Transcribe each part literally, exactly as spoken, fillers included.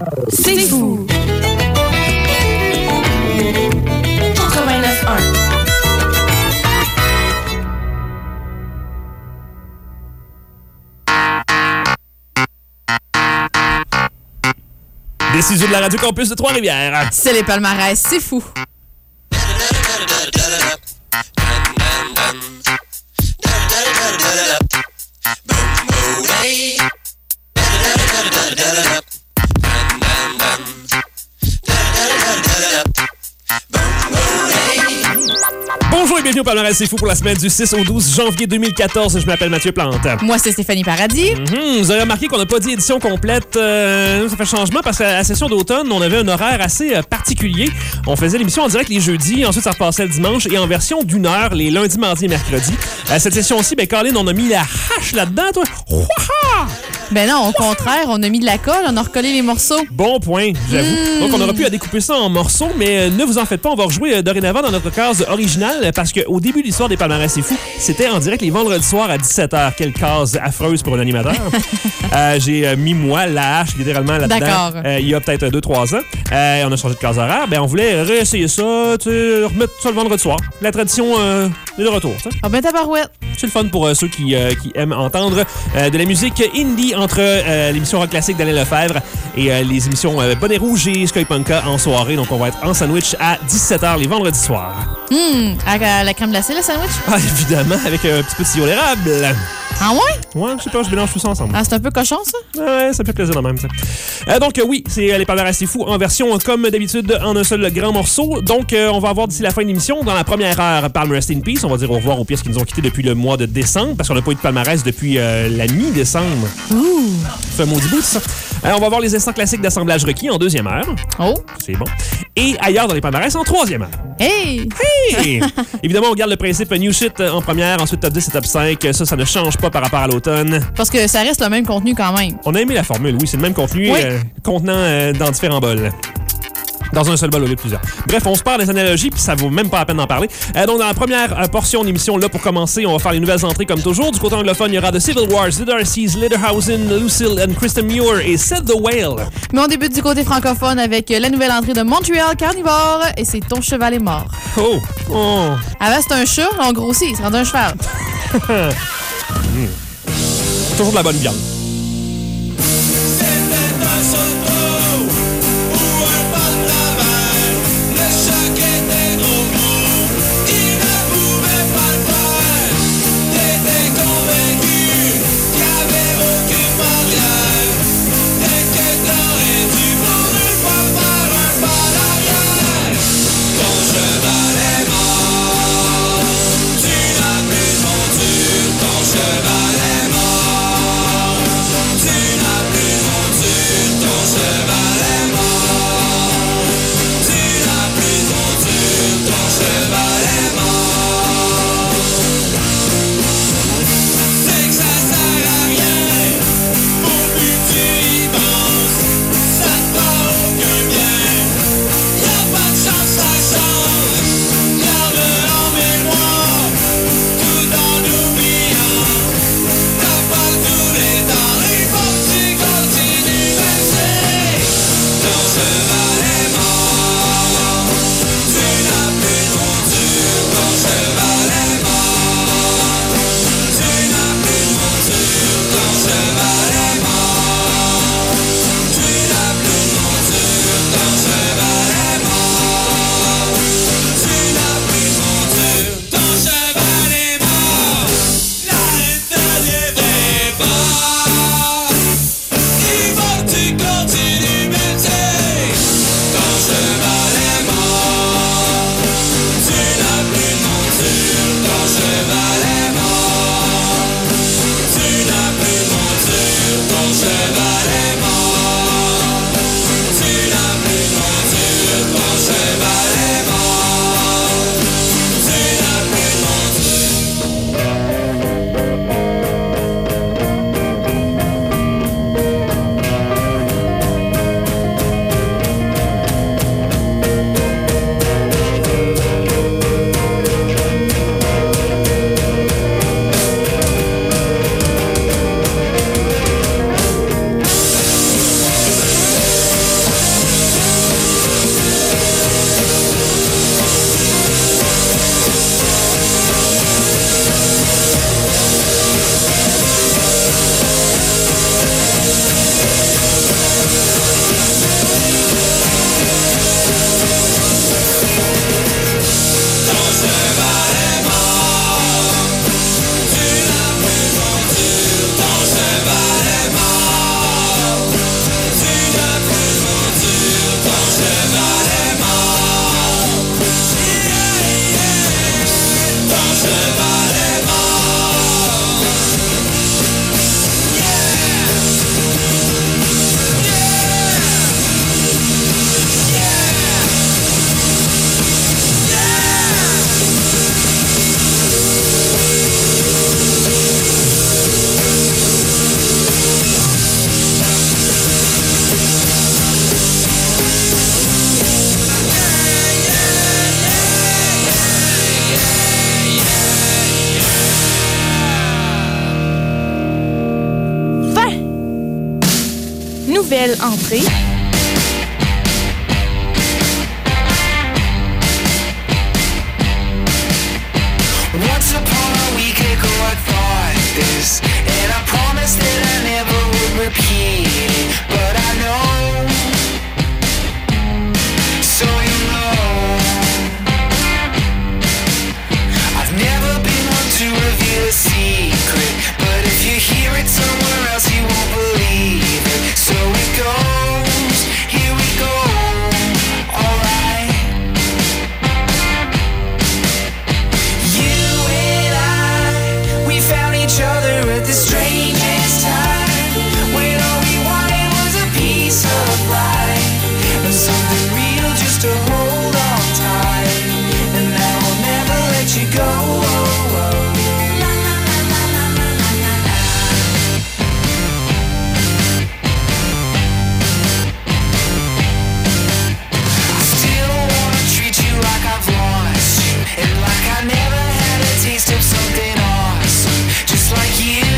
C'est fou! quatre-vingt-neuf un. Des studios de la Radio Campus de Trois-Rivières. C'est les palmarès, c'est fou. Bonjour et bienvenue au Palmarès C'est fou pour la semaine du six au douze janvier deux mille quatorze. Je m'appelle Mathieu Plante. Moi, c'est Stéphanie Paradis. Mm-hmm. Vous avez remarqué qu'on n'a pas dit édition complète. Euh, ça fait changement parce qu'à la session d'automne, on avait un horaire assez euh, particulier. On faisait l'émission en direct les jeudis, ensuite ça repassait le dimanche et en version d'une heure les lundis, mardis et mercredis. À cette session-ci, ben, Colin, on a mis la hache là-dedans, toi. Ouah! Ben non, au contraire, on a mis de la colle, on a recollé les morceaux. Bon point, j'avoue. Mmh. Donc, on aurait pu à découper ça en morceaux, mais euh, ne vous en faites pas, on va rejouer euh, dorénavant dans notre case originale parce qu'au début de l'histoire des Palmarès C'est fou, c'était en direct les vendredis soirs à dix-sept heures. Quelle case affreuse pour un animateur. euh, j'ai euh, mis moi, la hache, littéralement là-dedans. D'accord. Euh, il y a peut-être deux trois ans. Euh, on a changé de case horaire. Ben, on voulait réessayer ça, tu sais, remettre ça le vendredi soir. La tradition euh, est de retour, ça. Ah ben tabarouette. C'est le fun pour euh, ceux qui, euh, qui aiment entendre euh, de la musique indie entre euh, l'émission rock classique d'Alain Lefebvre et euh, les émissions euh, Bonnet Rouge et Sky Punka en soirée. Donc, on va être en sandwich à dix-sept heures les vendredis soirs. Hum, avec euh, la crème glacée, le sandwich? Ah, évidemment, avec un petit peu de sirop d'érable. Ah ouais? Ouais, je sais pas, je mélange tout ça ensemble. Ah, c'est un peu cochon, ça? Ouais, ça me fait plaisir de même, ça. Euh, donc, euh, oui, c'est euh, les Palmarès C'est fou en version, euh, comme d'habitude, en un seul grand morceau. Donc, euh, on va avoir d'ici la fin de l'émission, dans la première heure, Palmer Rest in Peace. On va dire au revoir aux pièces qui nous ont quittés depuis le mois de décembre, parce qu'on n'a pas eu de palmarès depuis euh, la mi-décembre. Ouh! Ça fait un maudit bout, ça. Euh, on va voir les instants classiques d'assemblage requis en deuxième heure. Oh! C'est bon. Et ailleurs dans les palmarès en troisième heure. Hey! Hey! Évidemment, on garde le principe New Shit en première, ensuite top dix et top cinq. Ça, ça ne change pas par rapport à l'automne. Parce que ça reste le même contenu quand même. On a aimé la formule, oui, c'est le même contenu, Oui. euh, contenant euh, dans différents bols. Dans un seul bol au lieu de plusieurs. Bref, on se parle des analogies, puis ça vaut même pas la peine d'en parler. Euh, donc, dans la première euh, portion de l'émission, là, pour commencer, on va faire les nouvelles entrées comme toujours. Du côté anglophone, il y aura The Civil Wars, The Darcys, Lederhausen, Lucille and Kristen Muir et Set the Whale. Mais on débute du côté francophone avec la nouvelle entrée de Montreal Carnivore et c'est Ton cheval est mort. Oh! Oh! Avant, c'était un chat, là, on grossit, il se rend un cheval. mmh. Toujours de la bonne viande. nouvelle entrée. Once upon a week ago I thought this, and I promised that I never would repeat it, but I know, so you know, I've never been one to reveal a secret, but if you hear it somewhere else you won't believe it, so it goes, here we go, alright. Each other at the strangest time, when all we wanted was a piece of life and something real just to hold on tight, and now I'll never let you go. Oh, oh. I still wanna treat you like I've lost you, and like I never had a taste of something awesome. Just like you,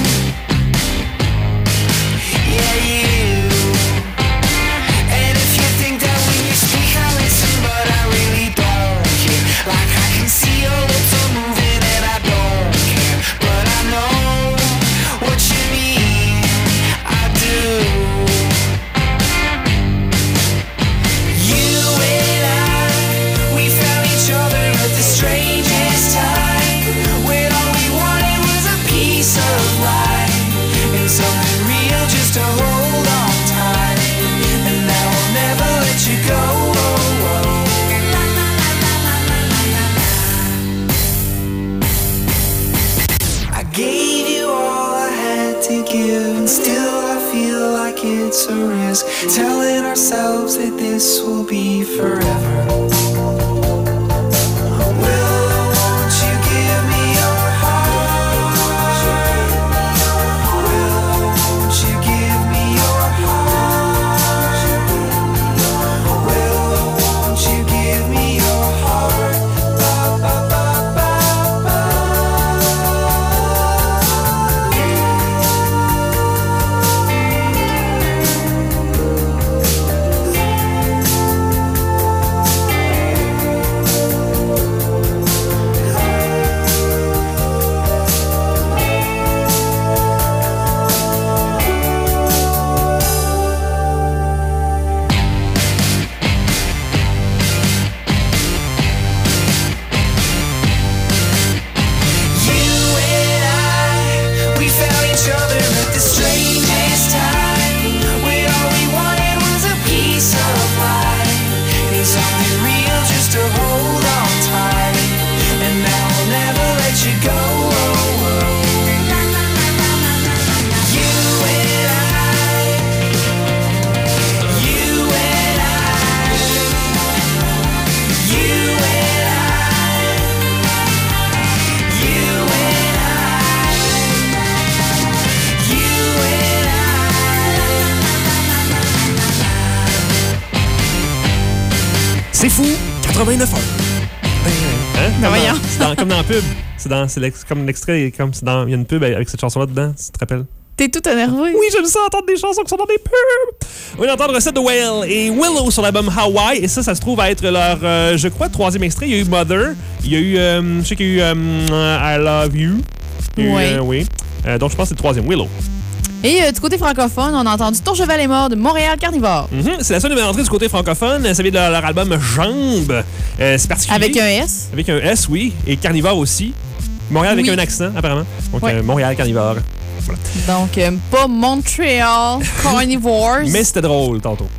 yeah, you. And if you think that when you speak I listen, but I really don't care. Like I can see your lips are moving and I don't care, but I know what you mean, I do. You and I, we found each other at the strangest time, when all we wanted was a piece of life and something real just to hold on tight, and now I'll never let you go. Oh, oh. I gave you all I had to give, and still I feel like it's a risk, telling ourselves that this will be forever. C'est fou, quatre-vingt-neuf heures. Hein? Ben Comme, voyons. dans, c'est dans, comme dans la pub. C'est, dans, c'est l'ex, comme l'extrait, comme c'est dans, il y a une pub avec cette chanson-là dedans, tu te rappelles? T'es tout énervé. Oui, j'aime ça entendre des chansons qui sont dans des pubs. On vient d'entendre Recette de Whale et Willow sur l'album Hawaii. Et ça, ça se trouve à être leur, euh, je crois, troisième extrait. Il y a eu Mother. Il y a eu, euh, je sais qu'il y a eu euh, I Love You. Il y a eu, Oui. euh, oui. Euh, donc, je pense que c'est le troisième, Willow. Et euh, du côté francophone, on a entendu Ton cheval est mort de Montréal Carnivore. Mm-hmm. C'est la seule nouvelle entrée du côté francophone. Ça vient de leur, leur album Jambes. Euh, c'est particulier. Avec un S. Avec un S, oui. Et Carnivore aussi. Montréal avec Oui. un accent, apparemment. Donc, Ouais. euh, Montréal Carnivore. Voilà. Donc, euh, pas Montreal Carnivores. Mais c'était drôle, tantôt.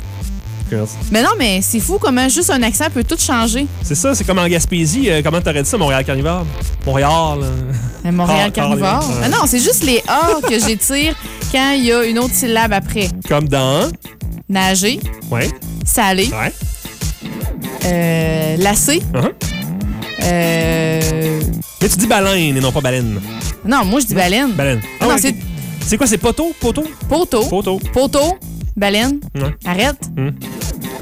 Mais non, mais c'est fou comment juste un accent peut tout changer. C'est ça, c'est comme en Gaspésie. Euh, comment t'aurais dit ça, Montréal Carnivore? Montréal. euh, Mais Montréal Ah, Carnivore. Carnivore. Mais non, c'est juste les A que j'étire quand il y a une autre syllabe après. Comme dans... Nager, Ouais, saler, ouais. euh, lasser. Uh-huh. Euh... Mais tu dis baleine et non pas baleine. Non, moi je dis baleine. Baleine. Ah non, ouais, c'est ok. C'est quoi, c'est poteau? Poteau? poteau. Poteau. Poteau, baleine. Ouais. Arrête. Hmm.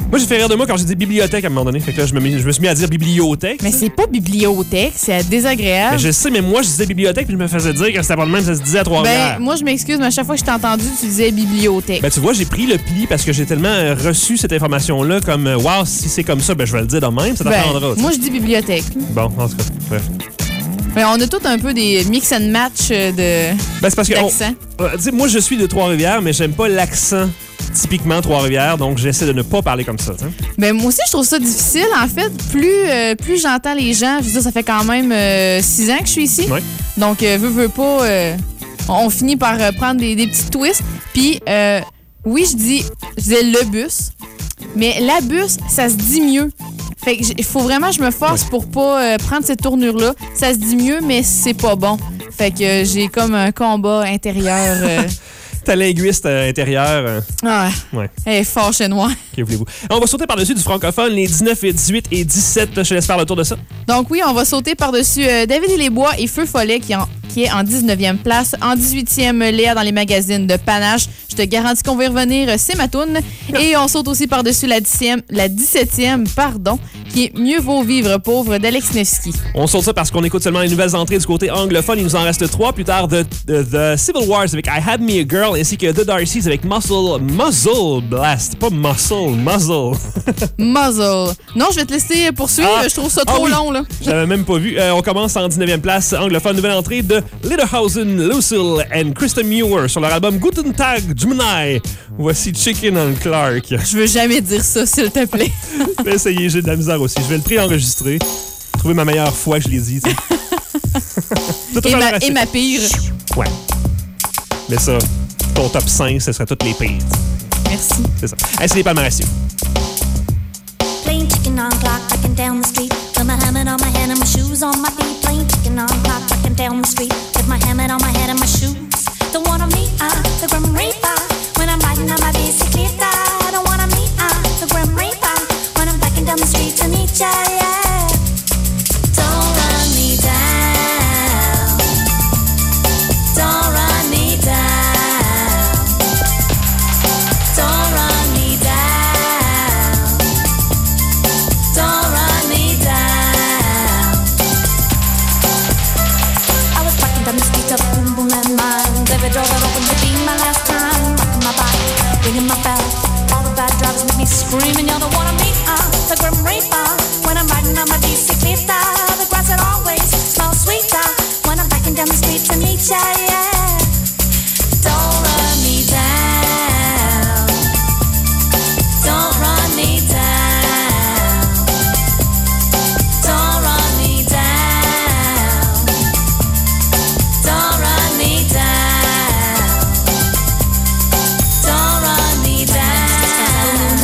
Moi, j'ai fait rire de moi quand j'ai dit bibliothèque à un moment donné. Fait que là, je me, mis- je me suis mis à dire bibliothèque. Mais c'est pas bibliothèque, c'est désagréable. Mais je sais, mais moi, je disais bibliothèque, puis je me faisais dire que c'était pas le même, ça se disait à Trois-Rivières. Ben, moi, je m'excuse, mais à chaque fois que je t'ai entendu, tu disais bibliothèque. Ben, tu vois, j'ai pris le pli parce que j'ai tellement euh, reçu cette information-là comme euh, wow, si c'est comme ça, ben, je vais le dire de même, ça Ben, t'apprendra. tu sais. moi, je dis bibliothèque. Bon, en tout cas, bref. Mais on a tous un peu des mix and match euh, de Ben, c'est parce que. on- d'accent. euh, tu sais, moi, je suis de Trois-Rivières, mais j'aime pas l'accent typiquement Trois-Rivières, donc j'essaie de ne pas parler comme ça. tu sais. Ben, moi aussi, je trouve ça difficile. En fait, plus, euh, plus j'entends les gens, je veux dire, ça fait quand même euh, six ans que je suis ici. Ouais. Donc, euh, veux, veux pas, euh, on, on finit par euh, prendre des, des petits twists. Puis, euh, oui, je dis, je disais le bus, mais la bus, ça se dit mieux. Fait que il faut vraiment que je me force pour pas euh, prendre cette tournure-là. Ça se dit mieux, mais c'est pas bon. Fait que euh, j'ai comme un combat intérieur. euh, Ta linguiste euh, intérieure, euh, ah, ouais, elle est fort chez moi. que voulez-vous. On va sauter par-dessus du francophone, les dix-neuf, et dix-huit et dix-sept. Je te laisse faire le tour de ça. Donc oui, on va sauter par-dessus euh, David et les Bois et Feu Follet qui, en- qui est en dix-neuvième place. En dix-huitième, Léa dans les magazines de Panache. Je te garantis qu'on va y revenir, euh, c'est ma toune. Et on saute aussi par-dessus la dixième, la dix-septième, pardon, qui est Mieux vaut vivre pauvre d'Alex Nevsky. On saute ça parce qu'on écoute seulement les nouvelles entrées du côté anglophone. Il nous en reste trois. Plus tard, The, the, The Civil Wars avec I Had Me a Girl, ainsi que The Darcys avec Muscle, Muzzle Blast. Pas Muscle, Muzzle. Muzzle. Non, je vais te laisser poursuivre. Ah. Je trouve ça Ah trop oui. long, là. J'avais même pas vu. Euh, on commence en dix-neuvième place anglophone. Nouvelle entrée de Lederhausen, Lucille and Krista Muir sur leur album Guten Tag, Gemini. Voici Chicken and Clark. Je veux jamais dire ça, s'il te plaît. Je vais essayer, j'ai de la misère aussi. Je vais le préenregistrer. Trouver ma meilleure foi, je l'ai dit. tu sais. Tout Et à ma, fait et ma pire. Ouais. Mais ça, ton top cinq, ce serait toutes les pires. Merci. C'est ça. Hey, c'est les palmarès. Playing chicken on clock, walking down the street with my helmet on my head and my shoes on my feet. Playing chicken on clock, walking down the street with my helmet on my head and my shoes. Don't wanna meet uh, the Grim Reaper when I'm riding on my bicicleta. Don't wanna meet uh, the Grim Reaper when I'm backing down the street to meet ya. Yeah. Don't run me down. Don't run me down. Don't run me down. Don't run me down. I was walking down the street of boom boom and mine. Every door that opened would be my last time. Rocking my bike, ringing my bell. All the bad drivers make me screaming. You don't wanna meet uh, the Grim Reaper when I'm riding on my bicicleta. The grass that always smells sweeter when I'm backing down the street to meet ya. Yeah. Don't run me down. Don't run me down. Don't run me down. Don't run me down. Don't run me down.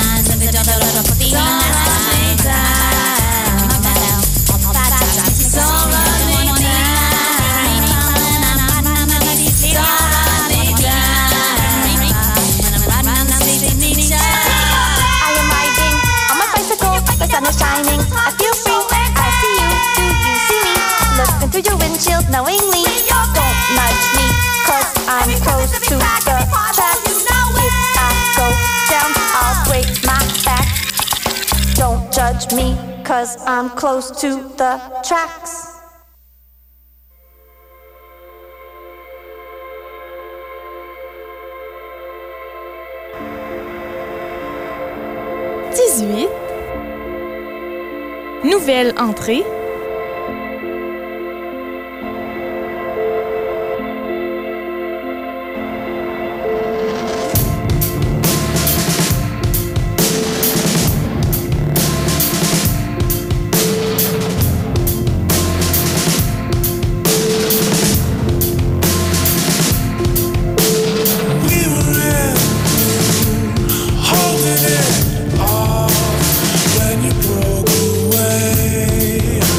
Knowingly, don't nudge me, cause I'm close to the tracks. If I go down, I'll break my back. Don't judge me, cause I'm close to the tracks. dix-huit. Nouvelle entrée. We were in, holding it all when you broke away.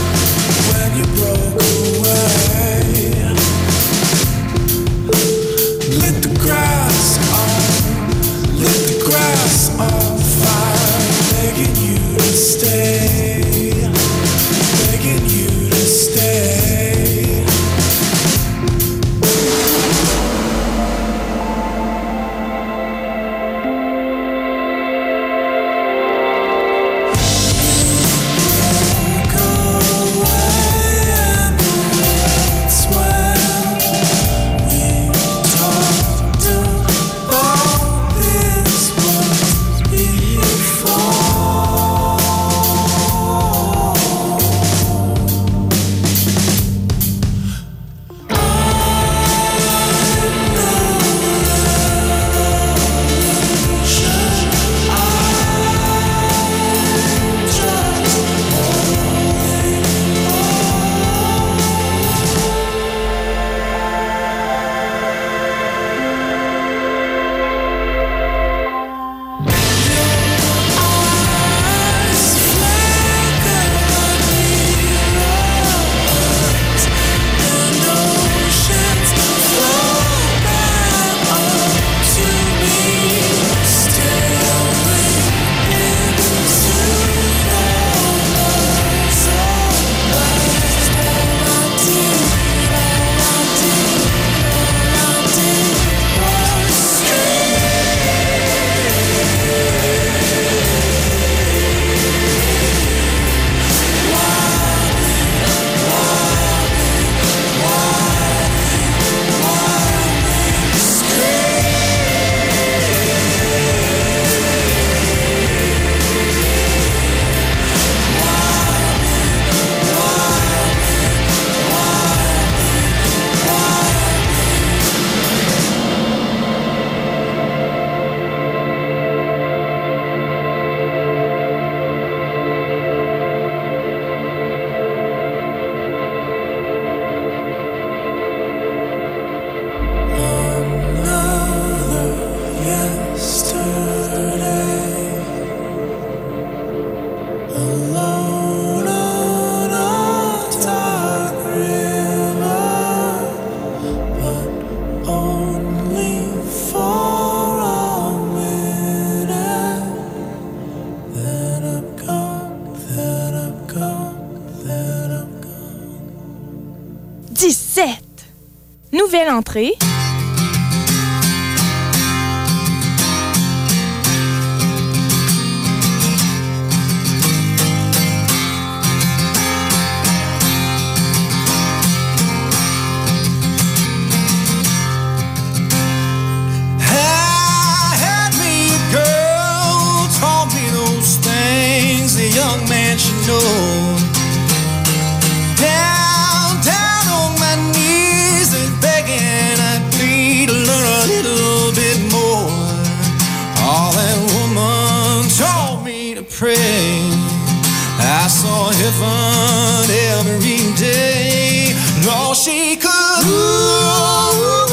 entrée. Young man should know. Down, down on my knees and begging, I plead to learn a little bit more. All that woman told me to pray. I saw heaven every day. All she could do.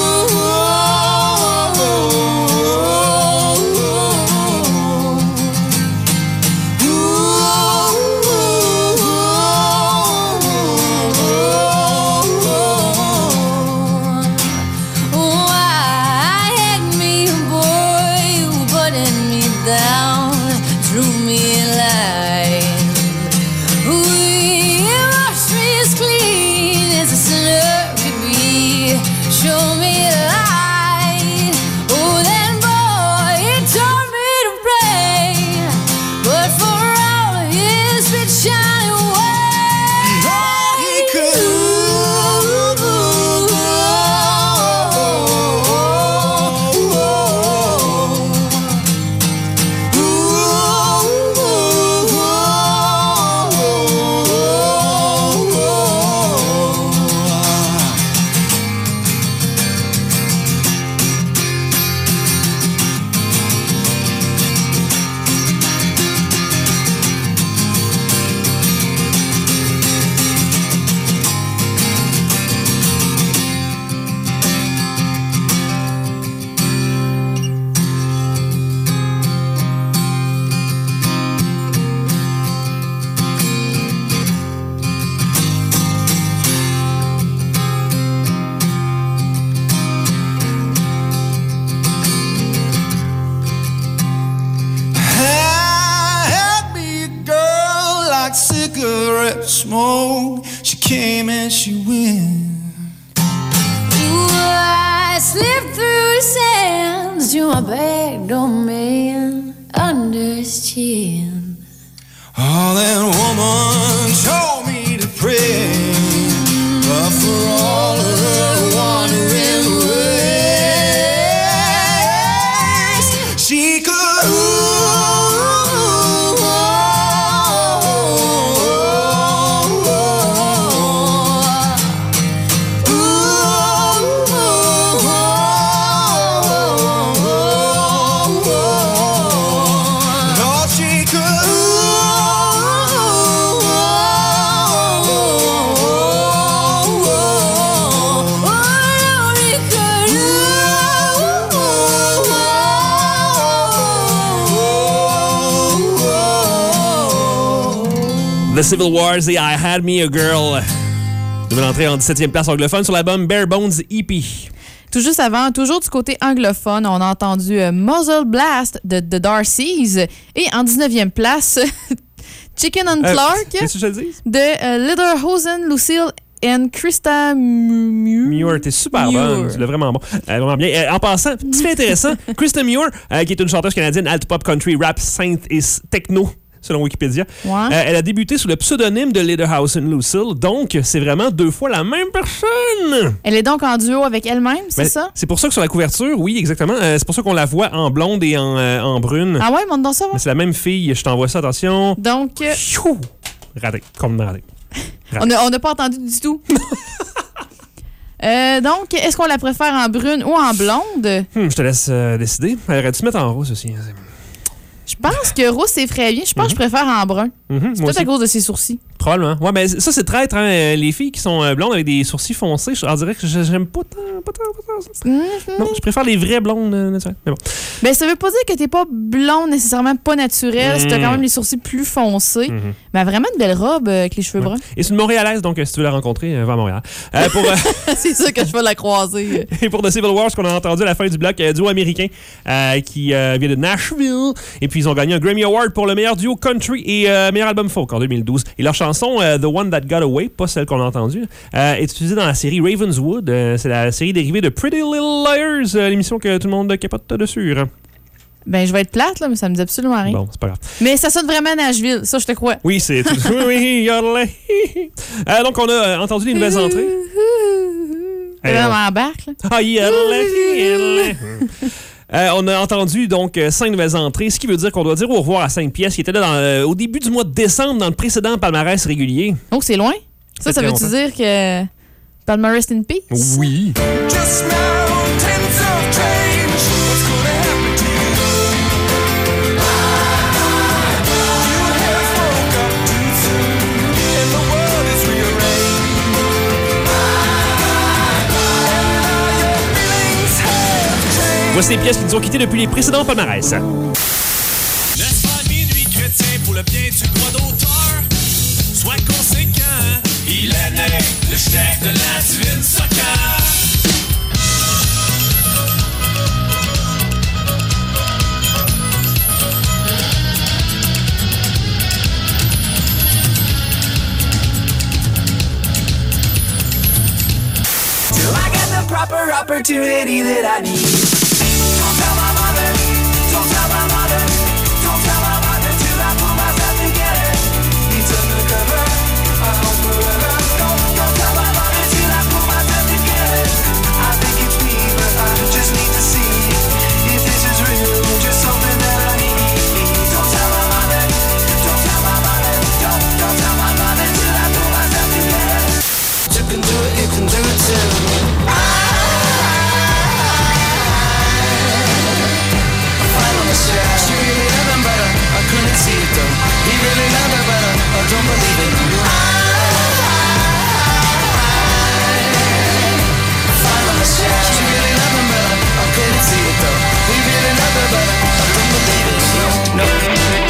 Smoke, she came and she went. Ooh, I slipped through the sands to my back door man under his chin. All that woman told me to pray, but for all of her wandering ways, she could. The Civil Wars et I Had Me a Girl. Nouvelle entrée en dix-septième place anglophone sur l'album Bare Bones E P. Tout juste avant, toujours du côté anglophone, on a entendu euh, Muzzle Blast de The Darcys. Et en dix-neuvième place, Chicken and Euh, Clark Qu'est-ce que je te dis? de euh, Lederhosen, Lucille and Krista Muir. Muir, t'es super Muir. bonne. Tu l'as vraiment bon. Euh, vraiment bien. Euh, en passant, petit fait intéressant, Krista Muir, euh, qui est une chanteuse canadienne alt pop country rap synth et s- techno, selon Wikipédia. Ouais. Euh, elle a débuté sous le pseudonyme de Lederhosen Lucille, donc c'est vraiment deux fois la même personne. Elle est donc en duo avec elle-même, c'est Ben, ça? C'est pour ça que sur la couverture, oui, exactement. euh, c'est pour ça qu'on la voit en blonde et en, euh, en brune. Ah ouais, montre donc ça, va. Mais c'est la même fille. Je t'envoie ça, attention. Donc, euh, Pfiou! Raté. Complètement raté. on n'a on a pas entendu du tout. Euh, donc, est-ce qu'on la préfère en brune ou en blonde? Hum, je te laisse euh, décider. Elle aurait dû se mettre en rose aussi. Je pense que rousse, c'est frais bien. Je pense que je préfère en brun. Mhm, moi Peut-être aussi. à cause de ses sourcils. Probablement. Ouais, mais ça, c'est traître, hein. Les filles qui sont euh, blondes avec des sourcils foncés, je dirais que je- j'aime pas tant, pas tant, pas tant ça. Mhm. Non, je préfère les vraies blondes euh, naturelles. Mais bon. Ben, ça veut pas dire que t'es pas blonde nécessairement, pas naturelle. Si t'as Mm. quand même les sourcils plus foncés. Mhm. Mais elle a vraiment une belle robe euh, avec les cheveux bruns. Et c'est une Montréalaise, donc euh, si tu veux la rencontrer, euh, va à Montréal. Euh, pour, euh, C'est sûr que je vais la croiser. et pour The Civil Wars, qu'on a entendu à la fin du bloc, euh, duo américain euh, qui euh, vient de Nashville. Et puis ils ont gagné un Grammy Award pour le meilleur duo country et euh, meilleur album folk en deux mille douze. Et leur chanson chanson euh, The One That Got Away, pas celle qu'on a entendue, euh, est utilisée dans la série Ravenswood. Euh, c'est la série dérivée de Pretty Little Liars, euh, l'émission que tout le monde capote dessus. Hein. Ben, je vais être plate, là, mais ça me dit absolument rien. Bon, c'est pas grave. Mais ça sonne vraiment Nashville, ça, je te crois. Oui, c'est... oui, oui, yodelé. euh, donc, on a euh, entendu les nouvelles entrées. C'est vraiment embarque, là. Ah, yodelé, yodelé. Euh, on a entendu donc euh, cinq nouvelles entrées, ce qui veut dire qu'on doit dire au revoir à cinq pièces qui étaient là dans, euh, au début du mois de décembre dans le précédent palmarès régulier. Oh, c'est loin? Ça, ça veut-tu dire que palmarès in peace? Oui. Just mountains of change. What's gonna happen to you? You have woke up too soon, and the world is rearranged. And now your feelings have changed. Voici les pièces qui nous ont quittés depuis les précédents palmarès. N'est-ce pas minuit chrétien pour le bien du droit d'auteur? Sois conséquent, il est né, le chef de la divine soccer. Till I get the proper opportunity that I need. Don't tell my mother, don't tell my mother, don't tell my mother till I pull myself together. It's undercover, I hope forever. Don't, don't tell my mother till I pull myself together. I think it's me, but I just need to see if this is real, just something that I need. Don't tell my mother, don't tell my mother, don't, don't tell my mother till I pull myself together. You can do it, you can do it too. She really loved him, but I, I couldn't see it though. He really loved her, but I, I don't believe it. She really loved him, but I, I couldn't see it though. He really loved her, but I, I don't believe it. No, no.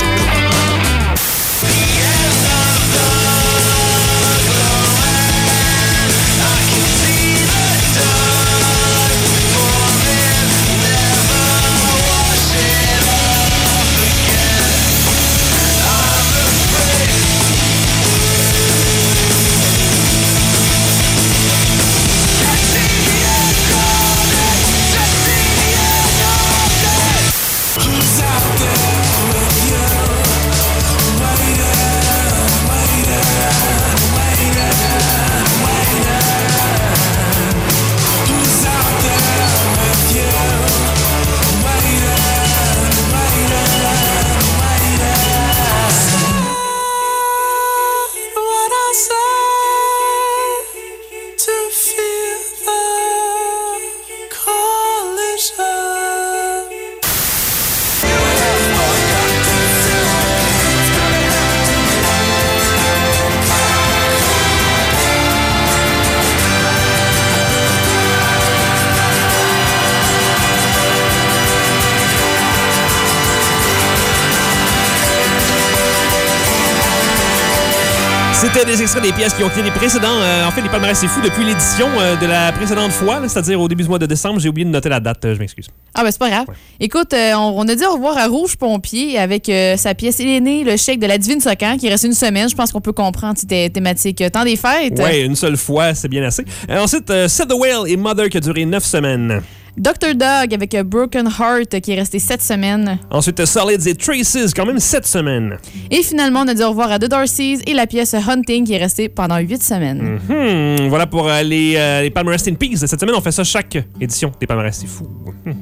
C'était des extraits des pièces qui ont quitté les précédents. Euh, en fait, les palmarès, c'est fou depuis l'édition euh, de la précédente fois, là, c'est-à-dire au début du mois de décembre. J'ai oublié de noter la date, euh, je m'excuse. Ah, ben c'est pas grave. Ouais. Écoute, euh, on, on a dit au revoir à Rouge Pompier avec euh, sa pièce Hélénée, le chèque de la Divine Soccer, qui reste une semaine. Je pense qu'on peut comprendre c'était thématique temps des fêtes. Ouais, une seule fois, c'est bien assez. Euh, ensuite, euh, Set the Whale et Mother qui a duré neuf semaines. docteur Dog avec euh, Broken Heart qui est resté sept semaines. Ensuite, Solids et Traces, quand même sept semaines. Et finalement, on a dit au revoir à The Darcys et la pièce Hunting qui est restée pendant huit semaines. Hmm, voilà pour euh, les, euh, les Palmarès in Peace. Cette semaine, on fait ça chaque édition des Palmarès, c'est fou.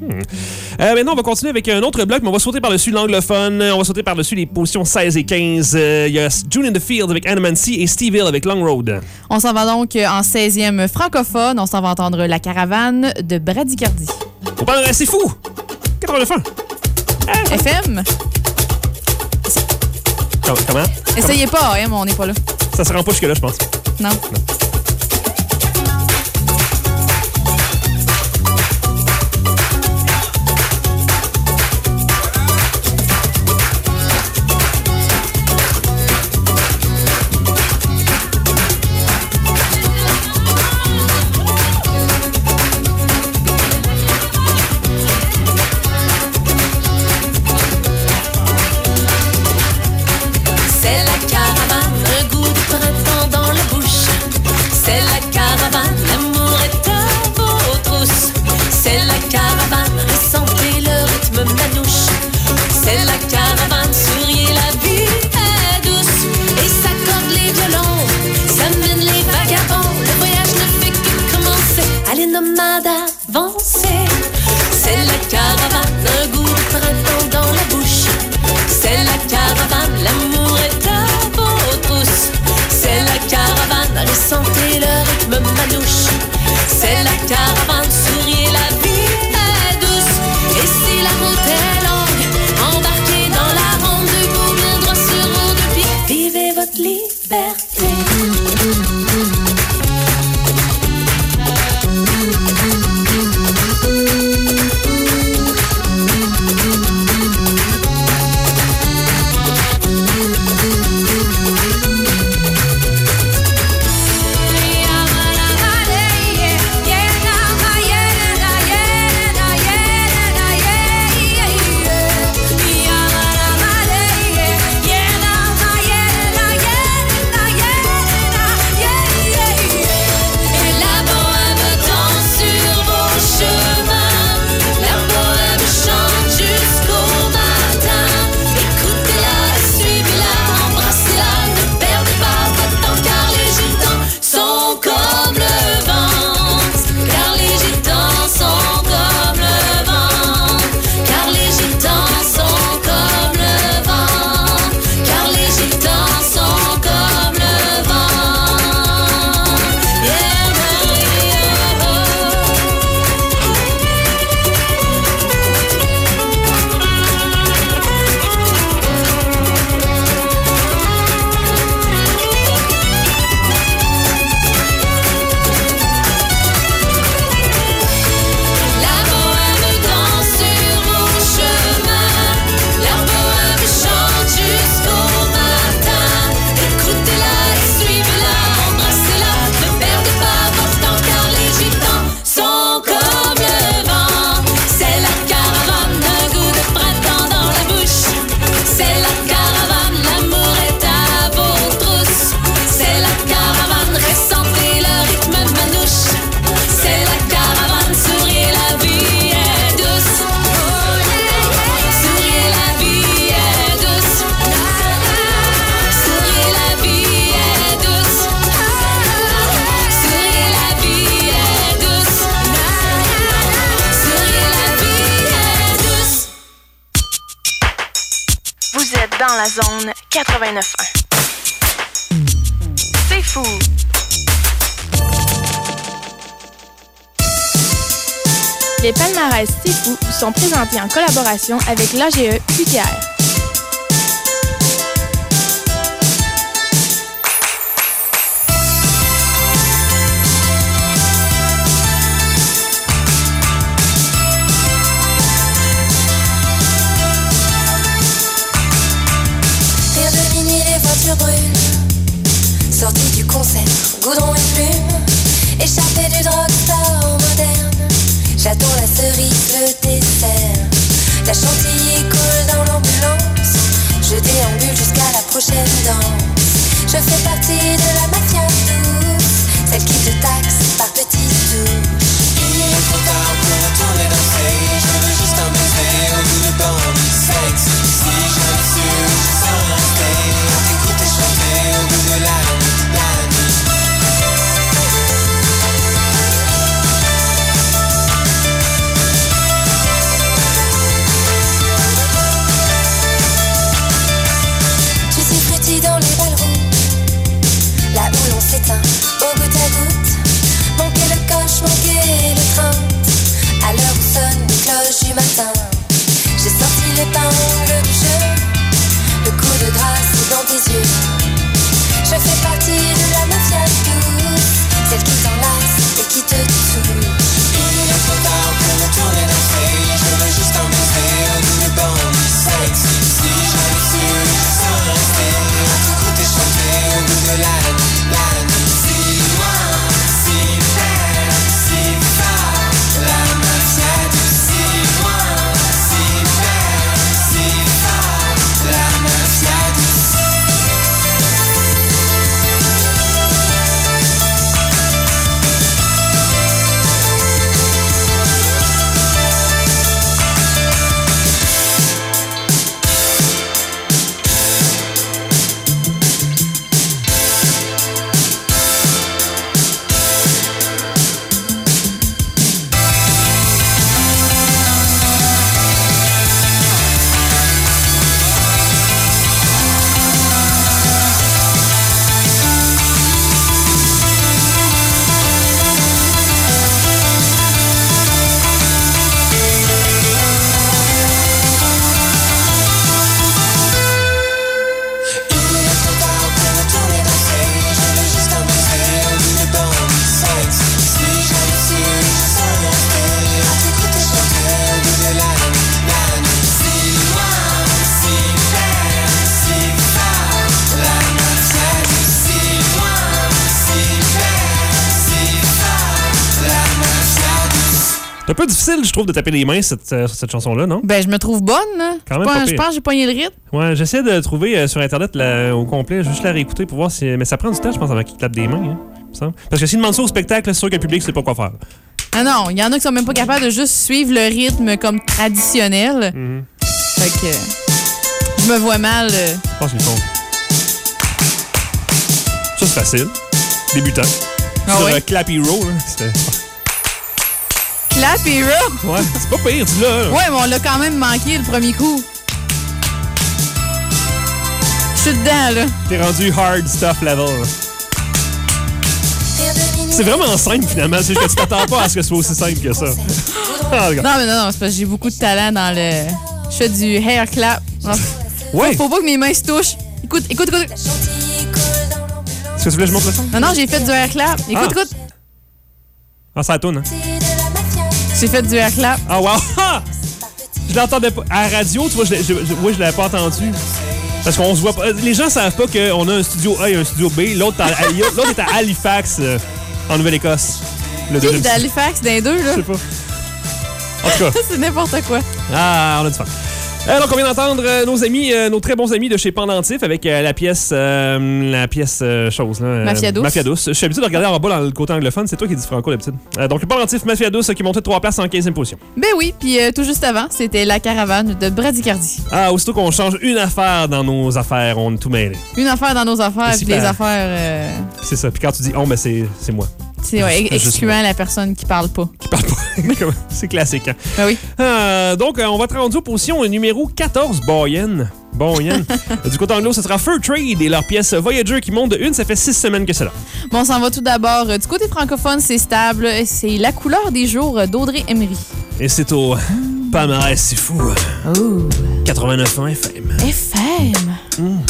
euh, maintenant, on va continuer avec un autre bloc, mais on va sauter par-dessus l'anglophone. On va sauter par-dessus les positions seize et quinze. Il euh, y a June in the Field avec Animancy et Steve Hill avec Long Road. On s'en va donc en seizième francophone. On s'en va entendre La Caravane de Bradycardie. Au Palmarès, c'est fou! quatre-vingt-neuf ans. Ah. F M? Com- Comment? Essayez pas, A M, on n'est pas là. Ça se rend pas jusque-là, je pense. Non. C'est la caravane, le goût dans la zone quatre-vingt-neuf un. C'est fou. Les palmarès C'est fou sont présentés en collaboration avec l'A G E Q T R. Faire de minuit les voitures brûlent, sorties du concert, goudron et plumes, échappée du drugstore moderne. J'attends la cerise, le dessert. La chantilly coule dans l'ambulance. Je déambule jusqu'à la prochaine danse. Je fais partie de la mafia douce, celle qui te taxe par petites touches. Il est trop tard pour retourner danser. Je veux juste un baiser au bout de bandit sexy. Si j'avais su, je serais resté à t'écouter chanter au bout de la nuit, la nuit. Dans les ballons, là où l'on s'éteint, au goutte à goutte. Manquer le coche, manquer le train. À l'heure où sonnent les cloches du matin, j'ai sorti l'épingle du jeu. Le coup de grâce est dans tes yeux. Je fais partie de la mafia douce, celle qui t'enlace et qui te touche. Il est trop tard pour retourner danser. Je veux juste un baiser au bout de bandit sexy. Si j'avais su, je serais resté à t'écouter chanter au bout de la nuit, la nuit. Si loin, si près, si fort, la mafia douce. Si loin, si près, si fort, la mafia douce. C'est un peu difficile, je trouve, de taper les mains cette, euh, sur cette chanson-là, non? Ben, je me trouve bonne, là. Quand Je même pas pense- je pire. pense que j'ai pogné le rythme. Ouais, j'essaie de trouver euh, sur Internet la- au complet, juste la réécouter pour voir si. Mais ça prend du temps, je pense, avant qu'ils tapent des mains, hein, il me semble. Parce que s'ils demandent ça au spectacle, c'est sûr que le public sait pas quoi faire. Ah non, il y en a qui sont même pas capables de juste suivre le rythme comme traditionnel. Mhm. Fait que euh, je me vois mal. euh. Je pense qu'ils le font. Ça, c'est facile. Débutant. Ah sur ouais? euh, Clap Hero, là. C'était- Clap Hero! Ouais, c'est pas pire, tu l'as. là. Ouais, mais on l'a quand même manqué le premier coup. Je suis dedans, là. T'es rendu hard stuff level. là. Faire de minuit C'est vraiment simple, finalement. C'est juste que tu t'attends pas à ce que ce soit aussi simple que ça. Ah, regarde. Non, mais non, non, c'est parce que j'ai beaucoup de talent dans le. Je fais du hair clap. Non, Ouais. Faut pas que mes mains se touchent. Écoute, écoute, écoute. La chantilly coule dans l'ambulance. Est-ce que tu voulais que je montre le son? Non, non, j'ai fait du hair clap. Écoute, Ah. écoute. Ah, ça tourne, hein? De la mafia, J'ai fait du hair clap. Ah, wow! Ah! Je l'entendais pas. À la radio, tu vois, je, l'ai- je, je, ouais, je l'avais pas entendu. Parce qu'on se voit pas. Les gens savent pas qu'on a un studio A et un studio B. L'autre à- l'autre est à Halifax, euh, en Nouvelle-Écosse. Le Qui deuxième est d'Halifax d'un deux, là? Je sais pas. En tout cas. C'est n'importe quoi. Ah, on a du fun. Euh, donc, on vient d'entendre euh, nos amis, euh, nos très bons amis de chez Pendentif avec euh, la pièce, euh, la pièce euh, chose. Là, euh, Mafia Douce. Mafia Douce. Je suis habitué de regarder en bas dans le côté anglophone. C'est toi qui dis franco d'habitude. Euh, donc, le Pendentif Mafia Douce qui montait de trois places en quinzième position. Ben oui, puis euh, tout juste avant, c'était La Caravane de Bradycardie. Ah, aussitôt qu'on change une affaire dans nos affaires, on est tout mêlé. Une affaire dans nos affaires, C'est puis les super. affaires... euh, C'est ça. Puis quand tu dis on, ben c'est c'est moi. C'est ouais, Juste excluant moi. la personne qui parle pas. Qui parle pas. C'est classique. Hein? Ben oui. Euh, donc, euh, on va être rendu aux positions numéro quatorze, Boyen. Boyen. Du côté anglo, ce sera Fur Trade et leur pièce Voyager qui monte de une. Ça fait six semaines que c'est là. Bon, on s'en va tout d'abord. euh, Du côté francophone, c'est stable. C'est La couleur des jours d'Audrey Emery. Et c'est au palmarès, c'est fou. Oh. quatre-vingt-neuf ans F M. F M. Mm.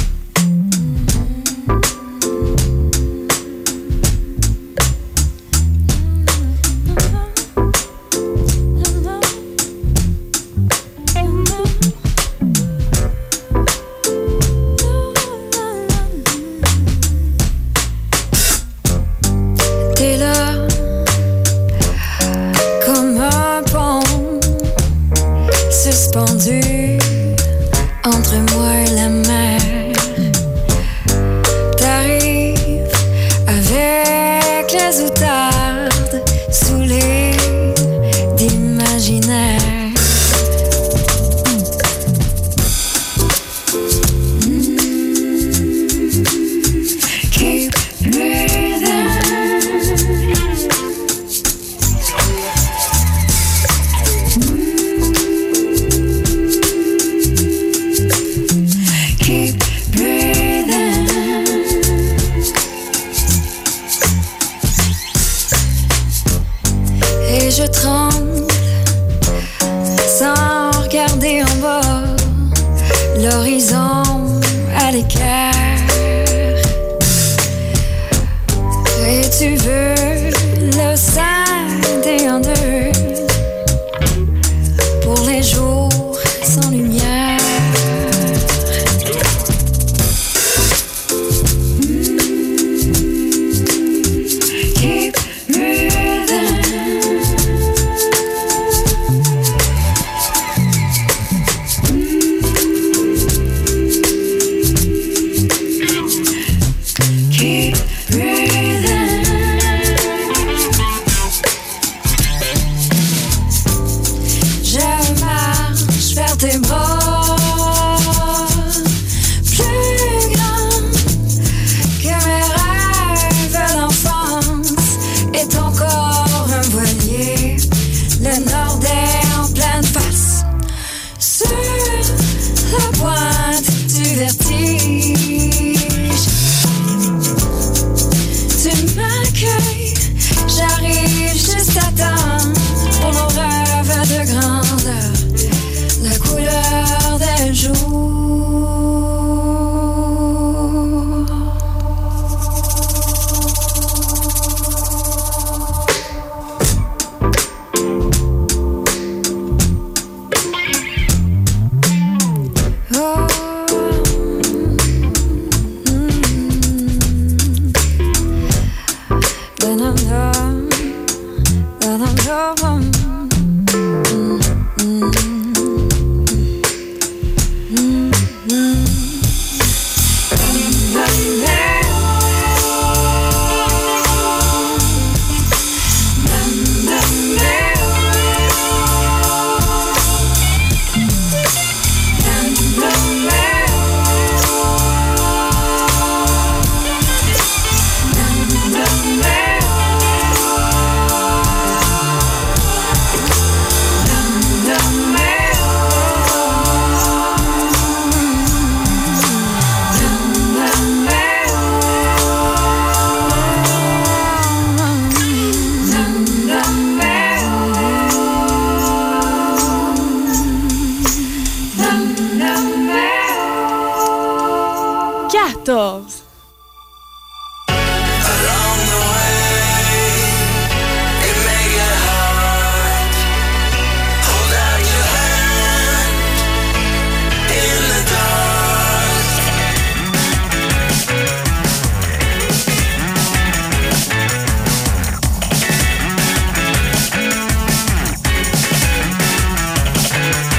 T'es là, comme un pont suspendu entre moi et la mer. T'arrives avec les outardes saoulées d'imaginaire. Keep breathing. Keep breathing. Et je tremble sans regarder en bas, l'horizon à l'écart. Et tu veux le scinder en deux pour les jours sans lumière. Keep breathing. Keep breathing. Je marche vers tes bras, plus grand que mes rêves d'enfance. Et ton corps un voilier, le nord est en pleine face. Sur la pointe du vertige, tu m'accueilles, j'arrive juste à temps pour nos rêves de grandeur, la couleur des jours. Oh. Da-dum-dum, da-dum-dum. Mm, mm, mm, mm. quatorze. Along the way, it may get hard. Hold out your hand in the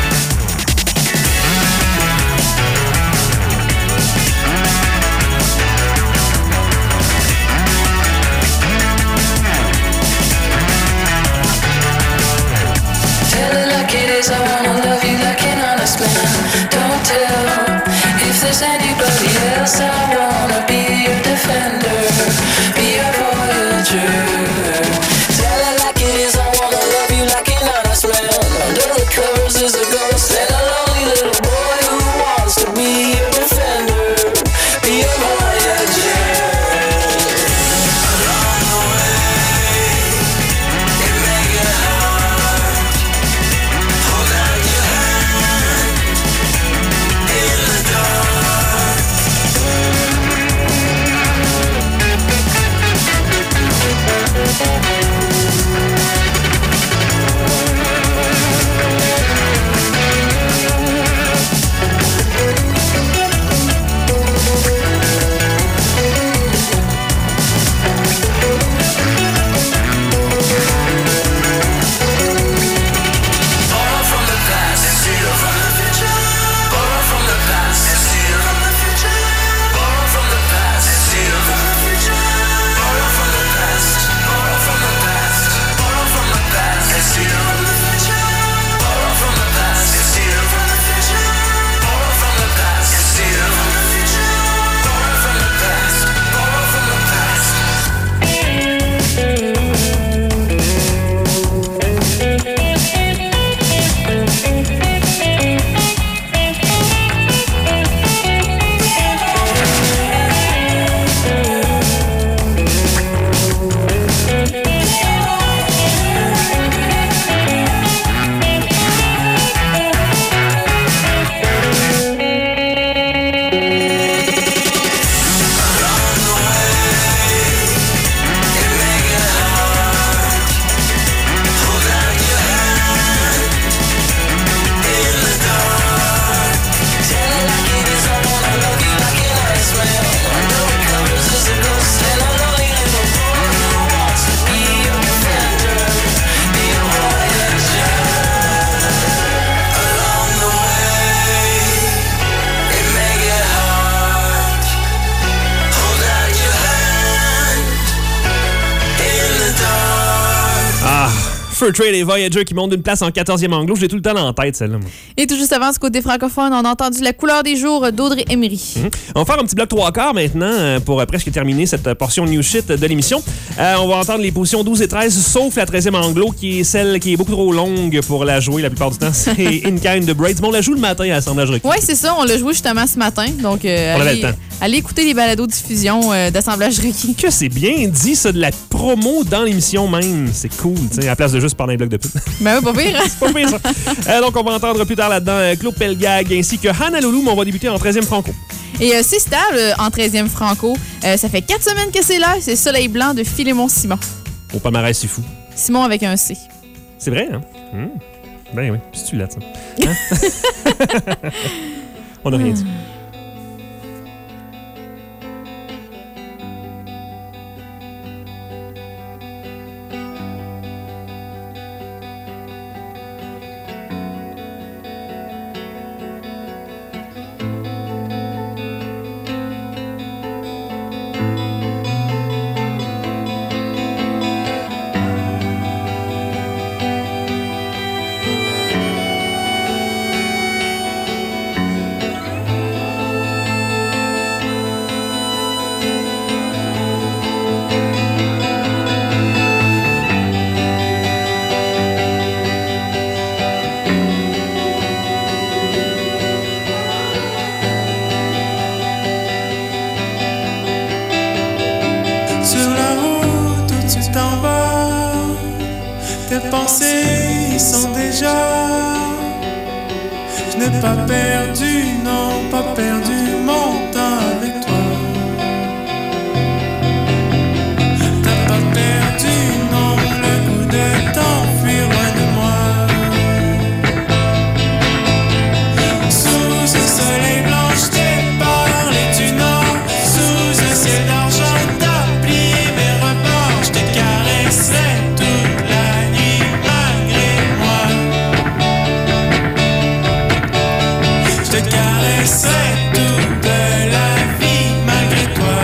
dark. Fur Trade et Voyager qui montent d'une place en quatorzième anglo. J'ai tout le temps en tête, celle-là. Moi. Et tout juste avant, du côté francophone, on a entendu La couleur des jours d'Audrey Emery. Mm-hmm. On va faire un petit bloc trois quarts maintenant euh, pour euh, presque terminer cette euh, portion new shit de l'émission. Euh, on va entendre les positions douze et treize, sauf la treizième anglo qui est celle qui est beaucoup trop longue pour la jouer la plupart du temps. C'est In Kind de Braids. Bon, on la joue le matin à Assemblage Requis. Oui, c'est ça. On l'a joué justement ce matin. Donc, euh, On avait allez, le temps. allez écouter les balados-diffusions euh, d'Assemblage Requis. Que c'est bien dit, ça, de la promo dans l'émission même. C'est cool, tu sais, à la place de juste parler un bloc de pub. Ben oui, pas pire. C'est pas pire, ça. Euh, donc, on va entendre plus tard là-dedans euh, Claude Pelgag ainsi que Hannah Loulou, mais on va débuter en treizième franco. Et euh, c'est stable euh, en treizième franco. Euh, ça fait quatre semaines que c'est là. C'est Soleil blanc de Philémon Simon. Au palmarès, c'est fou. Simon avec un C. C'est vrai, hein? Mmh. Ben oui, c'est tu là, ça. Hein? On n'a rien dit. Tes pensées y sont déjà. Je n'ai pas perdu, non, pas perdu mon temps avec toi. T'as pas perdu, non, le goût de t'enfuir loin de moi. Sous ce soleil blanc, je t'ai parlé du nord. Sous un ciel d'argent, t'as plié mes rebords. Je te caresserai toute la nuit malgré moi. Je te caresserai toute la vie malgré toi.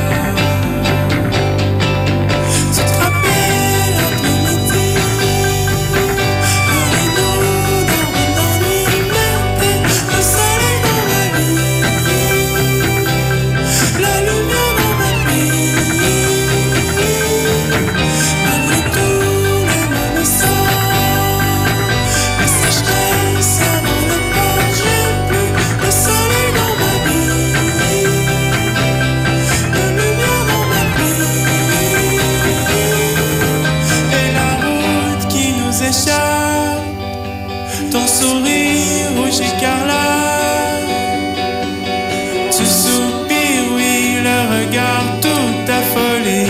Tu te rappelles l'après-midi, le rideau dormait d'ennui, mettait le soleil dans ma vie, la lumière dans ma vie. Malgré tout, les mains sortent, la sécheresse avant le port, j'ai plus le soleil dans ma vie, la lumière dans ma vie. Et la route qui nous échappe, ton sourire rouge écarlate, tu soupires, oui, le regard tout affolé.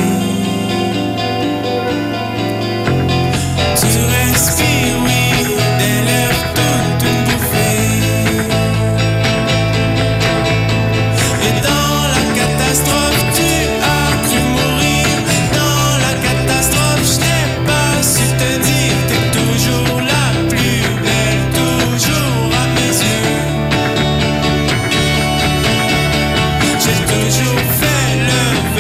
Tu respires, oui, des lèvres toute une bouffée. Et dans la catastrophe, tu as cru mourir. Dans la catastrophe, je n'ai pas su te dire. T'es toujours la plus belle, toujours à mes yeux. J'ai toujours fait le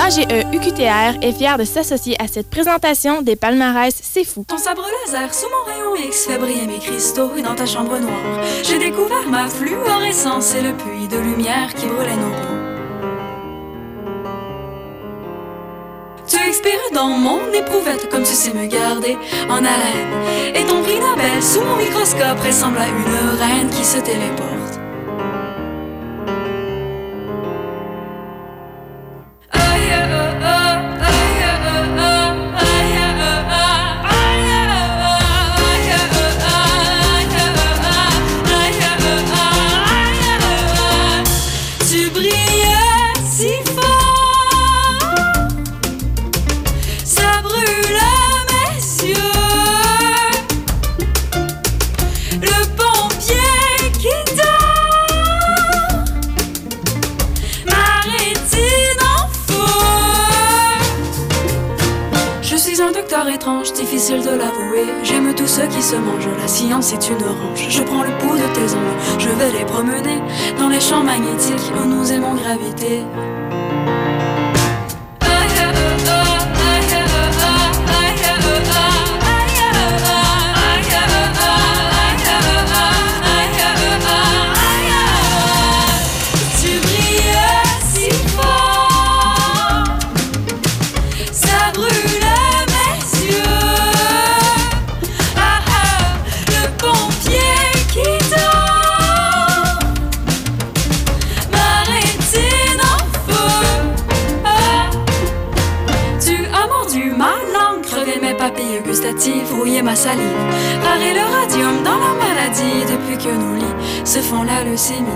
A G E U Q T R est fier de s'associer à cette présentation des palmarès C'est fou. Ton sabre laser sous mon rayon X fait briller mes cristaux et dans ta chambre noire, j'ai découvert ma fluorescence et le puits de lumière qui brûlait nos peaux. Tu expires dans mon éprouvette comme tu sais me garder en haleine. Et ton prix Nobel sous mon microscope ressemble à une reine qui se téléporte. Étrange, difficile de l'avouer. J'aime tout ce qui se mange. La science est une orange. Je prends le pouls de tes ongles. Je vais les promener dans les champs magnétiques où nous aimons graviter. Rouiller ma salive, parer le radium dans la maladie depuis que nos lits se font la leucémie.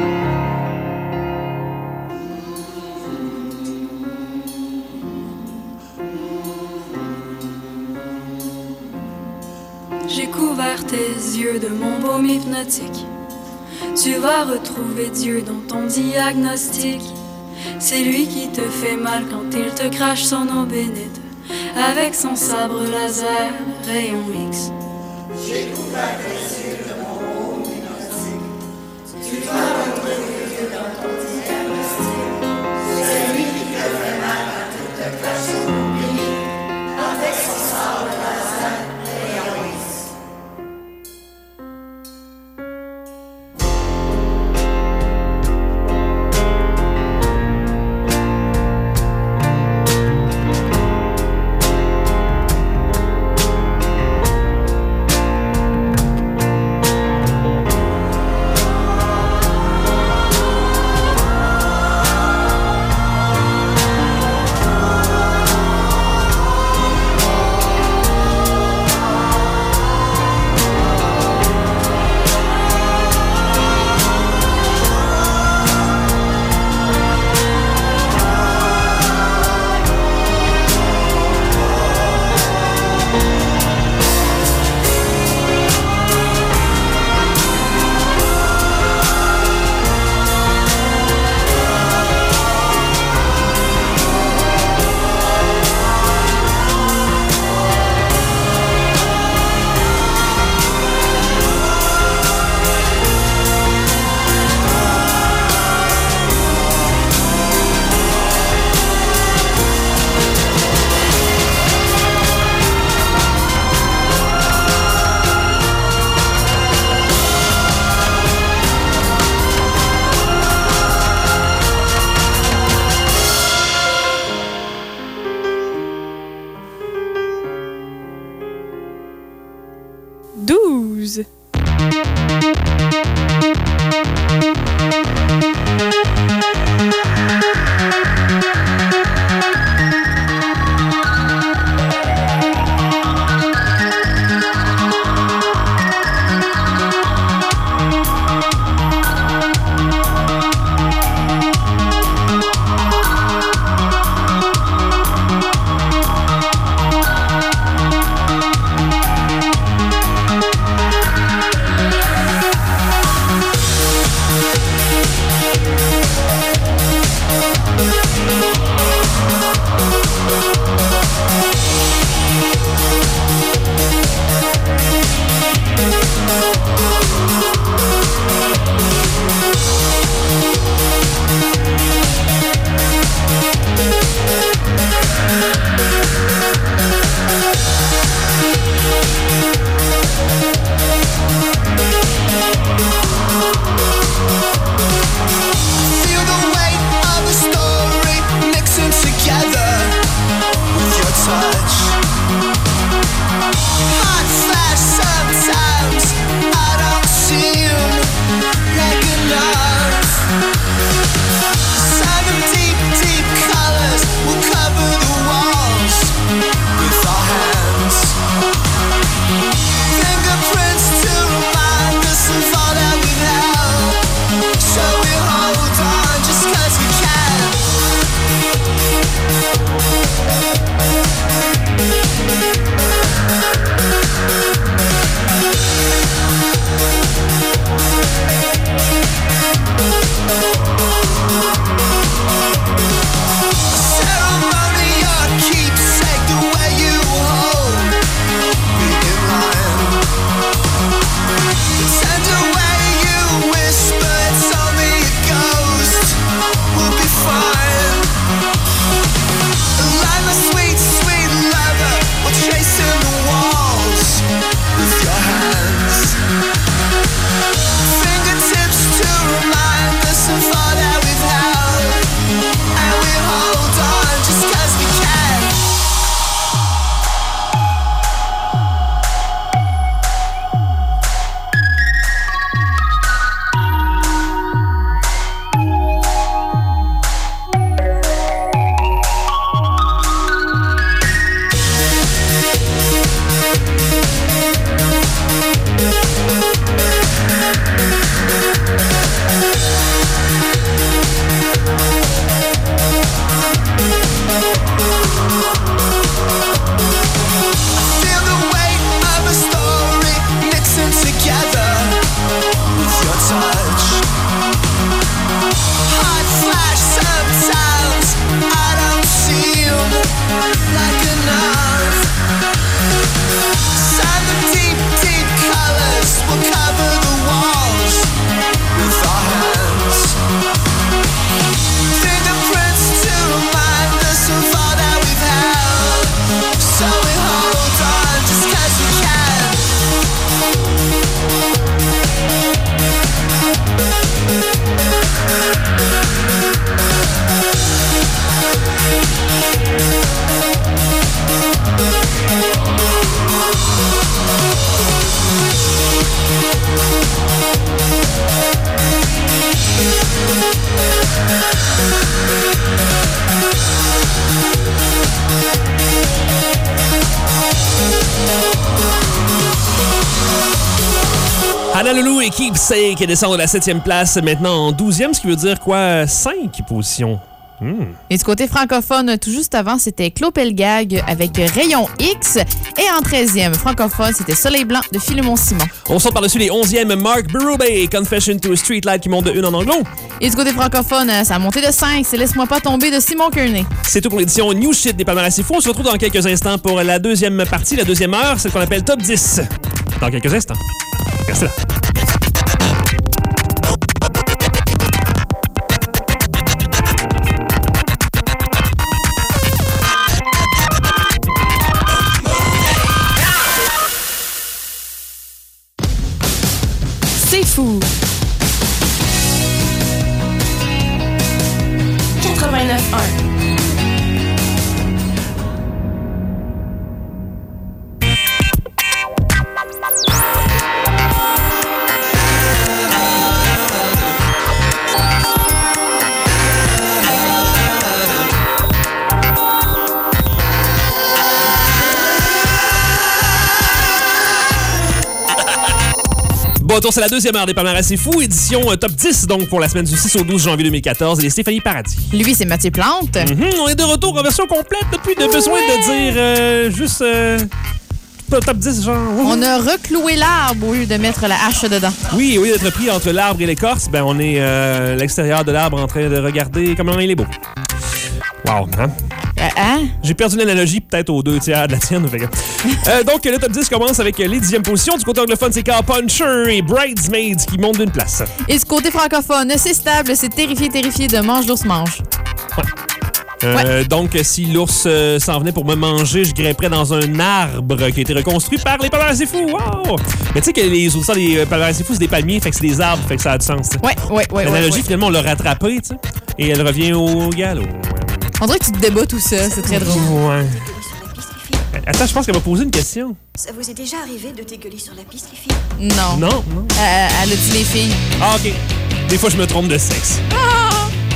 J'ai couvert tes yeux de mon baume hypnotique. Tu vas retrouver Dieu dans ton diagnostic. C'est lui qui te fait mal quand il te crache son eau bénite. Avec son sabre laser, rayon X. J'ai couvert les yeux de mon baume hypnotique. Tu vas retrouver Dieu dans ton diagnostic. C'est lui qui te fait mal quand il te crache son eau bénite. Avec son sabre laser, rayon X. like enough. Seven deep, deep colors will cover the walls with our hands. Fingerprints to remind us of all that we've held. So we hold on just 'cause we can. Hannah Lulu et Keepsake descendent de la septième place, maintenant en douzième, ce qui veut dire quoi? cinq positions. Hmm. Et du côté francophone, tout juste avant, c'était Claude Pelgag avec Rayon X. Et en treizième, francophone, c'était Soleil Blanc de Philemon Simon. On sort par-dessus les onzièmes, Mark Berube, Confession to a Streetlight qui monte de une en anglo. Et du côté francophone, ça a monté de cinq, c'est Laisse-moi pas tomber de Simon Kearney. C'est tout pour l'édition New Shit des Palmarès C'est Fou. On se retrouve dans quelques instants pour la deuxième partie, la deuxième heure, celle qu'on appelle Top dix. Dans quelques instants. Restez là. C'est fou. quatre-vingt-neuf un. Bon, retour, c'est la deuxième heure des Palmarès C'est Fou, édition euh, top dix, donc pour la semaine du six au douze janvier deux mille quatorze, et Stéphanie Paradis. Lui, c'est Mathieu Plante. Mm-hmm, on est de retour en version complète, depuis de besoin de dire euh, juste euh, top dix, genre. On a recloué l'arbre au lieu de mettre la hache dedans. Oui, au lieu d'être pris entre l'arbre et l'écorce, ben on est euh, à l'extérieur de l'arbre en train de regarder comment il est beau. Wow, hein? Euh, hein? J'ai perdu l'analogie peut-être aux deux tiers de la tienne. Fait que... euh, donc, le top dix commence avec les dixièmes positions. Du côté anglophone, c'est Car Puncher et Bridesmaids qui montent d'une place. Et du côté francophone, c'est stable, c'est Terrifié, terrifié de Mange l'ours mange. Ouais. Euh, ouais. Donc, si l'ours euh, s'en venait pour me manger, je grimperais dans un arbre qui a été reconstruit par les Palmarès C'est Fou. Wow! Mais tu sais que les autres, les Palmarès C'est Fou, c'est des palmiers, fait que c'est des arbres, fait que ça a du sens. T'sais. Ouais, ouais, ouais. L'analogie, ouais, ouais. finalement, on l'a rattrapée, tu sais, et elle revient au galop. On dirait que tu te débats tout ça, c'est très drôle. Ouais. Attends, je pense qu'elle m'a posé une question. Ça vous est déjà arrivé de dégueuler sur la piste, les filles? Non. Non, non. Euh, elle a dit les filles. Ah, OK. Des fois, je me trompe de sexe. Ah!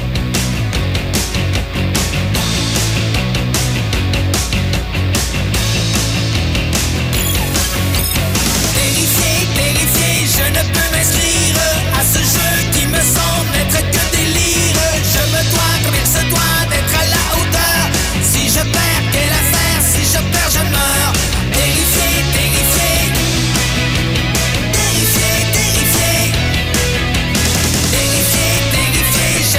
Terrifié, terrifié, je ne peux m'inscrire à ce jeu qui me semble n'être que délire. Je me dois comme il se doit d'être à la hauteur. Si je perds, quelle affaire? Si je perds, je meurs. Terrifié, terrifié. Terrifié, terrifié. Terrifié, terrifié,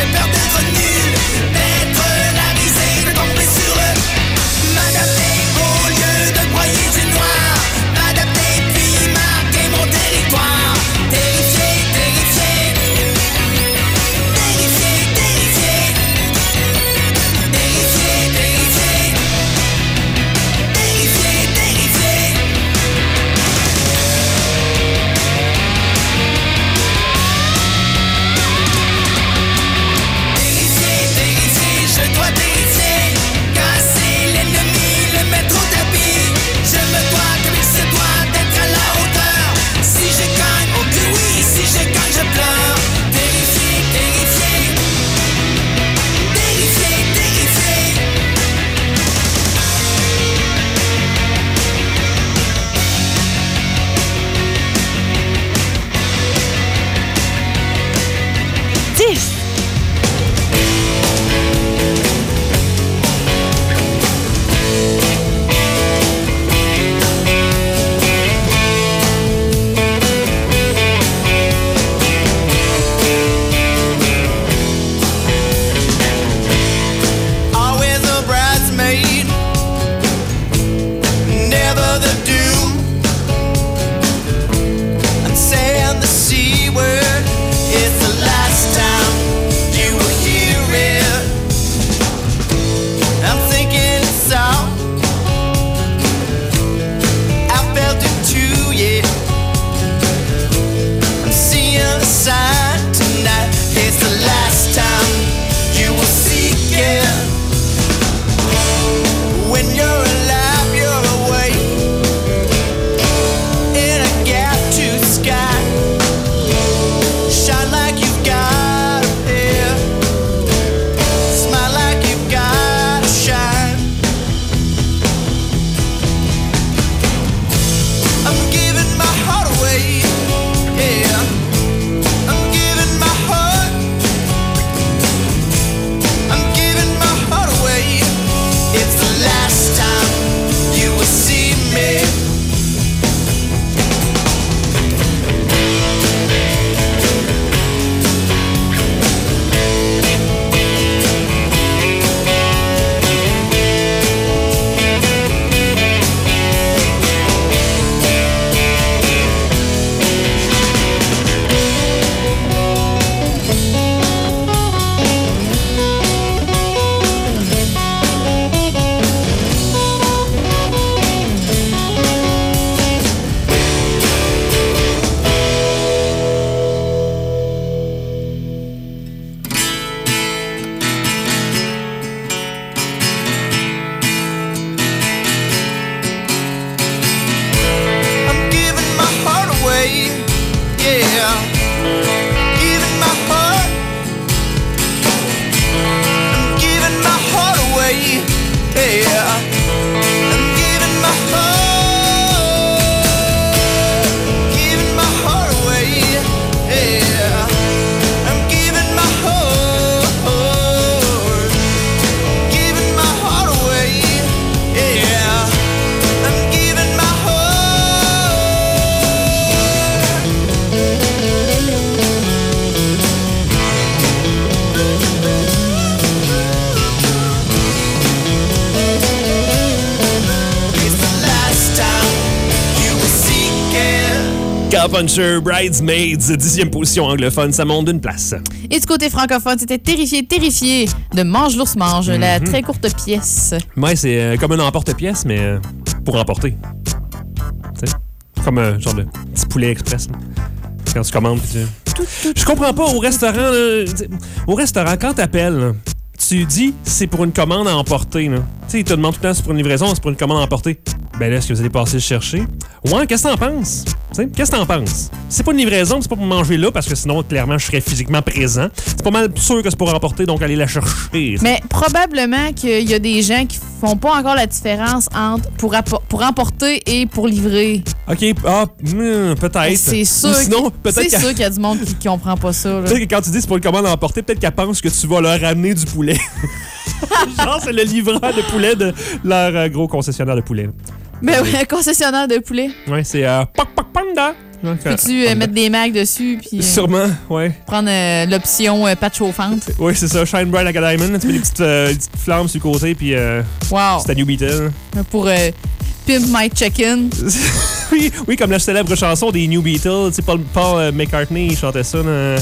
Car Puncher, Bridesmaids, dixième position anglophone, ça monte d'une place. Et du côté francophone, c'était Terrifié, Terrifié de Mange l'ours mange, mm-hmm. la très courte pièce. Ouais, c'est euh, comme un emporte-pièce, mais euh, pour emporter. Tu sais, comme un genre de petit poulet express. Là. Quand tu commandes, puis tu... Je comprends pas, au restaurant, là, au restaurant, quand t'appelles, tu dis c'est pour une commande à emporter. Tu sais, ils te demandent tout le temps c'est pour une livraison, c'est pour une commande à emporter. Ben là, est-ce que vous allez passer le chercher? Ouais, qu'est-ce que t'en penses? T'sais, qu'est-ce que t'en penses? C'est pas une livraison, c'est pas pour manger là, parce que sinon, clairement, je serais physiquement présent. C'est pas mal sûr que c'est pour emporter, donc aller la chercher. Mais probablement qu'il y a des gens qui font pas encore la différence entre pour, pour emporter et pour livrer. OK, ah, hmm, peut-être. C'est sûr, sinon, peut-être c'est sûr qu'il y a du monde qui, qui comprend pas ça. Là. Peut-être que quand tu dis c'est pour une commande à emporter, peut-être qu'elle pense que tu vas leur ramener du poulet. Genre, c'est le livreur de poulet de leur euh, gros concessionnaire de poulet. Ben oui, un concessionnaire de poulet. Ouais, c'est euh, Poc Poc Panda. Peux-tu euh, mettre des mags dessus? Puis, euh, sûrement, ouais. Prendre euh, l'option euh, pâte chauffante. Oui, c'est ça. Shine bright like a diamond. Tu mets des petites, euh, des petites flammes sur le côté, puis euh, wow. C'est ta New Beetle. Pour euh, Pimp My Chicken. oui, oui, comme la célèbre chanson des New Beatles. Tu sais, Paul, Paul euh, McCartney, il chantait ça. Là.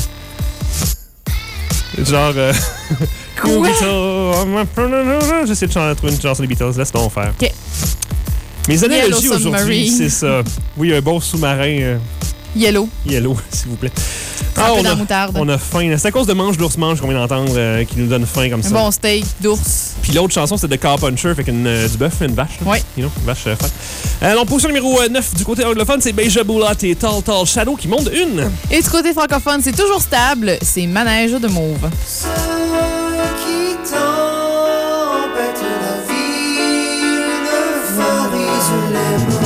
Genre... Euh, New Beatles. J'essaie de chanter, trouver une chanson des Beatles. Laisse donc faire. OK. Mes analogies aujourd'hui, c'est ça. Oui, un bon sous-marin. Euh... Yellow. Yellow, s'il vous plaît. Ah, on, a, moutarde. on a faim. C'est à cause de Mange d'ours mange qu'on vient d'entendre euh, qui nous donne faim comme un ça. Un bon steak d'ours. Puis l'autre chanson, c'était de Car Puncher, fait une, euh, du bœuf, une vache. Oui. You know, une vache euh, fun. Euh, donc, position numéro neuf du côté anglophone, c'est Beja Boulat et Tall Tall Shadow qui monte une. Et du côté francophone, c'est toujours stable, c'est Manège de Mauve. Ceux qui tempêtent la vie ne favorisent les mots.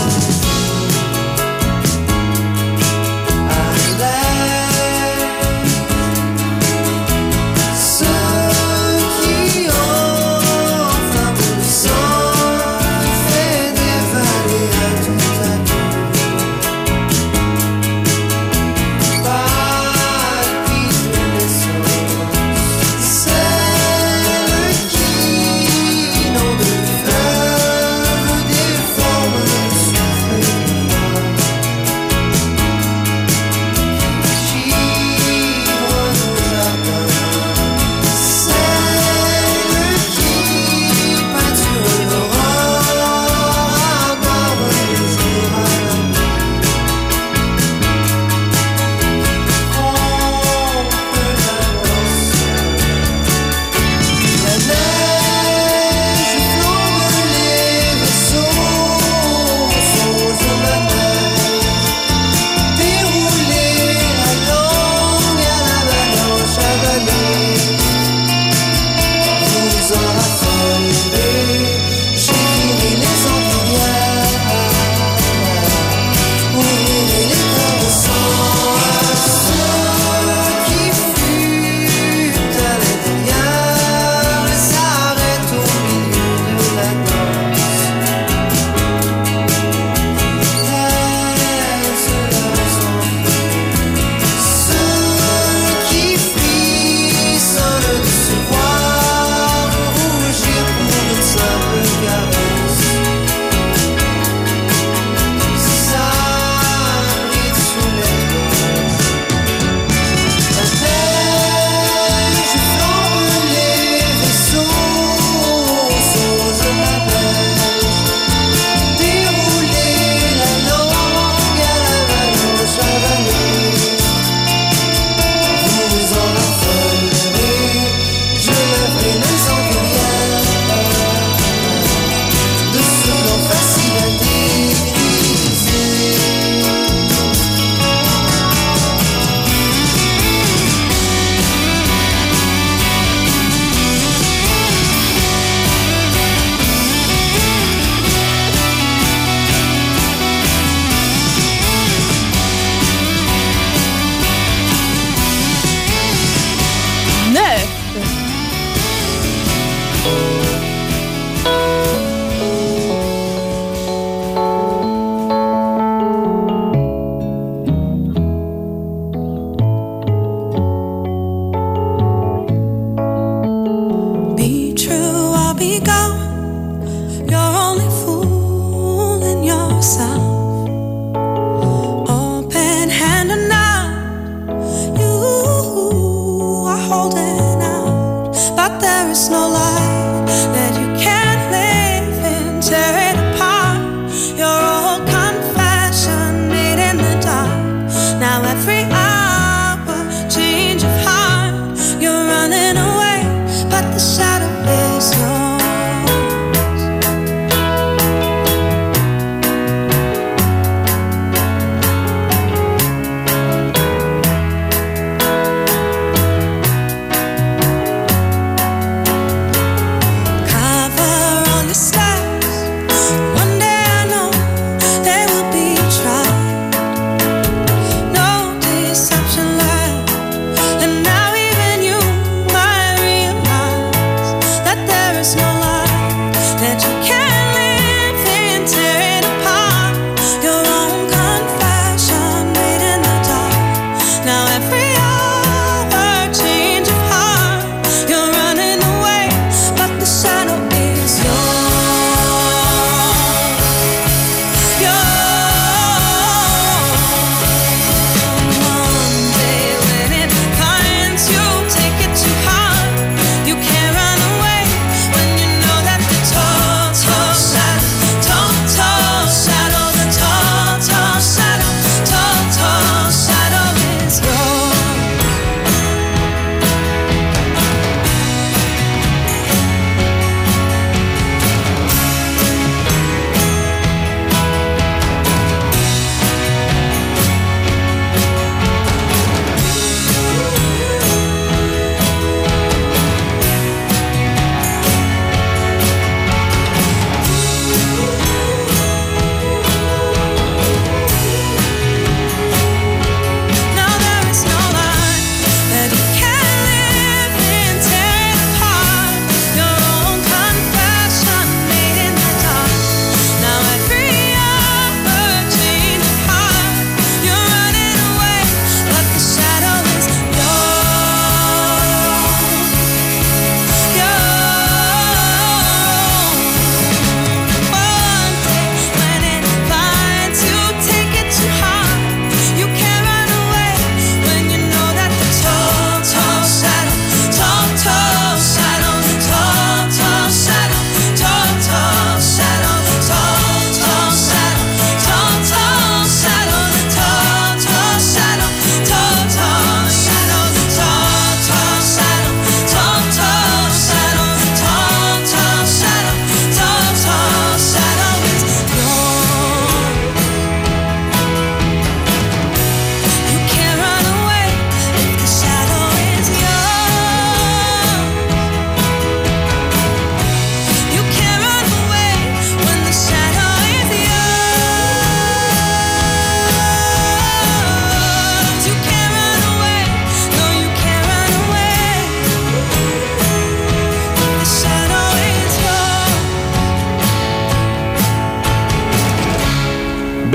Open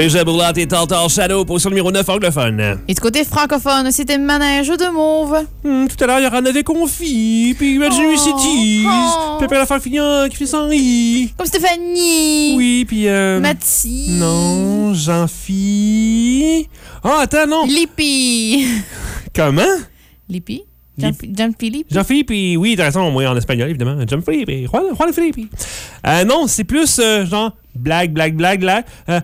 Déjà Bourlante et Tartar Shadow, position numéro neuf anglophone. Et du côté francophone, c'était Manège de Mauve. Hmm, tout à l'heure, il y aura un avait confit, puis Imaginary Oh, City, oh. Pépé la faire finir qui fait sans rire. Comme Stéphanie. Oui, puis... Euh... Mathis. Non, Jean-Phi... Ah, attends, non. Lippi. Comment? Lippi? Jean- Jean-Philippe? Jean-Philippe, puis oui, t'as raison, moi en espagnol, évidemment. Jean-Philippe, et Juan, Juan Philippe. Euh, non, c'est plus euh, genre blague, blague, blague, blague. Euh,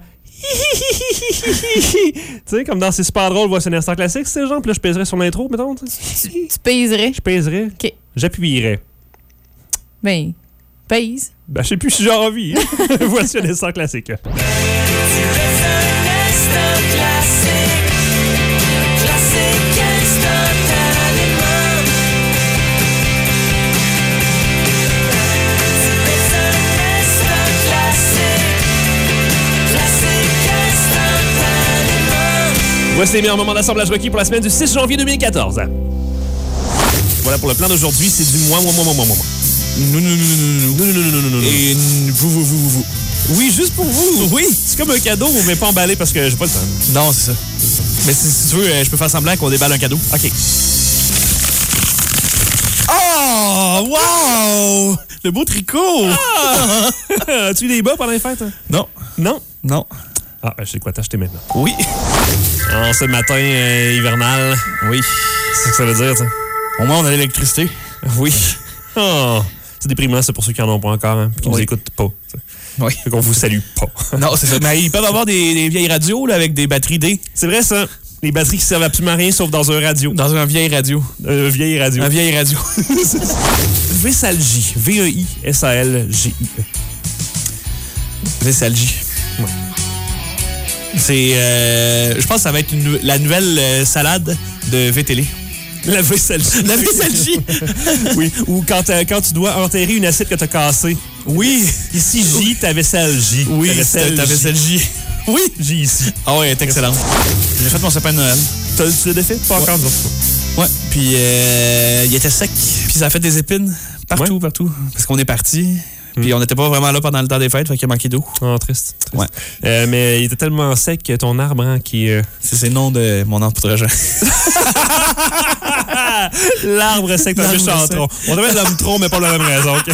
tu sais, comme dans C'est super drôle, voici un instant classique, c'est genre, puis là, je pèserais sur l'intro, mettons. Tu, tu pèserais? Je pèserais. OK. J'appuierais. Ben, pèse. Ben, je sais plus si j'ai envie. Voici un instant classique. Tu restes un instant classique, classique instantanément. Tu restes un instant classique, classique instantanément. Voici les meilleurs moments d'assemblage requis pour la semaine du six janvier deux mille quatorze. Voilà pour le plan d'aujourd'hui, c'est du moi, moi, moi, moi, moi, moi. Non, non, non, non, non, Non, non, non, non, non, non. Et vous, vous, vous, vous, vous. Oui, juste pour vous. Oui. C'est comme un cadeau, mais pas emballé parce que j'ai pas le temps. Non, c'est ça. Mais si, si tu veux, euh, je peux faire semblant qu'on déballe un cadeau. OK. Oh, wow! Le beau tricot! Ah! As-tu eu des bas pendant les fêtes? Hein? Non. Non? Non. Ah, je sais quoi t'acheter maintenant. Oui. En ce matin euh, hivernal. Oui. C'est ce que ça veut dire, ça? Au moins, on a l'électricité. Oui. Oh, c'est déprimant, c'est pour ceux qui en ont pas encore, hein, puis qui Oui. nous écoutent pas. T'sais. Oui. Fait qu'on vous salue pas. Non, c'est ça. Mais ils peuvent avoir des, des vieilles radios là, avec des batteries D. C'est vrai, ça. Les batteries qui servent absolument à rien sauf dans un radio. Dans un vieil radio. Un vieil radio. Un vieil radio. Vesalgie. V E I S A L G I E. Vessalgie. Ouais. C'est. Euh, je pense que ça va être une, la nouvelle euh, salade de V-Télé. La Vesalgie. La Vessalgie. Oui. Ou quand, euh, quand tu dois enterrer une assiette que t'as cassée. Oui. Ici, J, ta vaisselle J. Oui, ta vaisselle ta Vessalgie. Oui. J ici. Ah ouais, elle est excellente. J'ai fait mon sapin de Noël. T'as, tu l'as défait? Pas Ouais. encore, nous. Ouais. Puis euh, il était sec. Puis ça a fait des épines. Partout, Ouais. partout. Parce qu'on est parti. Puis on n'était pas vraiment là pendant le temps des fêtes, fait qu'il a manqué d'eau. Oh, triste. triste. Ouais. Euh, mais il était tellement sec que ton arbre, hein, qui... Euh... C'est c'est le nom de mon arbre poudre. L'arbre sec, t'as un L'arbre méchant sec. tronc. On devait être l'homme tronc, mais pas pour la même raison. OK?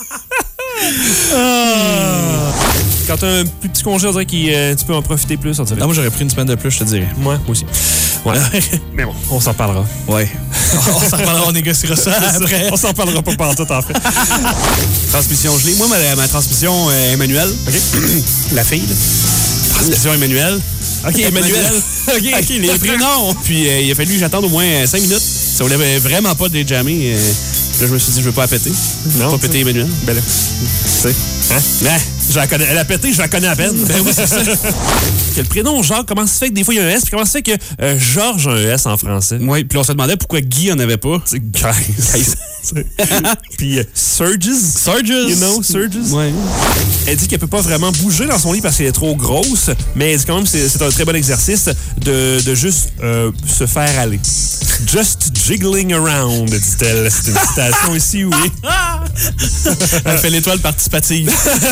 Ah. Quand t'as un plus petit congé, on dirait que euh, tu peux en profiter plus, on dirait. Non, moi j'aurais pris une semaine de plus, je te dirais. Moi aussi. Ouais. Mais bon, on s'en parlera. Ouais. on s'en reparlera, on négociera ça après. On s'en parlera pas partout, en fait. Transmission gelée. Moi, ma, ma transmission euh, Emmanuel. OK? La fille, là. Transmission Emmanuel. OK, Emmanuel. OK, OK, les prénoms. Puis euh, il a fallu que j'attende au moins cinq minutes. Ça voulait vraiment pas déjammer. Euh, là, je me suis dit, je veux pas la péter. Non, Pas péter Emmanuel. Ben là, tu sais, hein? Ouais. Je la connais. Elle a pété, je la connais à peine. Ben oui, c'est ça. Quel prénom, Jacques, comment ça se fait que des fois il y a un S, puis comment ça se fait que euh, Georges a un S en français? Oui, puis on se demandait pourquoi Guy en avait pas. C'est guys. Puis euh, Surges. Surges. You know, Surges. Ouais. Elle dit qu'elle peut pas vraiment bouger dans son lit parce qu'elle est trop grosse, mais elle dit quand même que c'est, c'est un très bon exercice de, de juste euh, se faire aller. Just jiggling around, dit-elle. C'est une citation ici, oui. Elle fait l'étoile participative.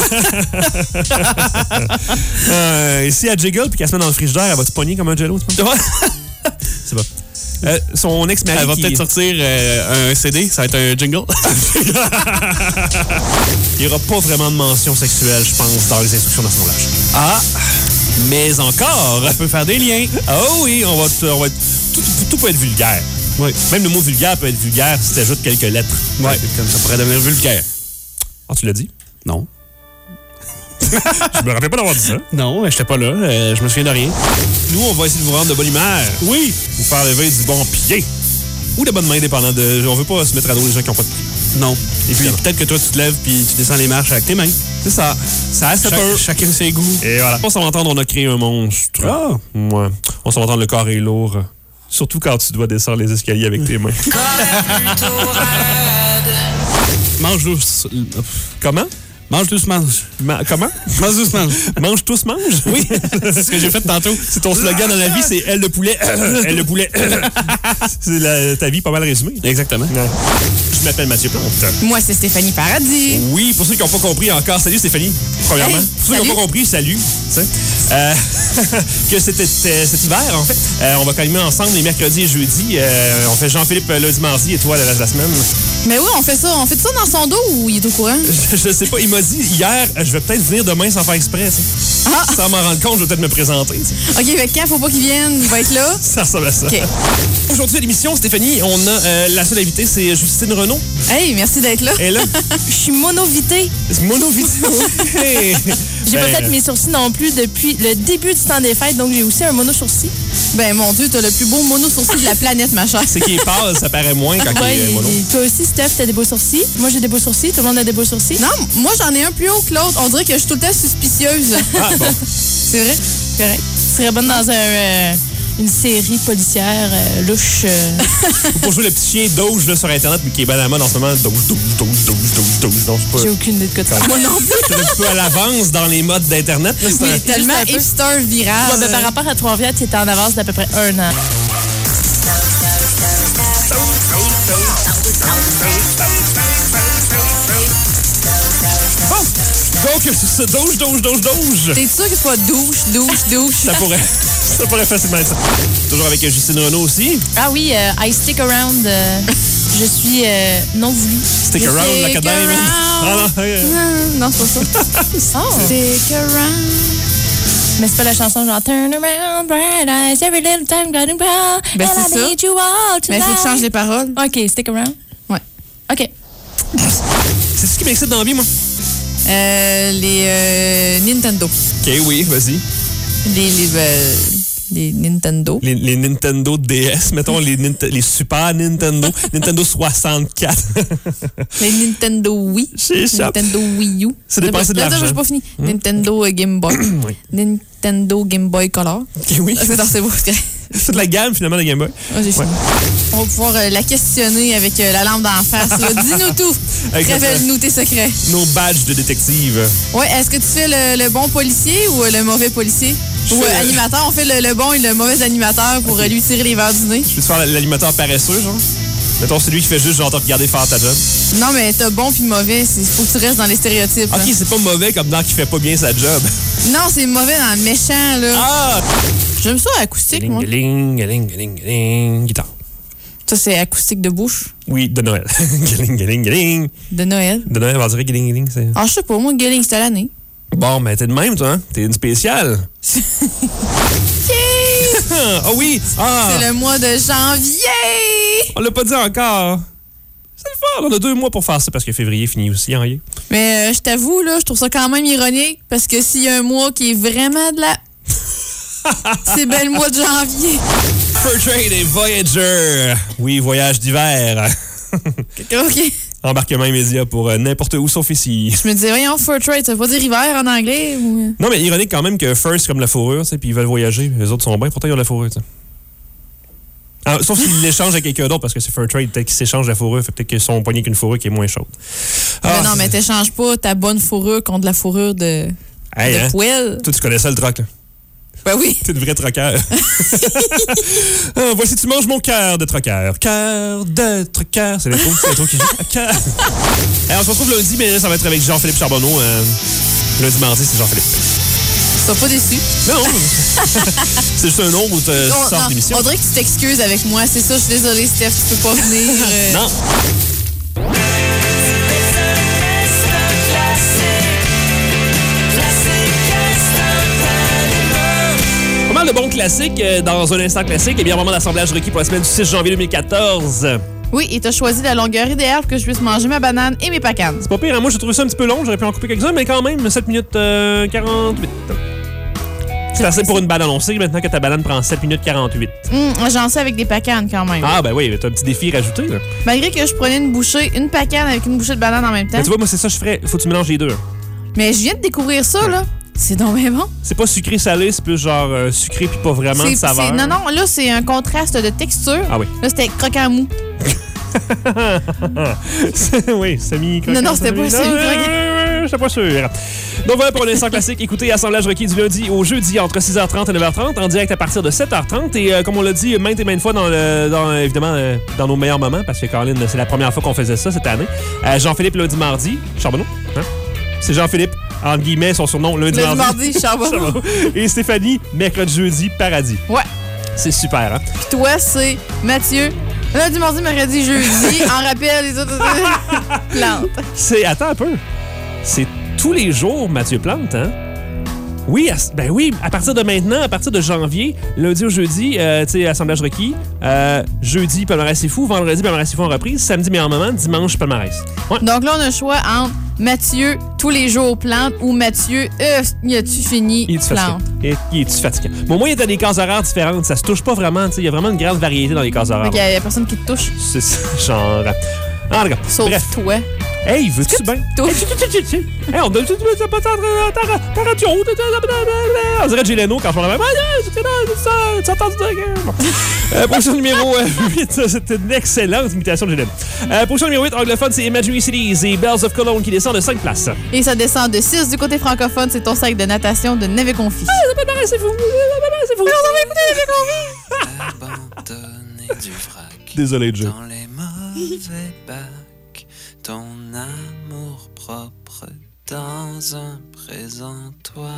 Euh, et si elle jiggle puis qu'elle se met dans le frigidaire, elle va te pogner comme un jello, tu penses? C'est bon. Euh, son ex-mari. Elle va qui... peut-être sortir euh, un C D, ça va être un jingle. Il n'y aura pas vraiment de mention sexuelle, je pense, dans les instructions d'assemblage. Ah, Mais encore, on peut faire des liens. oh oui, on va, t- on va être- tout, tout, tout peut être vulgaire. Oui. Même le mot vulgaire peut être vulgaire si tu ajoutes quelques lettres. Ouais, comme ça pourrait devenir vulgaire. Ah, tu l'as dit? Non. Je me rappelle pas d'avoir dit ça. Non, j'étais pas là. euh, je me souviens de rien. Nous, on va essayer de vous rendre de bonne humeur. Oui. Vous faire lever du bon pied. Ou de bonne main, dépendant de... On veut pas se mettre à dos les gens qui n'ont pas de pied. Non. Et puis Évidemment. peut-être que toi, tu te lèves puis tu descends les marches avec tes mains. C'est ça. Ça, ça Chaque- peut. chacun ses goûts. Et voilà. On s'en va entendre, on a créé un monstre. Ah. Ouais. On s'en va entendre, le corps est lourd. Surtout quand tu dois descendre les escaliers avec tes mains. Mange douce. Comment? Mange douce, mange. Ma- comment? Mange douce, mange. Mange tous, mange? Oui, c'est ce que j'ai fait tantôt. C'est ton slogan dans la vie, c'est elle le poulet, elle le poulet. C'est la- ta vie pas mal résumée. Exactement. Ouais. Je m'appelle Mathieu Plante. Moi, c'est Stéphanie Paradis. Oui, pour ceux qui n'ont pas compris encore, salut Stéphanie, premièrement. Hey, pour ceux qui salut. n'ont pas compris, salut. Tu sais. Euh, que c'était euh, cet hiver, en fait. Euh, on va calmer ensemble les mercredis et jeudis. Euh, on fait Jean-Philippe lundi, mardi et toi le reste de la semaine. Mais oui, on fait ça. On fait ça dans son dos ou il est au courant? Je, je sais pas, il m'a dit hier, je vais peut-être venir demain sans faire exprès. Tu sais. Ah! Sans m'en rendre compte, je vais peut-être me présenter. Tu sais. OK, fait que quand faut pas qu'il vienne, il va être là. Ça ressemble à ça. OK. Aujourd'hui à l'émission, Stéphanie, on a euh, la seule invitée, c'est Justine Renaud. Hey, merci d'être là. Elle est là. Je suis monovitée. C'est monovidéo. Hey. J'ai Ben, pas fait mes sourcils non plus depuis le début du temps des fêtes, donc j'ai aussi un mono-sourcil. Ben, mon Dieu, t'as le plus beau mono-sourcil de la planète, ma chère. C'est qui est pâle, ça paraît moins quand Ouais, il est mono. et toi aussi, Steph, t'as des beaux sourcils. Moi, j'ai des beaux sourcils. Tout le monde a des beaux sourcils. Non, moi, j'en ai un plus haut que l'autre. On dirait que je suis tout le temps suspicieuse. Ah, bon. C'est vrai? Correct. Tu serais bonne dans un, euh, une série policière euh, louche. Euh... Pour jouer le petit chien Doge là, sur Internet, mais qui est bien à la mode en ce moment. Doge, Doge, Doge, Doge, Doge, Doge. Donc, je sais J'ai pas. aucune idée de quoi tu parles. Moi non plus. Je suis un peu à l'avance dans les modes d'Internet. Là, c'est Il un- est tellement Juste un peu. hipster viral. Ouais, ben, par rapport à Trois-Rivières, tu étais en avance d'à peu près un an. Bon, donc, c'est Doge, Doge, Doge, Doge. T'es sûr que c'est pas douche, douche, douche? Ça pourrait, ça pourrait facilement être ça. Toujours avec Justine Renaud aussi. Ah oui, euh, I stick around. euh, je suis euh, non voulu. Stick around, Stick l'académie. around. Ah non, euh, Non, non, c'est pas ça. Oh. Stick around. Mais c'est pas la chanson genre Turn around, bright eyes, every little time getting brown. Ben, and c'est I ça. need you all Mais il faut que tu changes les paroles. OK, stick around. Ouais. OK. c'est ce qui m'excite dans la vie, moi. Euh, les euh, Nintendo. OK, oui, vas-y. Les, les, euh, les Nintendo. Les, les Nintendo D S, mettons, les, Nint- les Super Nintendo, Nintendo soixante-quatre. Les Nintendo Wii. J'échappe. Nintendo Wii U. C'est dépensé de Attends, l'argent. j'ai pas fini. Nintendo euh, Game Boy. Oui. Nintendo Game Boy Color. OK, oui. Ah, c'est dans c'est beau. c'est correct. C'est toute la gamme, finalement, de Game Boy. Ah, j'ai fini. On va pouvoir euh, la questionner avec euh, la lampe d'en face. là. Dis-nous tout. Avec Révèle-nous tes secrets. Nos badges de détective. Ouais, est-ce que tu fais le, le bon policier ou euh, le mauvais policier? Je Ou fais- euh, animateur? On fait le, le bon et le mauvais animateur pour euh, lui tirer les verres du nez. Je peux te faire l'animateur paresseux, genre? Mettons, c'est lui qui fait juste, genre, te regarder faire ta job. Non, mais t'as bon puis mauvais. Il faut que tu restes dans les stéréotypes. OK, là. c'est pas mauvais comme dans qui fait pas bien sa job. Non, c'est mauvais dans le méchant, là. Ah! J'aime ça, acoustique, moi. Galing, galing, galing, galing, guitare. Ça, c'est acoustique de bouche. Oui, de Noël. Galing, galing, galing. De Noël. De Noël, on dirait galing, galing, c'est... Ah, je sais pas, moi, Gilling, c'était l'année. Bon, ben, t'es de même, toi, hein? T'es une spéciale. Ah oh, oui! Ah! C'est le mois de janvier! On l'a pas dit encore. C'est le fun, on a deux mois pour faire ça parce que février finit aussi en rien. Mais euh, je t'avoue, là, je trouve ça quand même ironique parce que s'il y a un mois qui est vraiment de la... c'est bien le mois de janvier. Fur Trade et Voyager. Oui, voyage d'hiver. OK. Embarquement immédiat pour euh, n'importe où sauf ici. Je me disais, voyons, fur trade, ça veut pas dire hiver en anglais? Ou... Non, mais ironique quand même que Fur, c'est comme la fourrure, tu sais, puis ils veulent voyager. Les autres sont bien, pourtant ils ont de la fourrure, tu sais. Ah, sauf s'ils l'échangent avec quelqu'un d'autre parce que c'est Fur Trade, peut-être qu'ils s'échangent la fourrure, fait peut-être qu'ils sont poignés qu'une fourrure qui est moins chaude. Mais Ah, non, mais t'échanges pas ta bonne fourrure contre la fourrure de, hey, de hein? poêle. Toi, tu connais ça le troc, là. Ben oui. T'es une vraie troqueur. Ah, voici, tu manges mon cœur de troqueur. Cœur de troqueur. C'est l'intro, c'est l'intro qui joue. Cœur. Alors, on se retrouve lundi, mais ça va être avec Jean-Philippe Charbonneau. Euh, lundi, mardi, c'est Jean-Philippe. Sois pas déçu. Non, c'est juste un nom où tu On, sors non, d'émission. on dirait que tu t'excuses avec moi. C'est ça, je suis désolée, Steph, tu peux pas venir. euh. Non. Pas mal de bons classiques euh, dans un instant classique. Et bien, moment d'assemblage requis pour la semaine du six janvier deux mille quatorze. Oui, et t'as choisi la longueur idéale pour que je puisse manger ma banane et mes pacanes. C'est pas pire, hein? Moi j'ai trouvé ça un petit peu long, j'aurais pu en couper quelques-uns, mais quand même, sept minutes euh, quarante-huit. C'est assez pour une banane. On sait maintenant que ta banane prend sept minutes quarante-huit. Hum, j'en sais avec des pacanes quand même. Ah ben oui, t'as un petit défi rajouté, là. Malgré que je prenais une bouchée, une pacane avec une bouchée de banane en même temps. Mais tu vois, moi c'est ça que je ferais, faut que tu mélanges les deux. Mais je viens de découvrir ça, là. C'est donc bien bon. C'est pas sucré-salé, c'est plus genre euh, sucré puis pas vraiment de C'est- saveur. c'est- Non, non, là, c'est un contraste de texture. Ah oui. Là, c'était croquant mou. Oui, semi Non, non, c'était pas semi-croquant. J'étais pas sûr. Donc voilà pour l'instant classique. Écoutez, assemblage requis du lundi au jeudi entre six heures trente et neuf heures trente, en direct à partir de sept heures trente. Et euh, comme on l'a dit maintes et maintes fois, dans, le, dans évidemment, euh, dans nos meilleurs moments, parce que Caroline, c'est la première fois qu'on faisait ça cette année. Euh, Jean-Philippe lundi, mardi. Charbonneau, hein? C'est Jean-Philippe entre guillemets, son surnom, lundi, Lundi, mardi. mardi, Charbonneau. Et Stéphanie, mercredi, jeudi, paradis. Ouais. C'est super, hein? Puis toi, c'est Mathieu. Lundi, mardi, mercredi, jeudi. En rappel, les autres plantes. C'est... Attends un peu. C'est tous les jours Mathieu Plante, hein? Oui, à, ben oui, à partir de maintenant, à partir de janvier, lundi au jeudi, euh, tu sais, assemblage requis. Euh, jeudi, palmarès c'est fou. Vendredi, palmarès c'est fou en reprise. Samedi, meilleur moment. Dimanche, palmarès. Ouais. Donc là, on a le choix entre Mathieu, tous les jours plante, ou Mathieu, euh, y a-tu fini Il est-tu plante? fatiguant? Il est-tu fatiguant? Bon, au moins, il y a des cases horaires différentes. Ça se touche pas vraiment. Il y a vraiment une grande variété dans les cases horaires. Donc, il y a personne qui te touche. C'est ça, genre... Ah, regarde. Sauf Bref. toi. Hey, veux-tu bien? Touche. Hey, on donne tout ta radio. On dirait Jay Leno quand je parle de même. Tu entends ça? Position numéro huit, c'était une excellente imitation de Jay Leno. Euh, position numéro huit, anglophone, c'est Imaginary Cities et Bells of Cologne qui descend de cinq places. Et ça descend de six du côté francophone. C'est ton sac de natation de Neve Confi. Ah, ça peut c'est fou. C'est fou. Mais on va écouter Neve Abandonné du vrac. Désolé, Jay. Dans les mauvais bacs, ton amour propre dans un présentoir.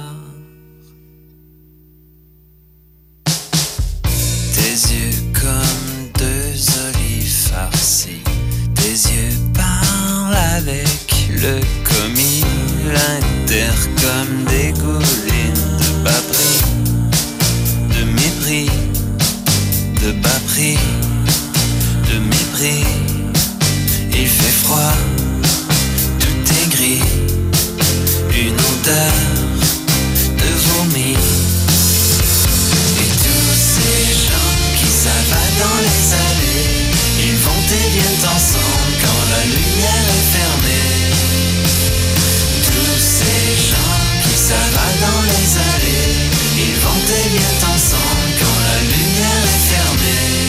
Tes yeux comme deux olives farcies, tes yeux parlent avec le commis, l'intercom des goulines de bas prix, de mépris, de bas prix, de mépris. Il fait froid, tout est gris, une odeur de vomi. Et tous ces gens qui s'avalent dans les allées, ils vont et viennent ensemble quand la lumière est fermée. Tous ces gens qui s'avalent dans les allées, ils vont et viennent ensemble quand la lumière est fermée.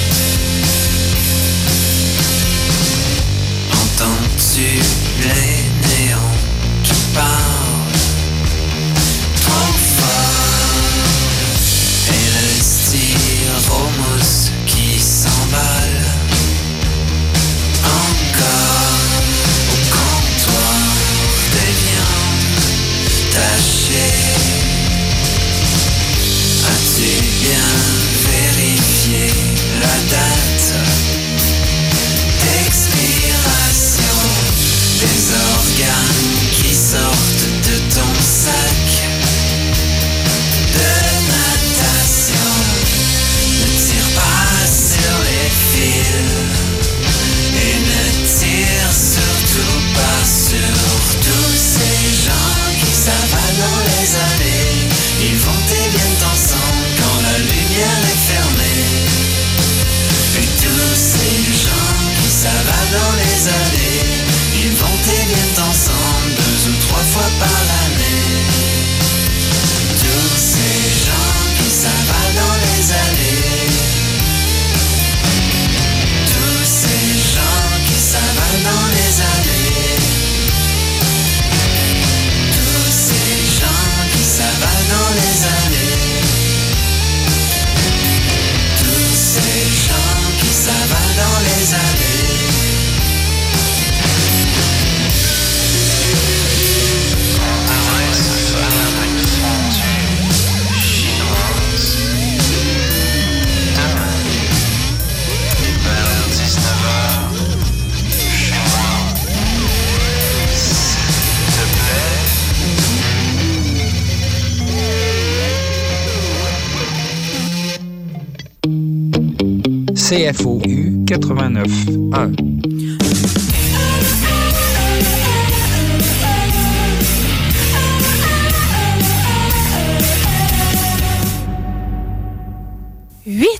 Entends-tu les néons qui parlent trop fort et le styromousse qui s'emballe encore au comptoir des viandes tachées? As-tu bien vérifié la date d'expiration des organes qui sortent de ton sac de natation? Ne tire pas sur les fils et ne tire surtout pas sur tous ces gens qui s'avalent dans les allées. Ils vont et viennent ensemble quand la lumière est fermée. Et tous ces gens qui s'avalent dans les allées, ils vont et viennent ensemble deux ou trois fois par l'année. Tous ces gens qui s'avalent dans les allées, tous ces gens qui s'avalent dans les allées, tous ces gens qui s'avalent dans les allées, tous ces gens qui s'avalent dans les allées. C F O U quatre-vingt-neuf un. Huit.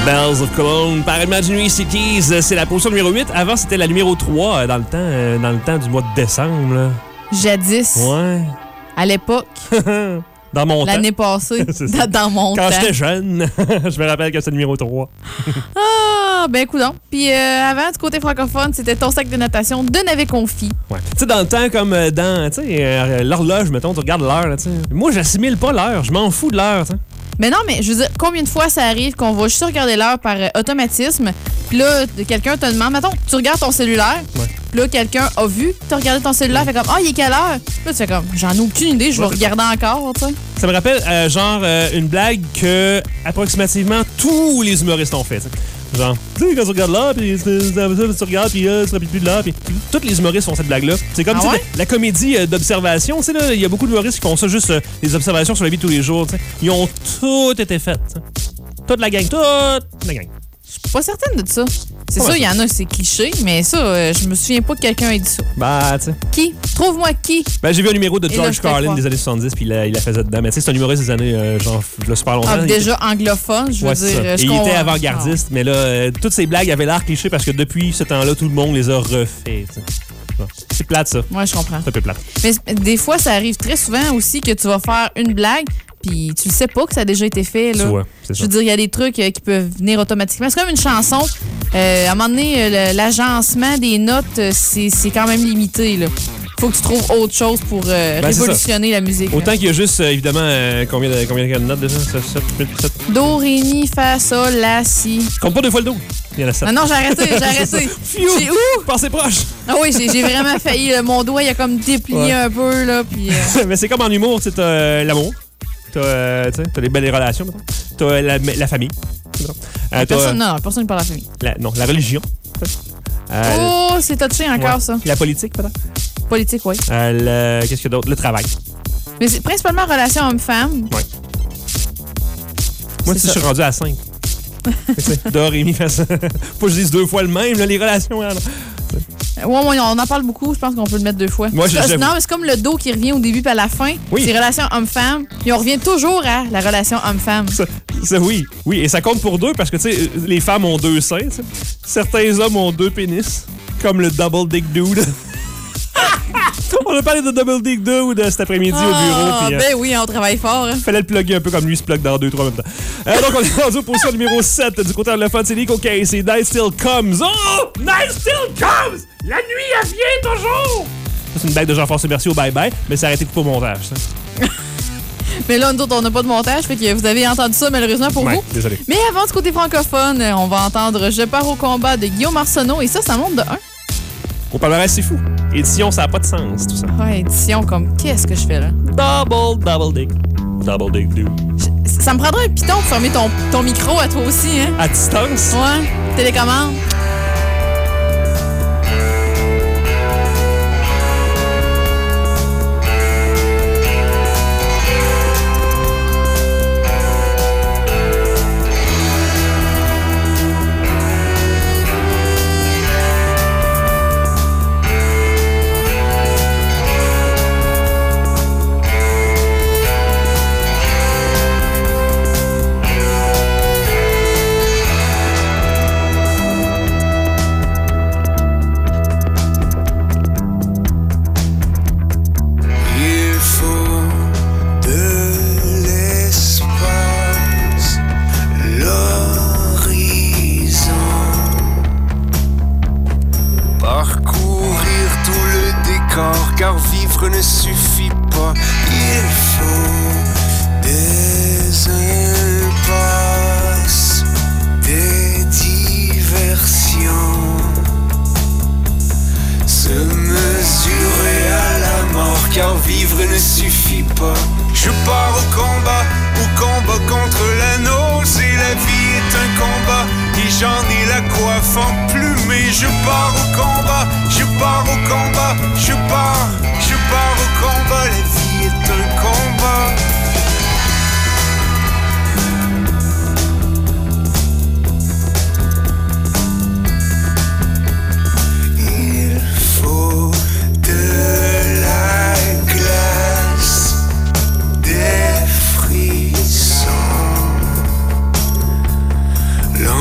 Bells of Cologne par Imaginary Cities. C'est la position numéro huit. Avant, c'était la numéro trois dans le temps, euh, dans le temps du mois de décembre. Là. Jadis. Ouais. À l'époque. Dans mon temps. L'année passée. dans, dans mon Quand temps. j'étais jeune, je me rappelle que c'est le numéro trois. Ah, ben coudonc. Puis euh, avant, du côté francophone, c'était ton sac de natation de navet confit. Ouais. Tu sais, dans le temps, comme dans tu sais, euh, l'horloge, mettons, tu regardes l'heure. Là, tu sais. Moi, j'assimile pas l'heure. Je m'en fous de l'heure. Tu sais. Mais non, mais je veux dire, combien de fois ça arrive qu'on va juste regarder l'heure par euh, automatisme, puis là, quelqu'un te demande, mettons, tu regardes ton cellulaire, ouais. puis là, quelqu'un a vu, tu as regardé ton cellulaire, fait comme, ah, oh, il est quelle heure? Puis là, tu fais comme, j'en ai aucune idée, je vais ouais, regarder encore, tu sais. Ça me rappelle, euh, genre, euh, une blague que approximativement tous les humoristes ont fait, t'sais. Genre, tu sais, quand tu regardes là, puis tu regardes, puis euh, tu te rappelles plus de là, puis tous les humoristes font cette blague-là. C'est comme, ah ouais? la, la comédie euh, d'observation, tu sais, là, il y a beaucoup d'humoristes qui font ça, juste euh, des observations sur la vie de tous les jours, tu sais. Ils ont tout été faits, t'sais. Toute la gang, toute la gang. Je suis pas certaine de ça. C'est sûr, il y en a, c'est cliché, mais ça, euh, je me souviens pas que quelqu'un ait dit ça. Bah, tu sais. Qui? Trouve-moi qui? Ben, j'ai vu un numéro de Et George là, Carlin des années soixante-dix, puis il la, il la faisait dedans. Mais tu sais, c'est un humoriste des années, euh, genre, là, super longtemps. Ah, déjà était... anglophone, je veux ouais, dire. Et il était avant-gardiste, mais là, euh, toutes ces blagues avaient l'air clichés parce que depuis ce temps-là, tout le monde les a refait. Bon. C'est plate, ça. Ouais, je comprends. C'est un peu plate. Mais des fois, ça arrive très souvent aussi que tu vas faire une blague, puis tu le sais pas que ça a déjà été fait. Là. Tu vois, c'est ça. Je veux dire, il y a des trucs euh, qui peuvent venir automatiquement. C'est comme une chanson. Euh, à un moment donné, euh, l'agencement des notes, euh, c'est quand même limité. Là. Faut que tu trouves autre chose pour euh, ben, révolutionner la musique. Autant qu'il y a juste, euh, évidemment, euh, combien, de, combien de notes déjà? sept, huit, sept Do, ré, mi, fa, sol, la, si. Compte pas deux fois le do. Il y en a sept. Ah non, j'ai arrêté, j'ai arrêté. J'ai où? Passé proche. Ah oui, j'ai vraiment failli. Là, mon doigt, il a comme déplié ouais. un peu. Là, puis, euh... Mais c'est comme en humour, tu sais, t'as euh, l'amour. T'as euh, les belles relations, t'as la, la famille. Euh, personne, non, personne ne parle de la famille. La, non, la religion. Euh, oh, c'est touché encore, ouais. ça. La politique, peut-être. Politique, oui. Euh, Qu'est-ce qu'il y a d'autre? Le travail. Mais c'est principalement relation homme-femme. Oui. Moi, si je suis rendu à cinq. Do, ré, mi, fa, sol. Pas que je dise deux fois le même, là, les relations. Là. Ouais, ouais, on en parle beaucoup. Je pense qu'on peut le mettre deux fois. Moi, je, non, mais c'est comme le do qui revient au début puis à la fin. Oui. C'est relation homme-femme. Puis on revient toujours à la relation homme-femme. Ça, ça, oui, oui. Et ça compte pour deux parce que, tu sais, les femmes ont deux seins. T'sais. Certains hommes ont deux pénis. Comme le double dick dude. On a parlé de double dick dude cet après-midi ah, au bureau. Pis, ben euh, oui, on travaille fort. Hein. Fallait le plugger un peu comme lui se plug dans deux, trois en même temps. Euh, donc, on est rendu au position numéro sept du côté anglophone. C'est Nico Case et Night Still Comes. Oh! Night Still Comes! La nuit, elle vient toujours! Ça, c'est une blague de Jean-François Mercier au bye-bye, mais ça a arrêté pour montage, ça. Mais là, nous autres, on n'a pas de montage, fait que vous avez entendu ça malheureusement pour ouais, vous. Désolé. Mais avant, du côté francophone, on va entendre Je pars au combat de Guillaume Arsenault et ça, ça monte de un. Au palmarès, c'est fou. Édition, ça n'a pas de sens, tout ça. Ouais, édition comme qu'est-ce que je fais là? Double, double dick. Double dick do. Je, ça me prendrait un piton pour fermer ton, ton micro à toi aussi, hein? À distance? Ouais. Télécommande. Long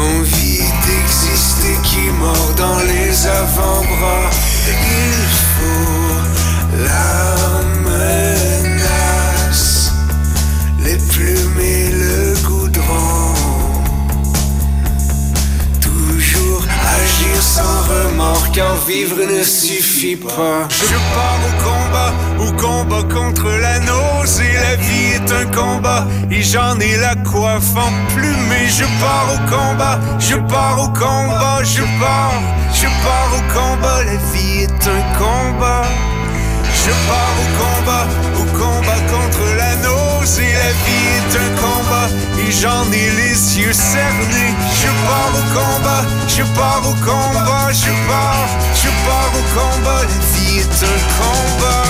mort car vivre ne suffit pas. Je pars au combat, au combat contre la nausée. La vie est un combat et j'en ai la coiffe emplumée. Je pars au combat, je pars au combat, je pars, je pars au combat. La vie est un combat. Je pars au combat, au combat contre la nausée. La vie est un combat et j'en ai les yeux cernés. Je pars au combat, je pars au combat, je pars, je pars au combat. La vie est un combat.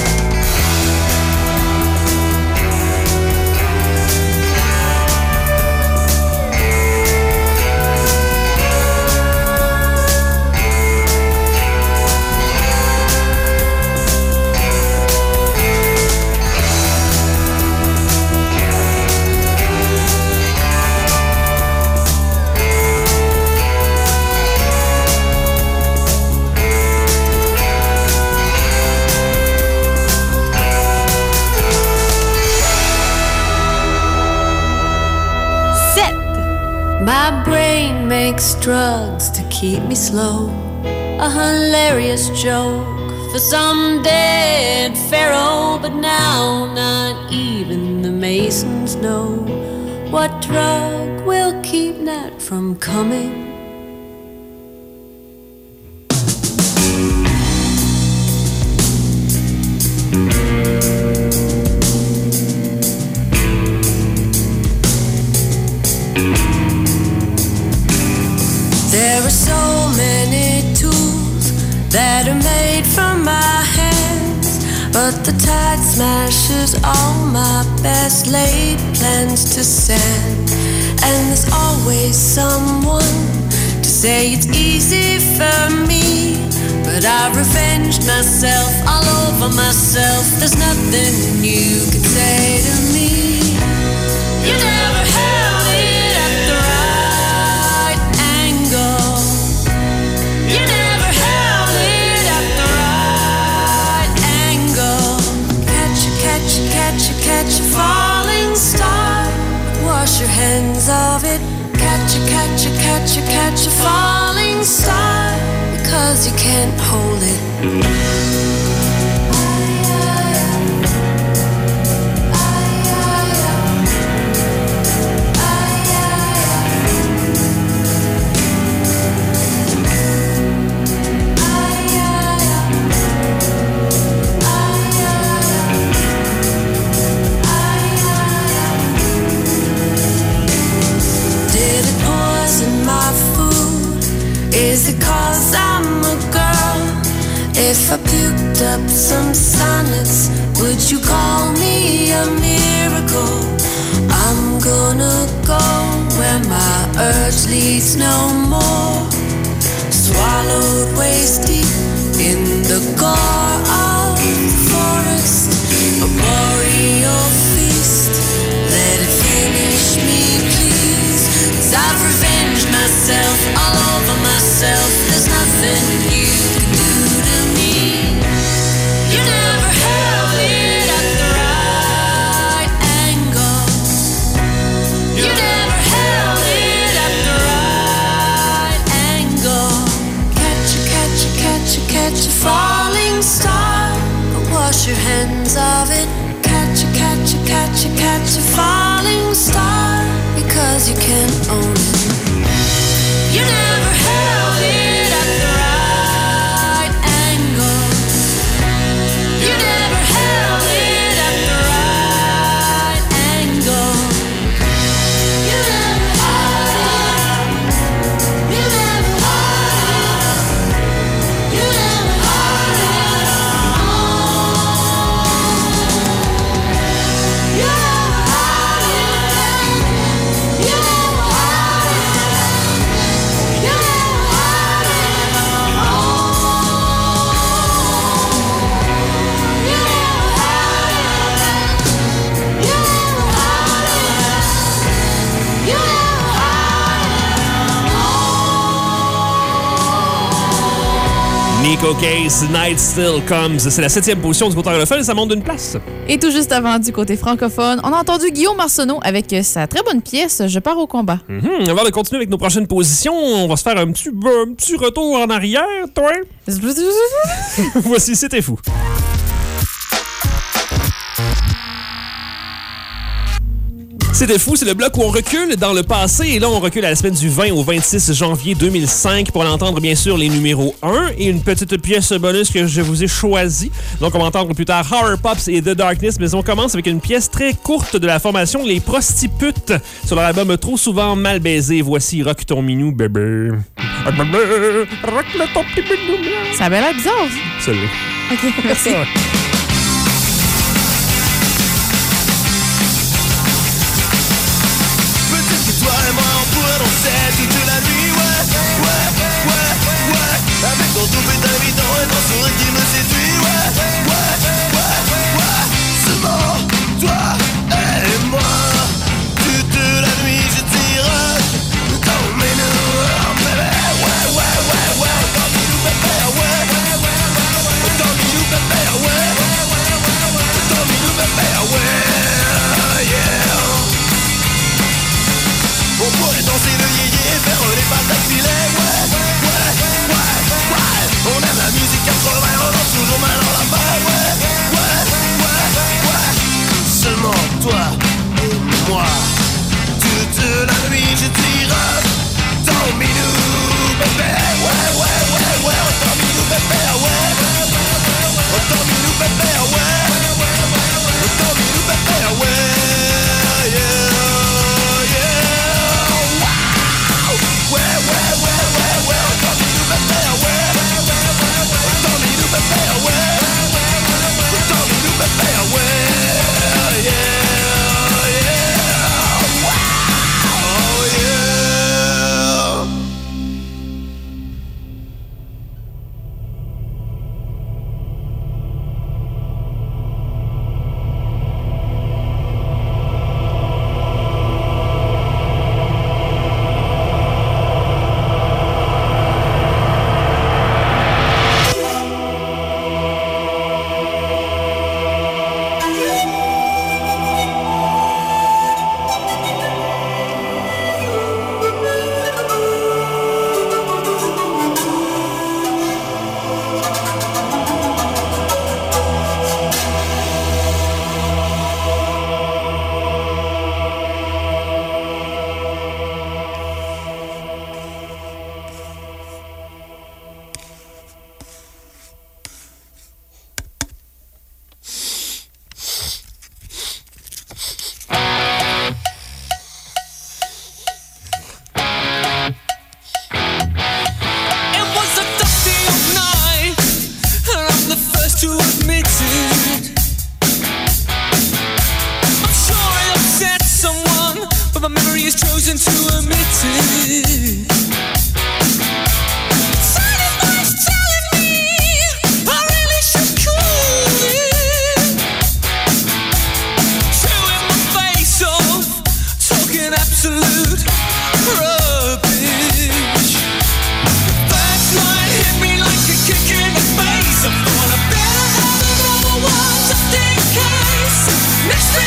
My brain makes drugs to keep me slow. A hilarious joke for some dead pharaoh. But now not even the Masons know what drug will keep Nat from coming. There are so many tools that are made from my hands, but the tide smashes all my best laid plans to sand. And there's always someone to say it's easy for me, but I revenged myself all over myself. There's nothing you can say to me. You never held it at the right angle. You never held it at the right angle. Catch a, catch a, catch a, catch a falling star. Wash your hands of it. Catch a, catch a, catch a, catch a falling star, because you can't hold it. Is it 'cause I'm a girl? If I puked up some sonnets, would you call me a miracle? I'm gonna go where my urge leads no more. Swallowed waist deep in the gore of the forest. A boreal feast, let it finish me please. 'Cause I've revenged myself all over myself. There's nothing you can do to me. You never held it at the right angle. You never held it at the right angle. Catch a, catch a, catch a, catch a falling star, but wash your hands of it. Catch a, catch a, catch a, catch a falling star, because you can't own it. You never held it at the right angle. You never held it at the right angle. You never held it. You never held it. You never held it. You never held it. You never held it. Echo Case, Night Still Comes. C'est la septième position du côté anglophone et ça monte d'une place. Et tout juste avant, du côté francophone, on a entendu Guillaume Arsenault avec sa très bonne pièce « Je pars au combat ». Mm-hmm. Avant de continuer avec nos prochaines positions, on va se faire un petit, un petit retour en arrière, toi. Voici C'était fou. C'était fou, c'est le bloc où on recule dans le passé. Et là, on recule à la semaine du vingt au vingt-six janvier deux mille cinq pour l'entendre, bien sûr, les numéros un et une petite pièce bonus que je vous ai choisie. Donc, on va entendre plus tard Horror Pops et The Darkness. Mais on commence avec une pièce très courte de la formation Les Prostitutes sur leur album Trop souvent mal baisé. Voici Rock ton minou, bébé. Rock ton petit minou. Ça avait l'air bizarre. Celui-là. OK, merci. Toi et moi on pourrait danser toute la nuit, ouais, ouais, ouais, ouais. Avec ton toupet d'invitant et ton sourire qui me séduit, ouais, ouais, ouais, ouais. Seulement toi et moi, toute la nuit je tire dans mes nœuds, bébé, ouais, ouais, ouais, ouais. Dans mes loups, bébé, ouais, dans mes loups, bébé, ouais, dans mes loups, bébé, ouais, yeah. On pourrait danser le yéyé, faire les pattes à filet, ouais, ouais, ouais, ouais. On aime la musique quatre-vingts, on danse toujours main dans la main, ouais, ouais, ouais, ouais. Seulement toi et moi, toute la nuit je tire dans mes loups, bébé, ouais, ouais, ouais, ouais. Dans mes loups, bébé, ouais, dans mes loups, bébé, ouais, dans mes loups, bébé, ouais, yeah.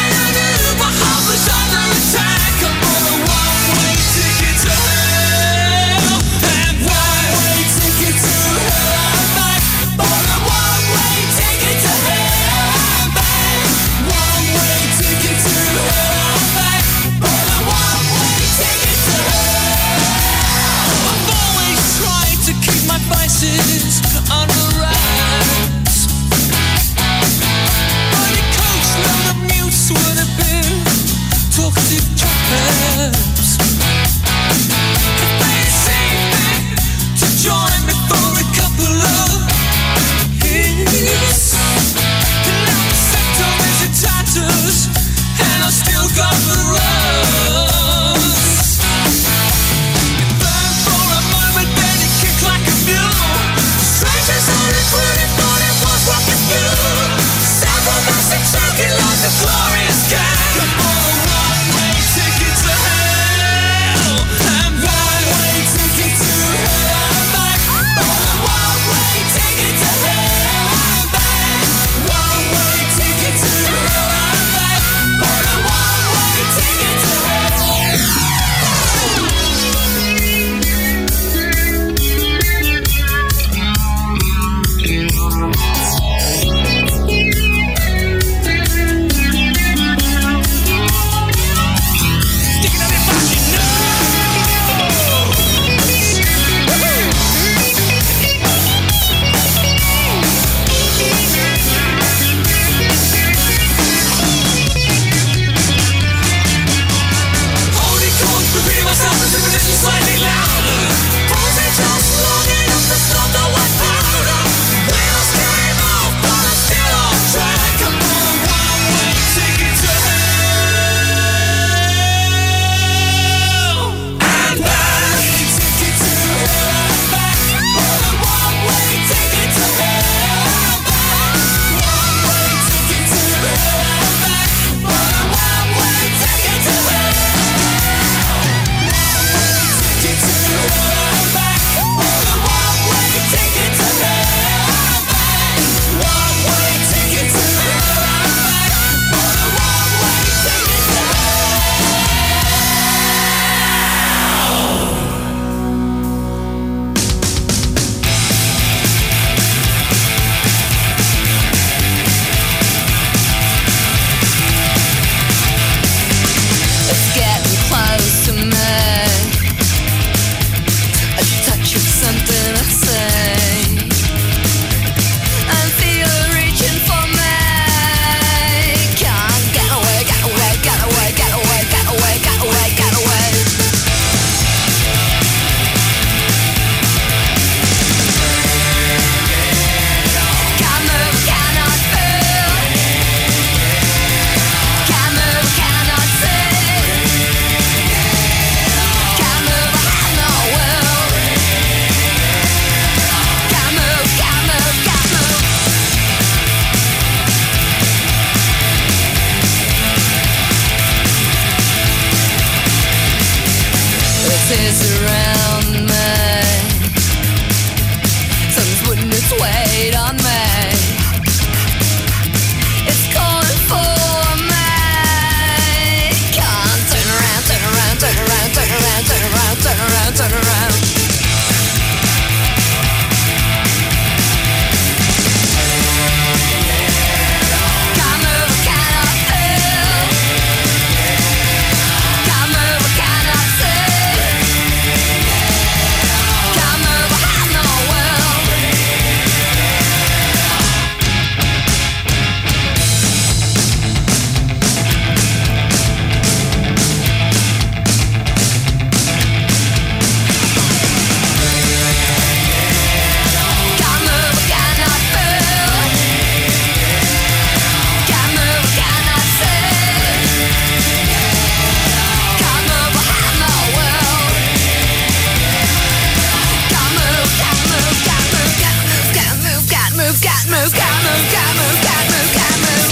Next thing I knew, my heart was under attack. I'm on a one-way ticket to hell. Listen slightly louder. Was it just long enough to stop the white powder? Wheels came off, but I'm still on track. I'm on a one-way ticket to hell and back. Ticket to hell and back. On a one-way ticket to hell and back. One-way ticket to hell and back. On a one-way ticket to hell. Ticket to hell and back. On a one-way ticket to hell and back. One-way ticket to hell and back. On a one-way ticket to It's getting close to me. A touch of something I say. I feel reaching for me. Can't get away, get away, get away, get away, get away, get away, get away. Can't move, cannot feel. Can't move, cannot see. Can't move, I have no will. Can't move, can't move, can't move. It is around me. Something's putting its weight on me. It's calling for me. Can't turn around, turn around, turn around, turn around, turn around, turn around, turn around. Can't move, cannot feel. Can't move, cannot see. Can't move, I have no will. Can't move, cannot feel. Can't move, cannot see. Can't move, I have no will. Can't move, can't move, can't move, can't move, can't move, can't move, can't move, can't move, can't move, can't move, can't move.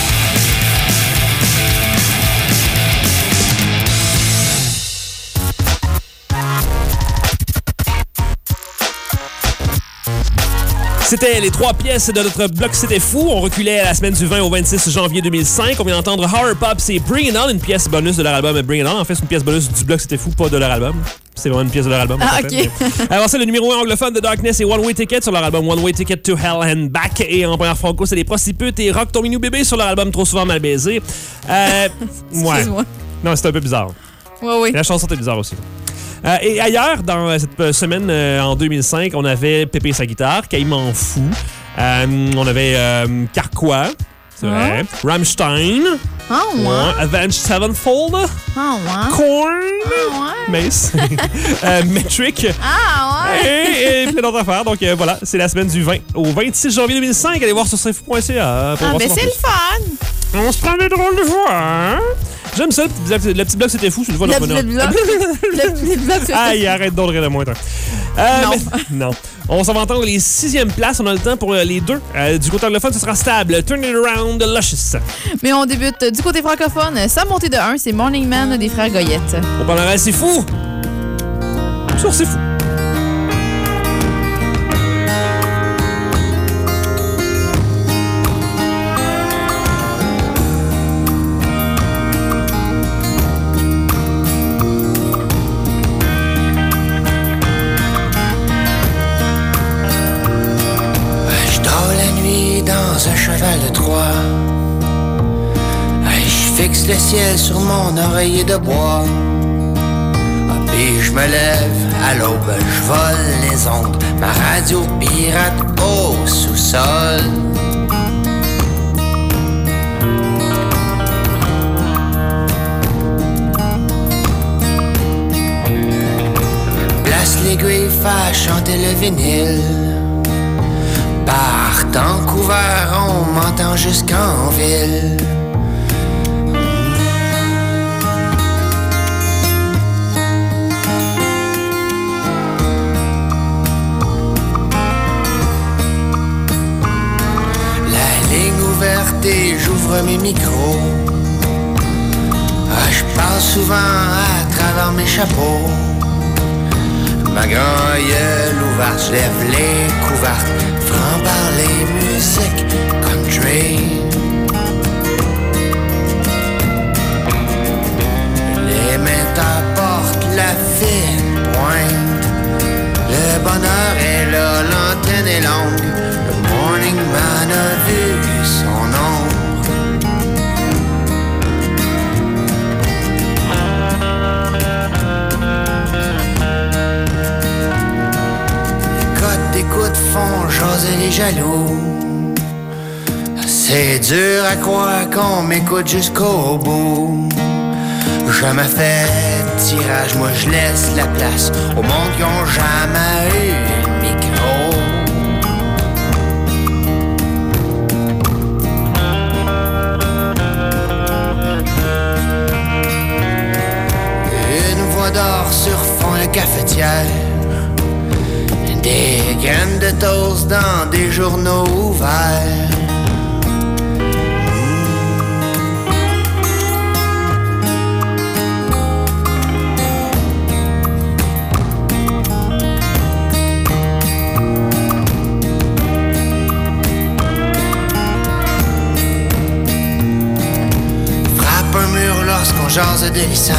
C'était les trois pièces de notre bloc C'était fou. On reculait à la semaine du vingt au vingt-six janvier deux mille cinq. On vient d'entendre Horror Pop, c'est Bring It On, une pièce bonus de leur album Bring It On. En fait, c'est une pièce bonus du bloc C'était fou, pas de leur album. C'est vraiment une pièce de leur album. Ah, en fait. ok. Mais... Alors, c'est le numéro un anglophone de Darkness et One Way Ticket sur leur album One Way Ticket to Hell and Back. Et en première franco, c'est les Prostitutes et Rock Ton Minou Bébé sur leur album Trop Souvent Mal Baisé. Euh, ouais. Excuse-moi. Non, c'est un peu bizarre. Oui, oui. Et la chanson était bizarre aussi. Euh, et ailleurs, dans euh, cette semaine, euh, en deux mille cinq, on avait Pépé sa guitare, Caïman Fou. Euh, on avait euh, Carquois, c'est vrai. Ah. Rammstein. Ah, ouais. Ouais. Avenged Sevenfold. Ah, ouais. Korn. Ah, ouais. Mace. euh, Metric. Ah, ouais. Et, et plein d'autres affaires. Donc euh, voilà, c'est la semaine du vingt au vingt-six janvier deux mille cinq. Allez voir sur c f point c a. Ah, ben c'est le fun. On se prend des drôles de voix, hein? J'aime ça, le petit bloc, le petit bloc C'était fou, c'est le voix Le d'entrepreneur. petit bloc. Le petit bloc, c'était Aïe, arrête donc de rire de moi, toi. Euh, Non. mais- non. On s'en va entendre les sixièmes places. On a le temps pour euh, les deux. Euh, du côté anglophone, ce sera Stable. Turn It Around de Luscious. Mais on débute du côté francophone. Sa montée de un, c'est Morning Man des frères Goyette. On parlera C'est fou. Sur C'est fou. Je dors la nuit dans un cheval de Troie. Hey, je fixe le ciel sur mon oreiller de bois. Ah, puis je me lève à l'aube, je vole les ondes. Ma radio pirate au sous-sol. faire chanter le vinyle. Partant couvert, on m'entend jusqu'en ville. La ligne ouverte et j'ouvre mes micros. Ah, je parle souvent à travers mes chapeaux. Ma grand gueule ouverte, je lève les couvertes, franc parler musique country. Les mains t'apportent la fine pointe. Le bonheur est là, l'antenne est longue. Le morning man a vu son ombre. Écoute, font jaser les jaloux. C'est dur à croire qu'on m'écoute jusqu'au bout. Jamais fait tirage, moi je laisse la place au monde qui ont jamais eu le micro. Une voix d'or sur fond de cafetière. Des graines de toast dans des journaux ouverts. Frappe un mur lorsqu'on jase de licence.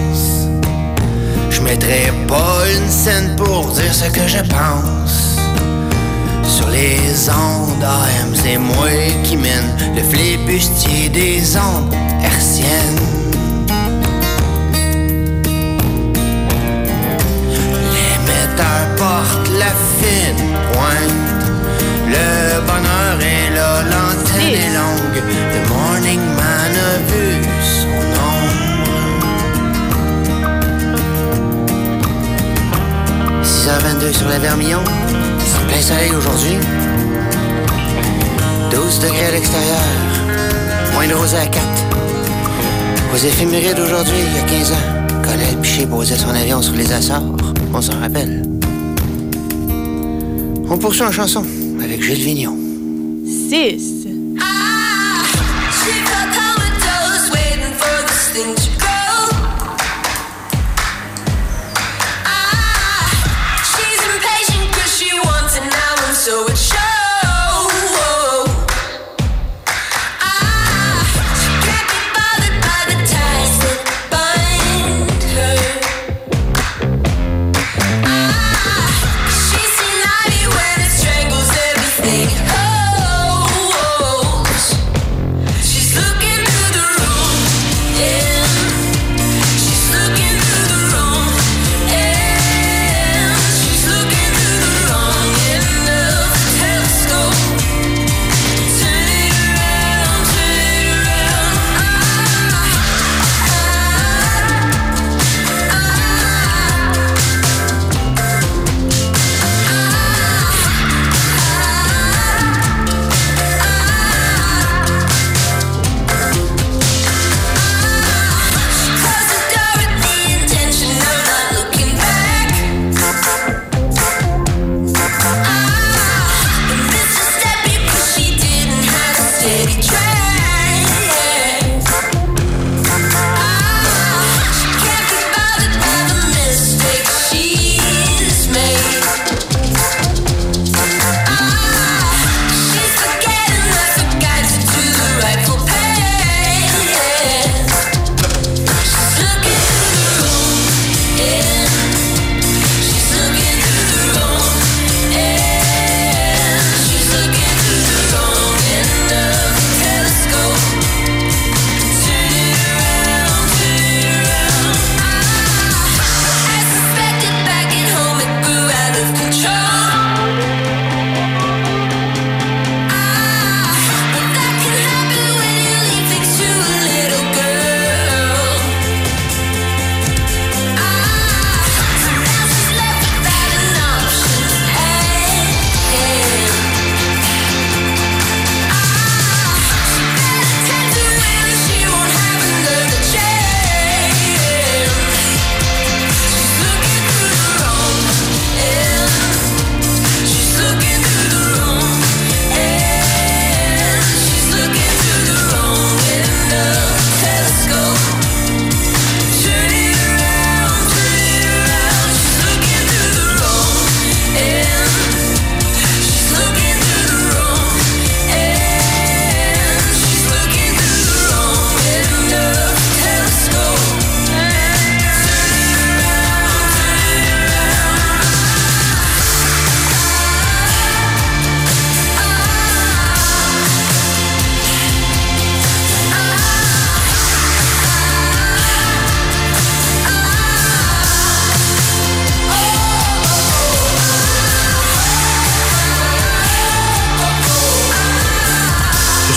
Je mettrai pas une scène pour dire ce que je pense. Sur les ondes A M, c'est moi qui mène le flibustier des ondes hertziennes. L'émetteur porte la fine pointe. Le bonheur est là, l'antenne est longue. Le morning man a vu son ombre. six heures vingt-deux sur la Vermillon. C'est plein soleil aujourd'hui. douze degrés à l'extérieur. Moins de rosée à quatre. Aux éphémérides d'aujourd'hui, il y a quinze ans, Colette Piché posait son avion sur les Açores. On s'en rappelle. On poursuit en chanson avec Gilles Vigneault. six. So it shows. Ah, she can't be bothered by the ties that bind her. Ah, she's seen ivy when it strangles everything it holds. She's looking through the room in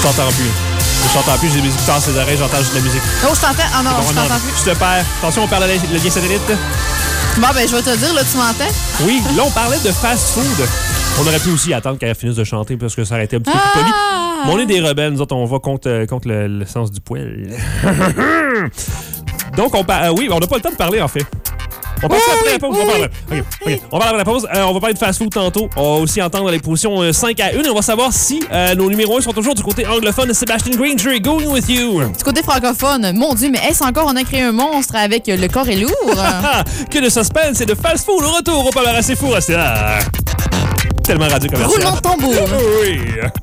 t'entends plus. Je t'entends plus, j'ai des écouteurs sur les oreilles, j'entends juste de la musique. Oh, je t'entends. Ah non, Bon, je non, t'entends plus. Je te perds. Attention, on parle le lien satellite. Bon, ben, je vais te dire, là, tu m'entends? Oui, là, on parlait de fast-food. On aurait pu aussi attendre qu'elle finisse de chanter parce que ça aurait été un petit peu Ah! plus poli. Mais on est des rebelles, nous autres, on va contre, contre le, le sens du poil. Donc, on par... euh, oui, on n'a pas le temps de parler, en fait. On passe Oui, après oui, la pause. oui, on, parle... oui. OK, OK. On parle après la pause. Euh, on va parler de fast-food tantôt. On va aussi entendre les positions euh, cinq à un. Et on va savoir si euh, nos numéros un sont toujours du côté anglophone. Sébastien Granger, Going With You. Du côté francophone, mon Dieu, mais est-ce encore on a créé un monstre avec le corps est lourd? Que de suspense et de fast-food au retour au palmarès. C'est fou, c'est là. Tellement radio commercial. Roulement de tambour. Oui.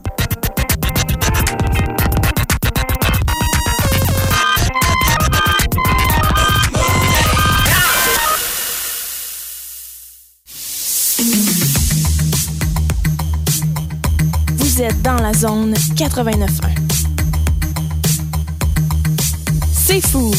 Vous êtes dans la zone quatre-vingt-neuf un. C'est fou.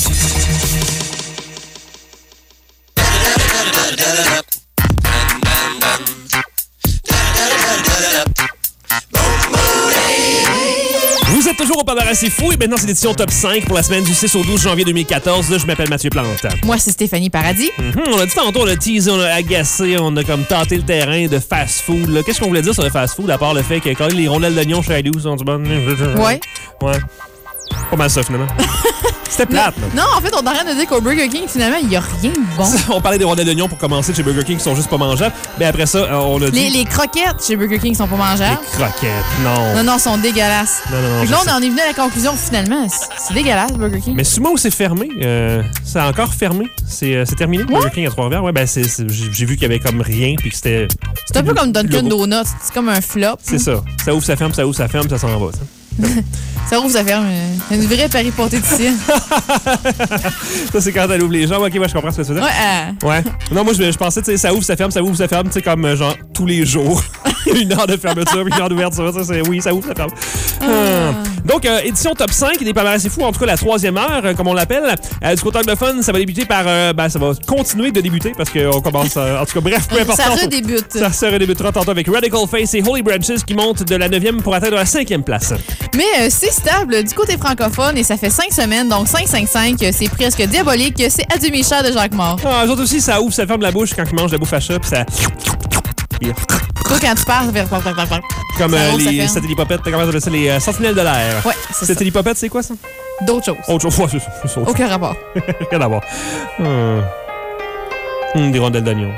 Vous êtes toujours au palmarès, c'est fou. Et maintenant, c'est l'édition top cinq pour la semaine du six au douze janvier deux mille quatorze. Là, je m'appelle Mathieu Plante. Moi, c'est Stéphanie Paradis. Mm-hmm. On a dit tantôt, on a teasé, on a agacé, on a comme tenté le terrain de fast-food. là. Qu'est-ce qu'on voulait dire sur le fast-food, à part le fait que quand les rondelles d'oignon chez Alou sont du bon? Ouais. Ouais. Pas mal ça, finalement. C'était plate, là. Non, en fait, on est en train de dire qu'au Burger King, finalement, il n'y a rien de bon. On parlait des rondelles d'oignon pour commencer chez Burger King qui sont juste pas mangeables. Mais après ça, on a dit... Les, les croquettes chez Burger King sont pas mangeables. Les croquettes, non. Non, non, sont dégueulasses. Non, non, non. Fait que là, je on sais. en est venu à la conclusion, finalement, c'est c'est dégueulasse, Burger King. Mais souvent où c'est fermé, euh, c'est encore fermé. C'est euh, c'est terminé, Burger King à Trois-Rivières. Ouais, ben c'est, c'est- j'ai j'ai vu qu'il y avait comme rien, puis que c'était... C'est un peu comme Dunkin' logo. Donuts. C'est comme un flop. C'est ça. Ça ouvre, ça ferme, ça ouvre, ça ferme, ça s'en va, ça. Ça rouvre, ça ferme. euh, Une vraie péripétie. Ça, c'est quand elle ouvre les gens. Ok, ouais, je comprends ce que tu veux dire. Ouais, euh, Ouais. Non, moi, je, je pensais, tu sais, ça ouvre, ça ferme, ça ouvre, ça ferme, tu sais, comme euh, genre tous les jours. Une heure de fermeture, une heure d'ouverture. Ça, c'est, oui, ça ouvre, ça ferme. Ah. Donc, euh, édition top cinq des palmarès, c'est fou. En tout cas, la troisième heure, euh, comme on l'appelle. Euh, du côté anglophone, ça va débuter par. Euh, ben, ça va continuer de débuter parce qu'on commence. euh, en tout cas, bref, peu importe. ça redébute. Ça se redébutera tantôt avec Radical Face et Holy Branches qui montent de la neuvième pour atteindre la cinquième place. Mais euh, c'est stable du côté francophone et ça fait cinq semaines, donc cinq cinq cinq, euh, c'est presque diabolique. C'est Adieu mes chats de Jacques Mort. Ah, eux autres aussi, ça ouvre, ça ferme la bouche quand ils mangent la bouffe à chat, puis ça. Puis, Toi, quand tu parles, ça fait. Comme Comme Ça euh, ouvre, ça les ferme. satellipopettes, comment on appelle ça, les euh, sentinelles de l'air. Ouais, c'est ça. Satellipopettes, c'est quoi ça? D'autres choses. Autre chose, ouais, c'est ça. c'est autre Aucun rapport. chose. Rien à voir. Hum. Hum, des rondelles d'oignon.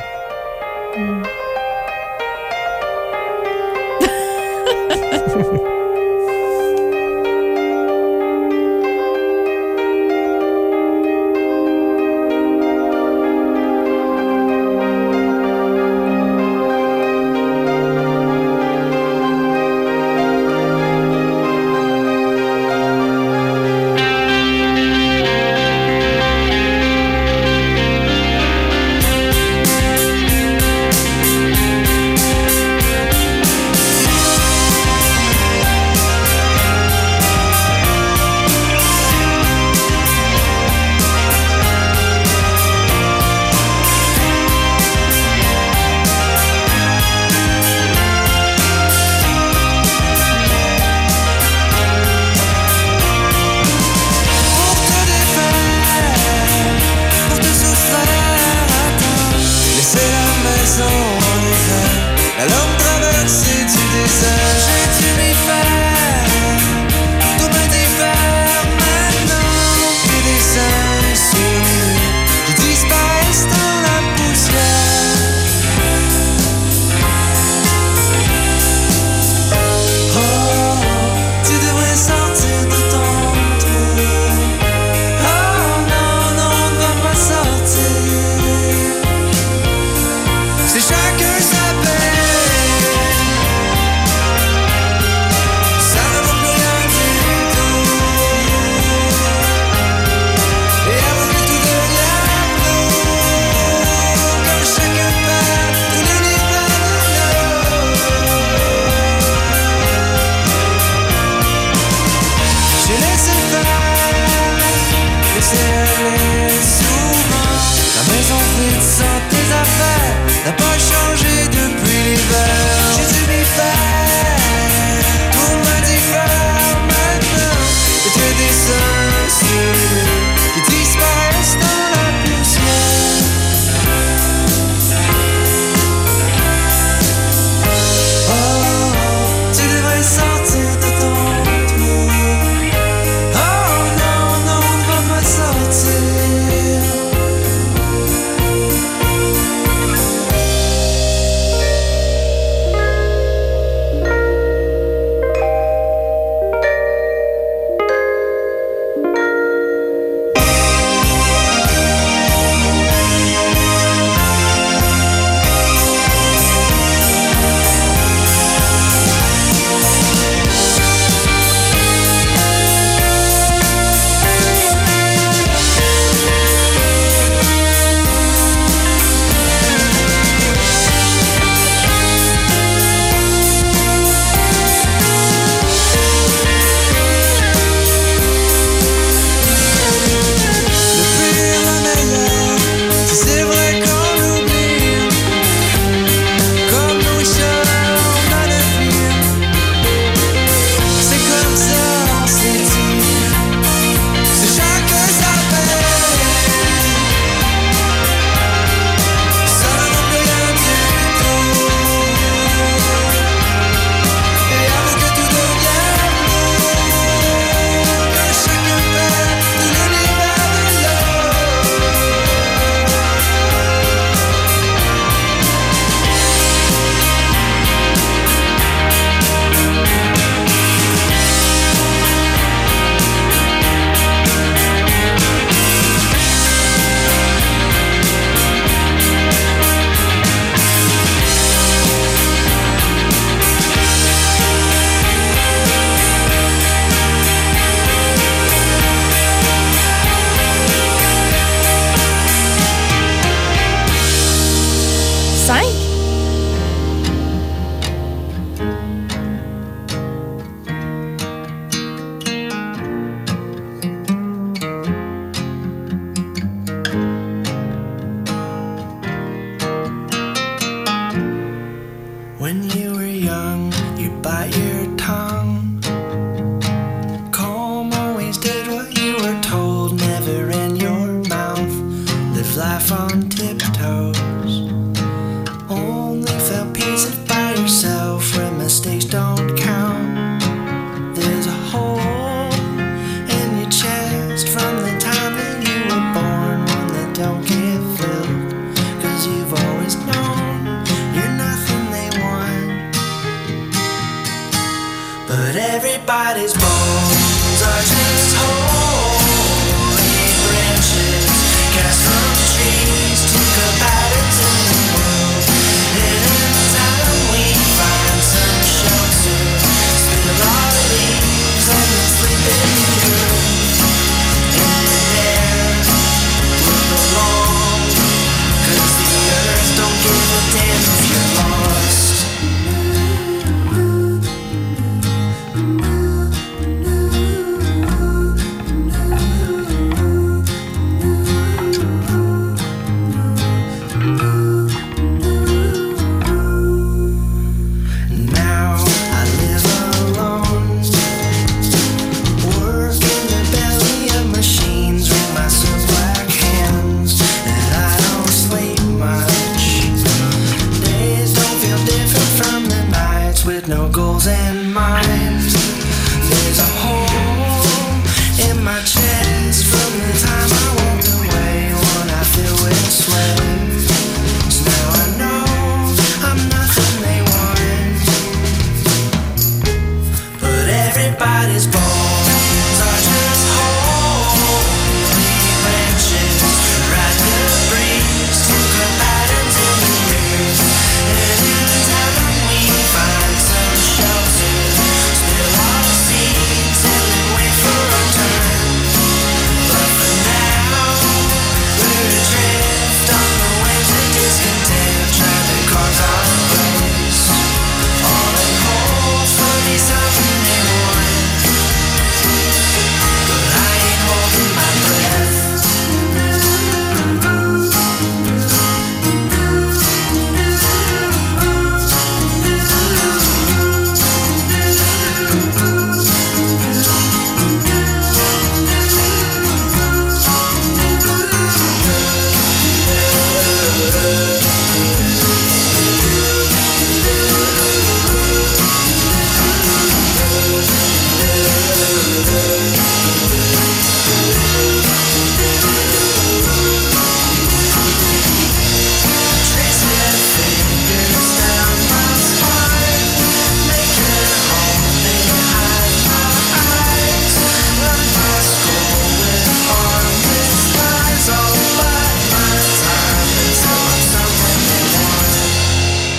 Pour te défaire, pour te soustraire à temps, laisser la maison en hiver, la longue traversée du désert. J'ai dû m'y faire, tout me défaire maintenant. Et des insouvenirs qui disparaissent dans la poussière. Oh, tu devrais sortir de ton trou. Oh non, non, on ne va pas sortir. C'est chacun sa peine. Ça ne vaut plus rien du tout. Et avant que tout devienne lourd, comme chacun part, tout l'univers de l'eau. J'ai laissé faire, laissé aller souvent. La maison vide sans tes affaires n'a pas changé depuis l'hiver. J'ai dû m'y faire, tout m'a dit faire.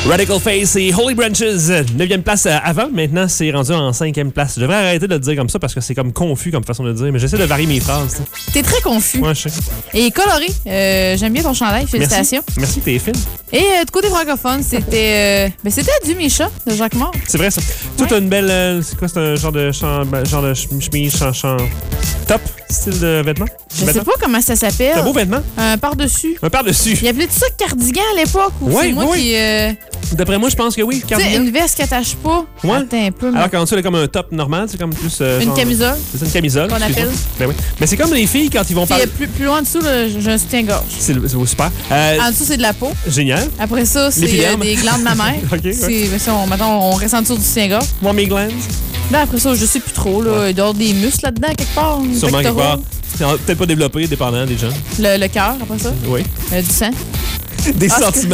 Radical Face et Holy Branches, neuvième place avant. Maintenant, c'est rendu en cinquième place. Je devrais arrêter de le dire comme ça parce que c'est comme confus comme façon de le dire, mais j'essaie de varier mes phrases. T'sais. T'es très confus. Ouais, je sais. Et coloré. Euh, j'aime bien ton chandail. Félicitations. Merci, Merci t'es fine. Et euh, du côté francophone, c'était euh, ben, c'était du Micha de Jacques Mort. C'est vrai, ça. Toi, t'as une belle... Euh, c'est quoi, c'est un genre de, champ, genre de chemise, champ, champ, top style de vêtements? Je vêtements? sais pas comment ça s'appelle. C'est un beau vêtement? Un par-dessus. Un par-dessus. Il appelait ça cardigan à l'époque ou ouais, c'est moi oui. qui... Euh... D'après moi, je pense que oui. Tu sais, une veste qui attache pas. Ouais. Attends un peu. Alors qu'en dessous, elle est comme un top normal. C'est comme plus... Euh, une genre, camisole. C'est ça, une camisole. Qu'on appelle. Ben oui. Mais c'est comme les filles quand ils vont Puis parler... plus, plus loin en dessous, là, j'ai un soutien-gorge. C'est, c'est super. Euh, en dessous, c'est de la peau. Génial. Après ça, c'est euh, des glandes mammaires. OK. Ouais. C'est, si on, mettons, on reste en dessous du soutien-gorge. Moi, mes glandes. Là, après ça, je sais plus trop. Là. Ouais. Il doit y avoir des muscles là-dedans, quelque part. Sûrement quelque part. Peut-être pas développé, dépendant des gens. Le, le cœur, après ça. Oui. Euh, du sang. Des ah, sentiments.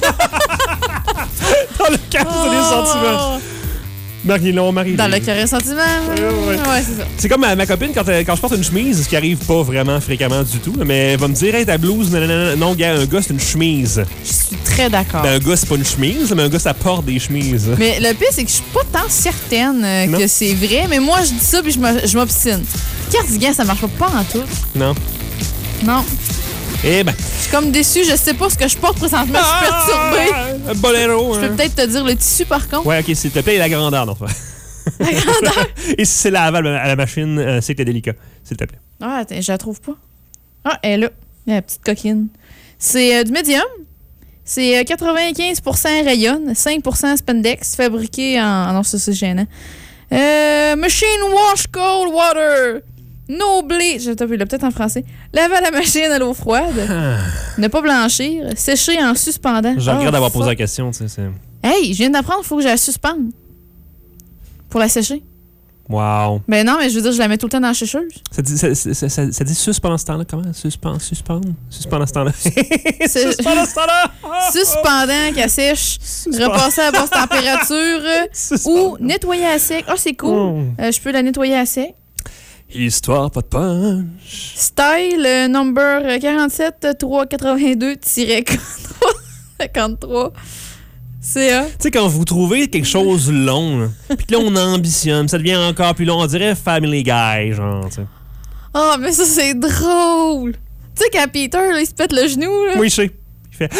Dans le cœur, oh. c'est des sentiments. Marie-Long, Marie. Dans le cœur et sentiment. Euh, ouais, ouais c'est ça. C'est comme ma, ma copine, quand, quand je porte une chemise, ce qui arrive pas vraiment fréquemment du tout, mais elle va me dire, hey, ta blouse, non, non, non, non, gars, un gars, c'est une chemise. Je suis très d'accord. Ben, un gars, c'est pas une chemise, mais un gars, ça porte des chemises. Mais le pire, c'est que je suis pas tant certaine euh, que c'est vrai, mais moi, je dis ça puis je m'obstine. Cardigan, ça marche pas en tout. Non. Non. Eh ben. Je suis comme déçue, je sais pas ce que je porte présentement, je suis perturbée. Un boléro. Je peux hein. peut-être te dire le tissu par contre. Ouais, ok, s'il te plaît, et la grandeur, non. La grandeur. Et si c'est lavable à la machine, euh, c'est que t'es délicat, s'il te plaît. Ah, attends, je la trouve pas. Ah, elle est là. La petite coquine. C'est euh, du médium. C'est euh, quatre-vingt-quinze pour cent rayon, cinq pour cent spandex, fabriqué en. Ah non, ça c'est gênant. Euh, machine wash cold water. No bleach. Je t'appelle peut-être en français. Laver à la machine à l'eau froide. Ne pas blanchir. Sécher en suspendant. Je regrette oh, d'avoir fuck. posé la question, tu sais. C'est... Hey, je viens d'apprendre, il faut que je la suspende. Pour la sécher. Wow. Ben non, mais je veux dire, je la mets tout le temps dans la sécheuse. Ça dit, ça, ça, ça, ça dit sus pendant ce temps-là? Comment? Suspend, suspendre? Suspendre ce temps-là. C'est... Suspendre ce temps-là! Suspendant qu'elle sèche. Suspend. Repasser à basse température. Ou nettoyer à sec. Ah, oh, c'est cool. Oh. Euh, je peux la nettoyer à sec. Histoire, pas de punch. Style euh, number quarante-sept trois cent quatre-vingt-deux cinquante-trois. C'est ça. Tu sais, quand vous trouvez quelque chose long, puis que là, on ambitionne, ça devient encore plus long. On dirait Family Guy, genre, tu sais. Ah, oh, mais ça, c'est drôle. Tu sais, quand Peter, là, il se pète le genou, là. Oui, je sais. Il fait...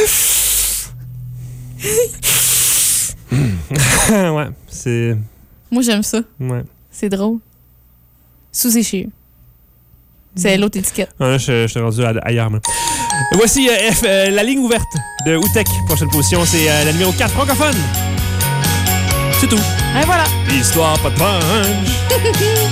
ouais, c'est... Moi, j'aime ça. Ouais. C'est drôle. Sous-échir. C'est l'autre étiquette. Ouais, je, je t'ai rendu ailleurs, moi. Voici euh, F, euh, la ligne ouverte de Outek. Prochaine position, c'est euh, la numéro quatre, francophone. C'est tout. Et voilà. Histoire, pas de punch.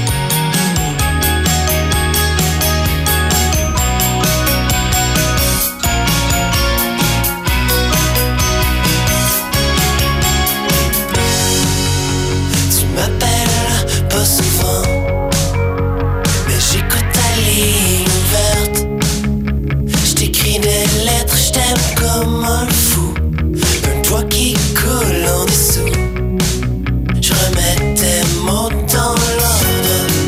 Tu m'appelles pas souvent, mais j'écoute ta ligne ouverte. J't'écris des lettres, j't'aime comme un fou. Un toit qui coule en dessous. Je remets tes mots dans l'ordre.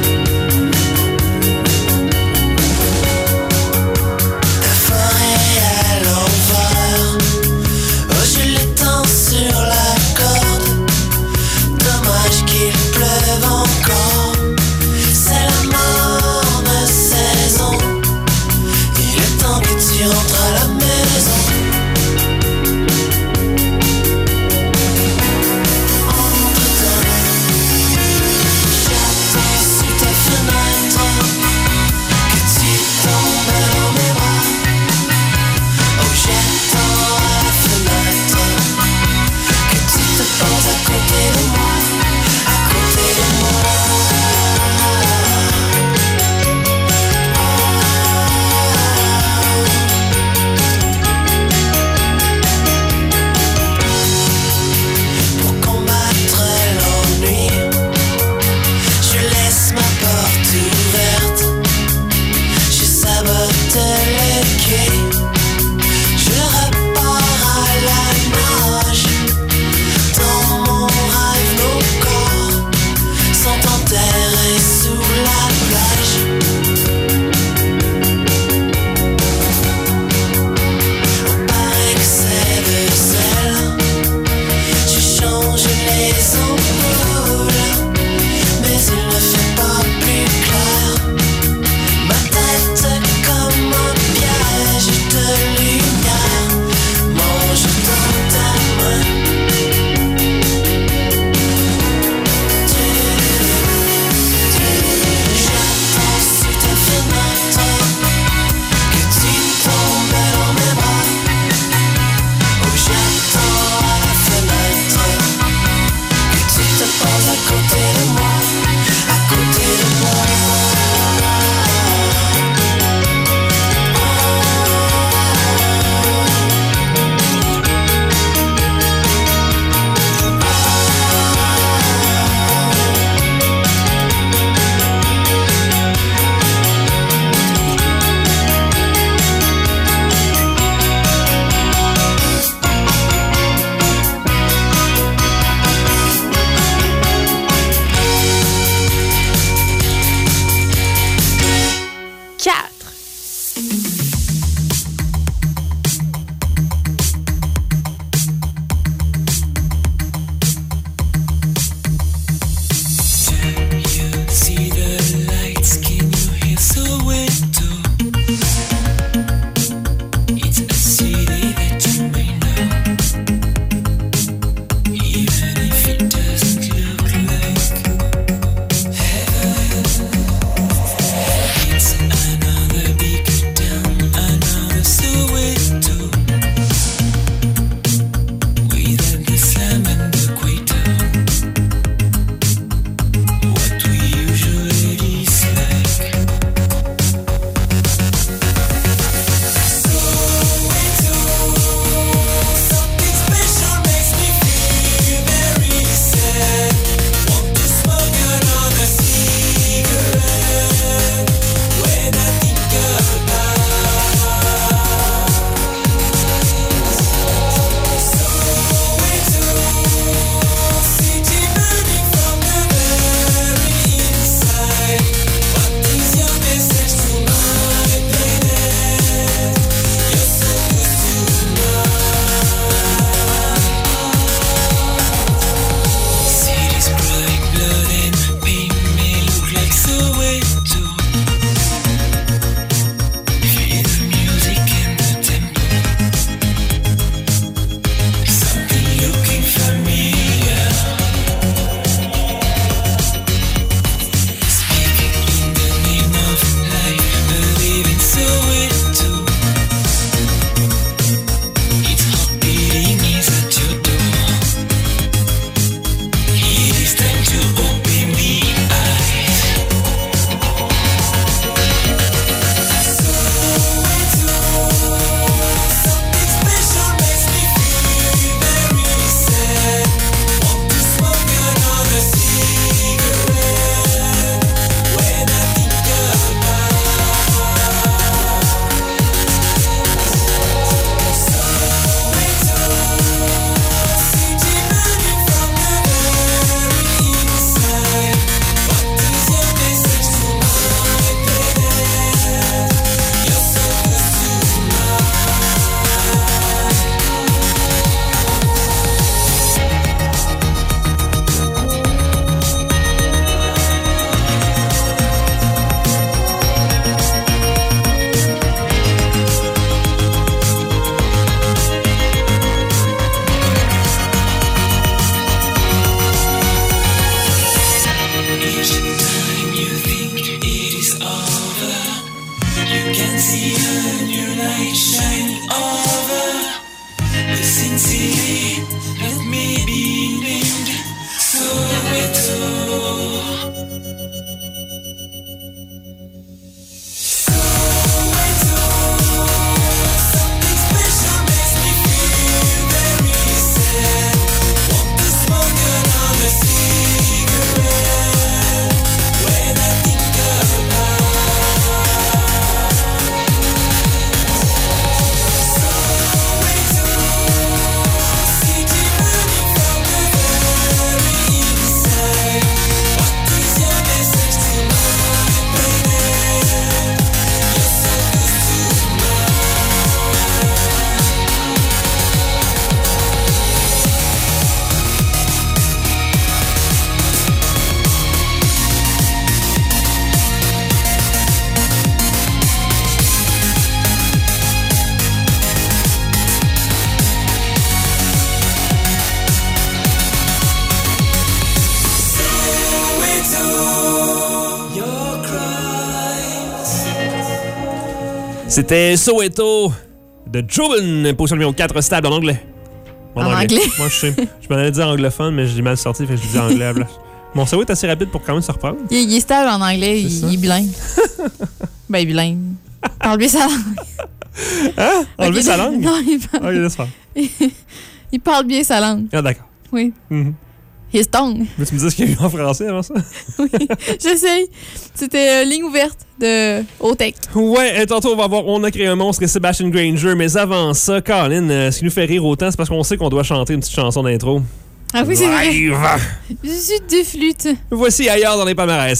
C'était Soweto de Joven, position numéro quatre, stable en anglais. En, en anglais. anglais. Moi, je sais. Je m'en allais dire anglophone, mais j'ai mal sorti, fait que je dis anglais à la place. Mon cerveau est assez rapide pour quand même se reprendre. Il, il est stable en anglais, il, il est bilingue. Ben, il est bilingue. Enlever sa langue. Hein? Enlever okay, sa langue? Non, il parle. Ok, laisse faire. Il parle bien sa langue. Ah, d'accord. Oui. Mm-hmm. His tongue. Veux-tu me dire ce qu'il y a eu en français avant ça? Oui, j'essaye. C'était euh, ligne ouverte de Hautec. Ouais, et tantôt, on va voir On a créé un monstre et Sebastian Granger. Mais avant ça, Colin, euh, ce qui nous fait rire autant, c'est parce qu'on sait qu'on doit chanter une petite chanson d'intro. Ah oui, c'est vrai. Live. Je suis de flûte. Voici Ailleurs dans les palmarès.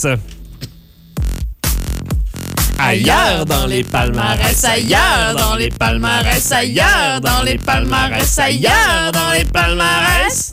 Ailleurs dans les palmarès, ailleurs dans les palmarès, ailleurs dans les palmarès, ailleurs dans les palmarès.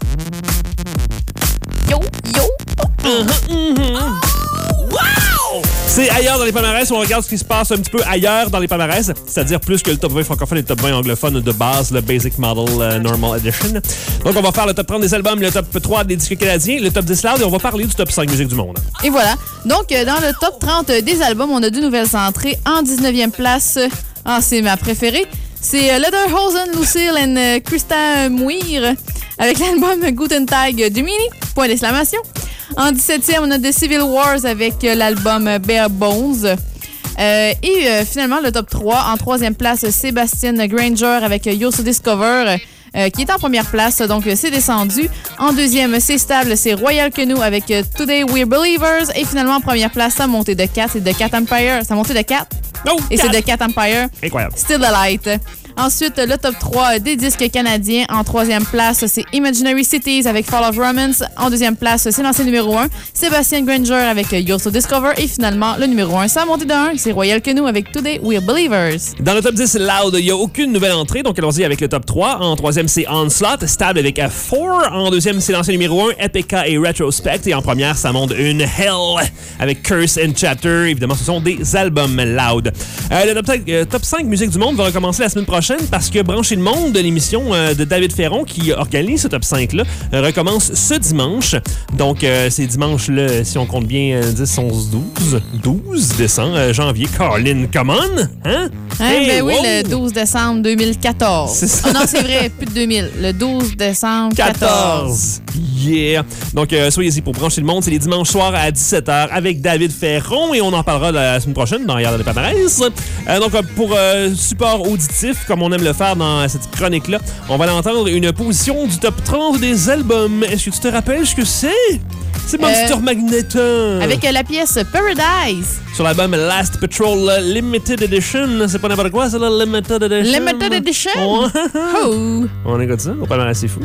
Yo, yo. Uh-huh, uh-huh. Oh, wow! C'est Ailleurs dans les palmarès, on regarde ce qui se passe un petit peu ailleurs dans les palmarès, c'est-à-dire plus que le top vingt francophone et le top vingt anglophone de base, le Basic Model uh, Normal Edition. Donc on va faire le top trente des albums, le top trois des disques canadiens, le top dix loud et on va parler du top cinq musique du monde. Et voilà. Donc dans le top trente des albums, on a deux nouvelles entrées. En dix-neuvième place, ah, c'est ma préférée, c'est Lederhosen, Lucille et Krista Muir avec l'album Guten Tag Gemini, point d'exclamation. En dix-septième, on a The Civil Wars avec l'album Bare Bones. Euh, et euh, finalement, le top trois, en troisième place, Sebastian Granger avec You So Discover, euh, qui est en première place, donc c'est descendu. En deuxième, c'est stable, c'est Royal Canoe avec Today We're Believers. Et finalement, en première place, sa montée de quatre, c'est The Cat Empire. Sa montée de quatre. Oh, et c'est The Cat Empire. Incroyable. Still the Light. Ensuite, le top trois des disques canadiens. En troisième place, c'est Imaginary Cities avec Fall of Romance. En deuxième place, c'est l'ancien numéro un, Sebastian Granger avec You So Discover. Et finalement, le numéro un, sans montée de un, c'est Royal Canoe avec Today We're Believers. Dans le top dix loud, il n'y a aucune nouvelle entrée, donc allons-y avec le top trois. En troisième, c'est Onslaught, stable avec F quatre. En deuxième, c'est l'ancien numéro un, Epica et Retrospect. Et en première, ça monte une Hell avec Curse and Chapter. Évidemment, ce sont des albums loud. Euh, le top cinq, euh, top cinq musique du monde va recommencer la semaine prochaine parce que Brancher le monde de l'émission euh, de David Ferron qui organise ce top cinq-là euh, recommence ce dimanche. Donc, euh, c'est dimanche-là, si on compte bien, euh, dix, onze, douze, douze décembre, euh, janvier. Colin, come on! Hein? Hein, hey, ben wow. Oui, le douze décembre deux mille quatorze. C'est ça. Oh non, c'est vrai, plus de deux mille. Le douze décembre quatorze. Yeah! Donc, euh, soyez-y pour Brancher le monde. C'est les dimanches soirs à dix-sept heures avec David Ferron et on en parlera la semaine prochaine dans Hier dans les palmarès. Euh, donc, pour euh, support auditif, comme on aime le faire dans cette chronique-là, on va l'entendre une position du top trente des albums. Est-ce que tu te rappelles ce que c'est? C'est Monster euh, Magneton. Avec euh, la pièce Paradise. Sur l'album Last Patrol Limited Edition. C'est pas n'importe quoi, c'est la Limited Edition. Limited Edition? Oh. Oh. On écoute ça, on parle assez fou.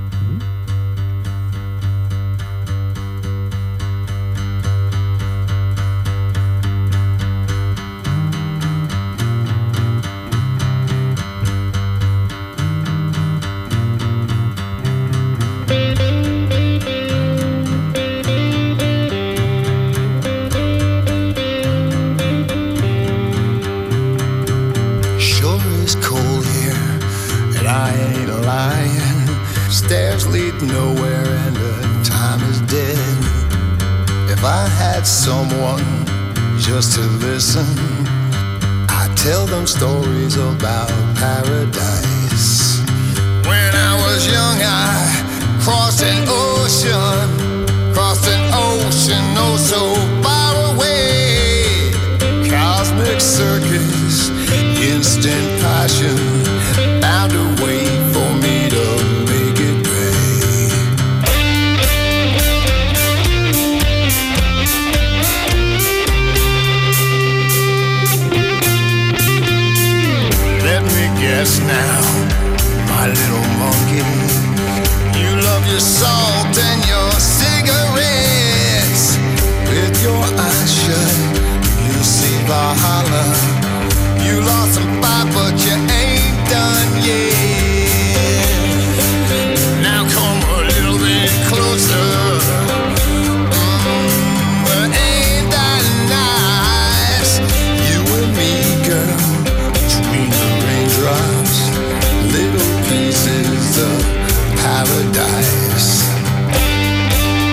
Nowhere and the time is dead. If I had someone just to listen, I'd tell them stories about paradise. When I was young, I crossed an ocean, crossed an ocean oh so far away. Cosmic circus, instant passion, found a way for me to yes, now, my little monkey, you love your salt and your cigarettes. With your eyes shut, you see Valhalla. You lost some fight, but you ain't done yet. Now come a little bit closer. Mm, but ain't that nice? You and me, girl. Drops, little pieces of paradise.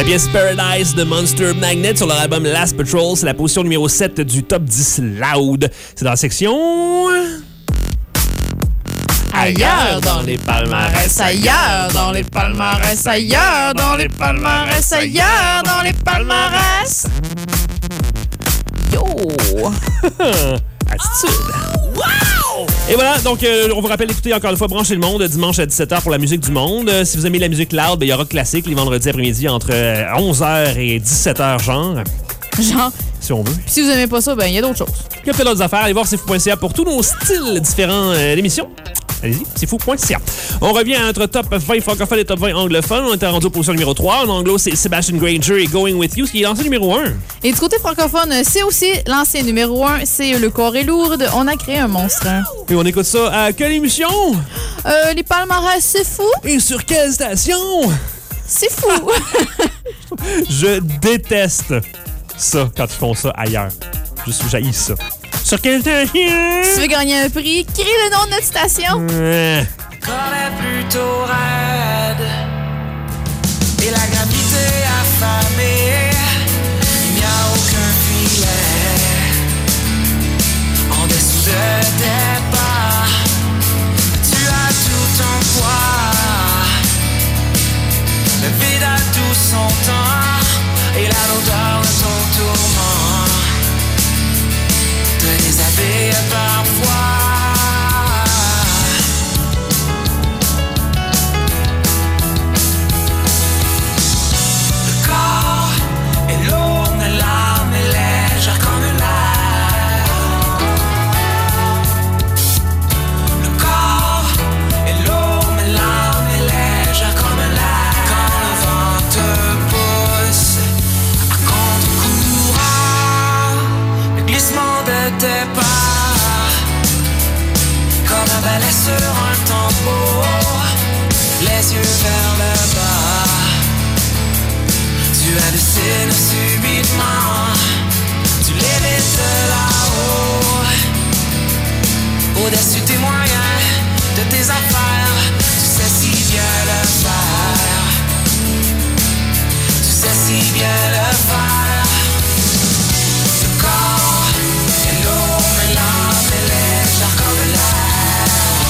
La pièce Paradise de Monster Magnet sur leur album Last Patrol, c'est la position numéro sept du top dix Loud. C'est dans la section... Ailleurs dans les palmarès, ailleurs dans les palmarès, ailleurs dans les palmarès, ailleurs dans les palmarès. Yo! Attitude. Wow! Et voilà, donc euh, on vous rappelle d'écouter encore une fois Brancher le Monde dimanche à dix-sept heures pour la musique du monde. Euh, si vous aimez la musique loud, ben, il y aura classique les vendredis après-midi entre euh, onze heures et dix-sept heures genre. Genre. Si on veut. Puis si vous aimez pas ça, ben il y a d'autres choses. Il y a peut-être d'autres affaires. Allez voir c'est fou point c a pour tous nos styles différents euh, d'émissions. Allez-y, c'est fou point c a. On revient à notre top vingt francophones et top vingt anglophones. On était rendu aux positions numéro trois. En anglo, c'est Sebastian Granger et Going With You, ce qui est lancé numéro un. Et du côté francophone, c'est aussi l'ancien numéro un. C'est Le Corps est lourd. On a créé un monstre. Et on écoute ça à quelle émission? Euh, les palmarès, c'est fou. Et sur quelle station? C'est fou. Je déteste ça quand ils font ça ailleurs. Je suis jaillis ça. Sur quelle station? Si tu veux gagner un prix, crie le nom de notre station. Ouais. Corps est plutôt raide et la gravité affamée. Il n'y a aucun filet en dessous de tes pas. Tu as tout ton poids, le vide a tout son temps et la lourdeur de ton tourment te déshabille parfois. Le corps est lourd, mais l'âme est légère comme l'air. Le corps est lourd, mais l'âme est légère comme l'air. Quand le vent te pousse à contre-courant, le glissement de tes pas, comme un balai sur un tambour, les yeux vers le bas. Tu hallucines subitement, tu lévites là-haut, au-dessus tes moyens, de tes affaires. Tu sais si bien le faire, tu sais si bien le faire. Le corps est lourd, mais l'âme est légère comme l'air.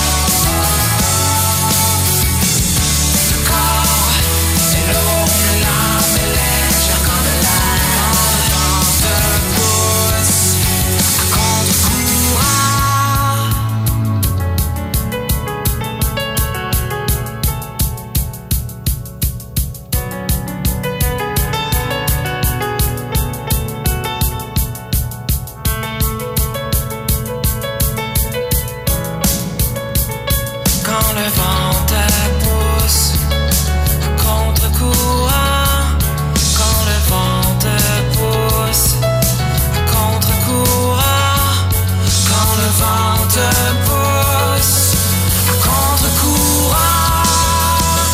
Le corps est lourd, mais l'âme est légère comme l'air. Quand le vent te pousse à contre-courant, quand le vent te pousse à contre-courant, quand le vent te pousse à contre-courant, quand le vent te pousse à contre-courant.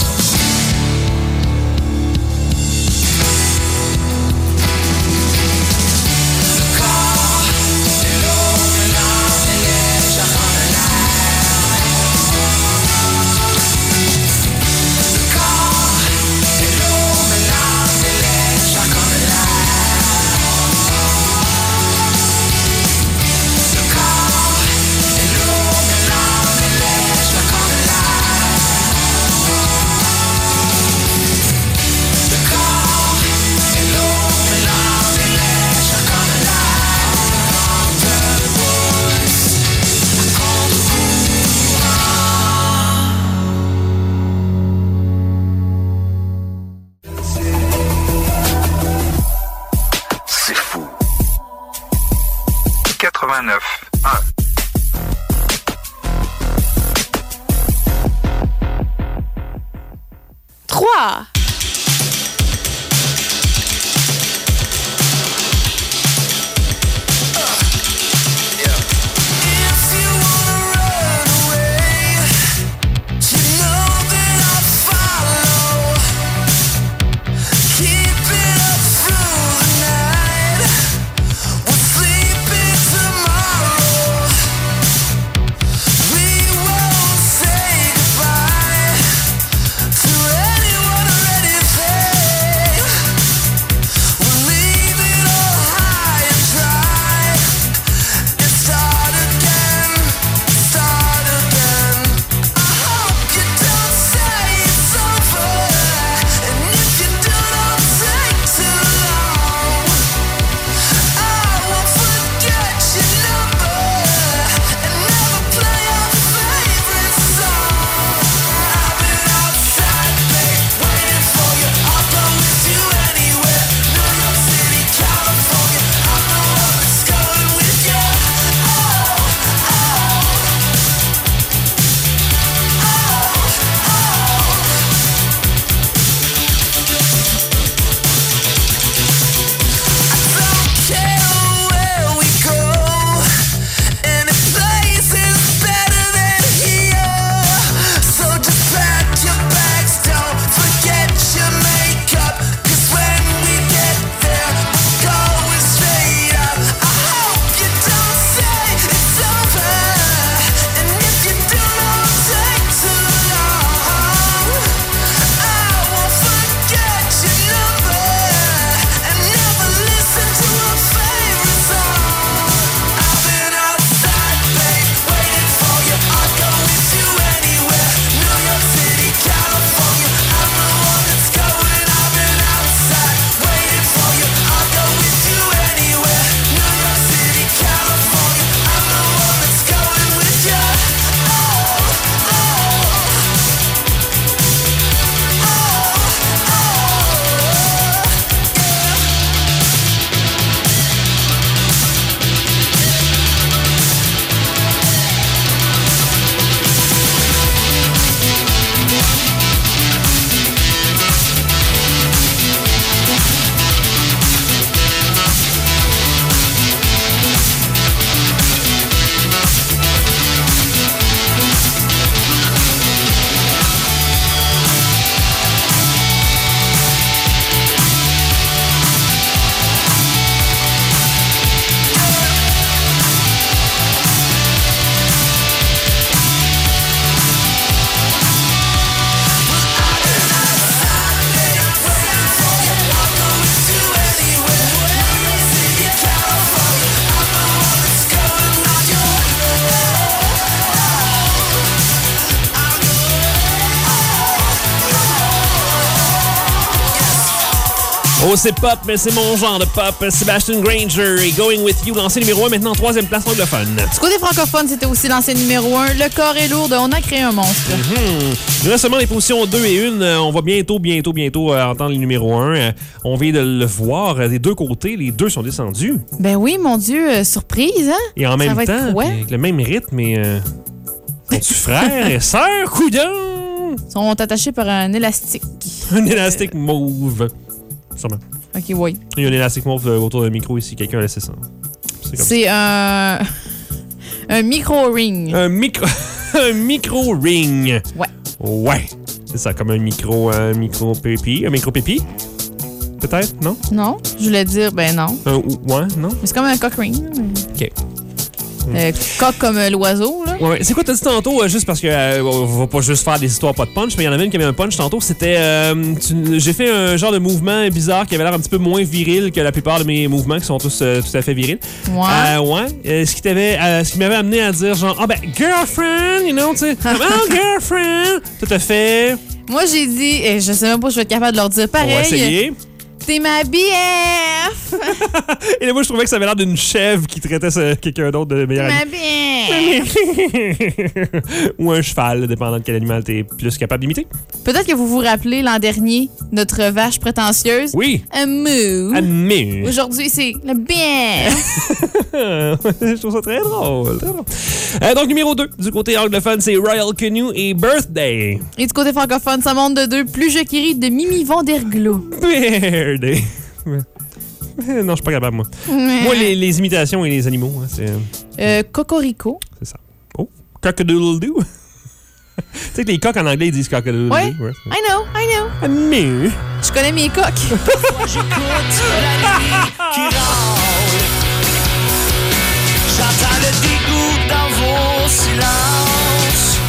Le corps est lourd, mais l'âme est légère comme l'air. Le corps est lourd, mais l'âme est légère comme l'air. Le corps est lourd, mais l'âme est légère comme l'air. Le corps est lourd, mais l'âme est légère comme l'air. Le vent te pousse à contre-courant. C'est fou. quatre-vingt-neuf un. trois. We won't say goodbye to anyone. Oh, c'est pop, mais c'est mon genre de pop. Sebastian Granger et Going With You, l'ancien numéro un, maintenant en troisième place anglophone. Du côté francophone, c'était aussi l'ancien numéro un. Le corps est lourd, on a créé un monstre. Mm-hmm. Il reste seulement les positions deux et une. On va bientôt, bientôt, bientôt euh, entendre les numéros un. Euh, on vient de le voir euh, des deux côtés. Les deux sont descendus. Ben oui, mon Dieu, euh, surprise, hein? Et en Ça même va être temps, quoi? puis avec le même rythme, mais... Euh, sont-tu frères et sœurs, coudons? Ils sont attachés par un élastique. Un élastique mauve. Sûrement. OK, oui. Il y a un élastique mauve autour d'un micro ici. Quelqu'un a laissé ça. C'est, comme C'est un... un micro-ring. Un micro... un micro-ring. Ouais. Ouais. C'est ça, comme un micro... Un micro-pépi. Un micro-pépi? Peut-être, non? Non, je voulais dire, ben non. Un ou... Ouais, non? Mais c'est comme un cock ring. OK. Euh, coq comme euh, l'oiseau, là. Ouais, c'est quoi t'as dit tantôt, euh, juste parce que euh, on va pas juste faire des histoires pas de punch, mais il y en avait une qui avait un punch tantôt, c'était euh, tu- j'ai fait un genre de mouvement bizarre qui avait l'air un petit peu moins viril que la plupart de mes mouvements qui sont tous euh, tout à fait virils. Ouais. Euh, ouais. Euh, ce qui t'avait euh, ce qui m'avait amené à dire genre ah ben girlfriend, you know, tu sais. Oh girlfriend, tout à fait. Moi, j'ai dit, eh, je sais même pas si je vais être capable de leur dire pareil. On va essayer. T'es ma B F! Et là, moi, je trouvais que ça avait l'air d'une chèvre qui traitait ce- quelqu'un d'autre de meilleur Ma ami. B F! Ou un cheval, dépendant de quel animal t'es plus capable d'imiter. Peut-être que vous vous rappelez l'an dernier, notre vache prétentieuse. Oui. Un mou. Un mou. Aujourd'hui, c'est le B F. Je trouve ça très drôle. Très drôle. Euh, donc, numéro deux, du côté anglophone, c'est Royal Canoe et Birthday. Et du côté francophone, ça monte de deux. Plus je qui ris de Mimi Vanderglo. Birthday. Non, je suis pas capable, moi. Moi, les, les imitations et les animaux, hein, c'est... Euh, Cocorico. C'est ça. Oh, cock-a-doodle-doo. Tu sais que les coqs en anglais, ils disent cock-a-doodle-doo. Ouais. I know, I know. Mais... Je connais mes coques. J'écoute la nuit qui râle. J'entends le dégoût dans vos silences.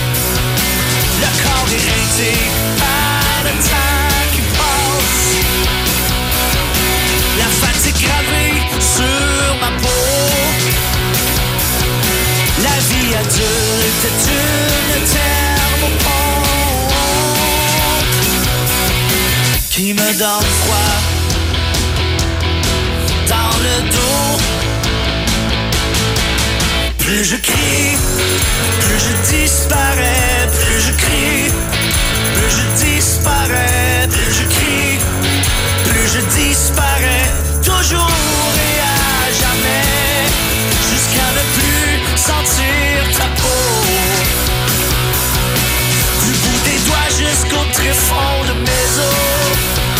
Le corps éreinté par le temps qui passe. La fatigue gravée sur ma peau. La vie adulte est une thermopompe qui me donne froid dans le dos. Plus je crie, plus je disparais. Plus je crie, plus je disparais. Plus je crie, plus je disparais. Toujours et à jamais, jusqu'à ne plus sentir ta peau. Du bout des doigts jusqu'au tréfonds de mes os.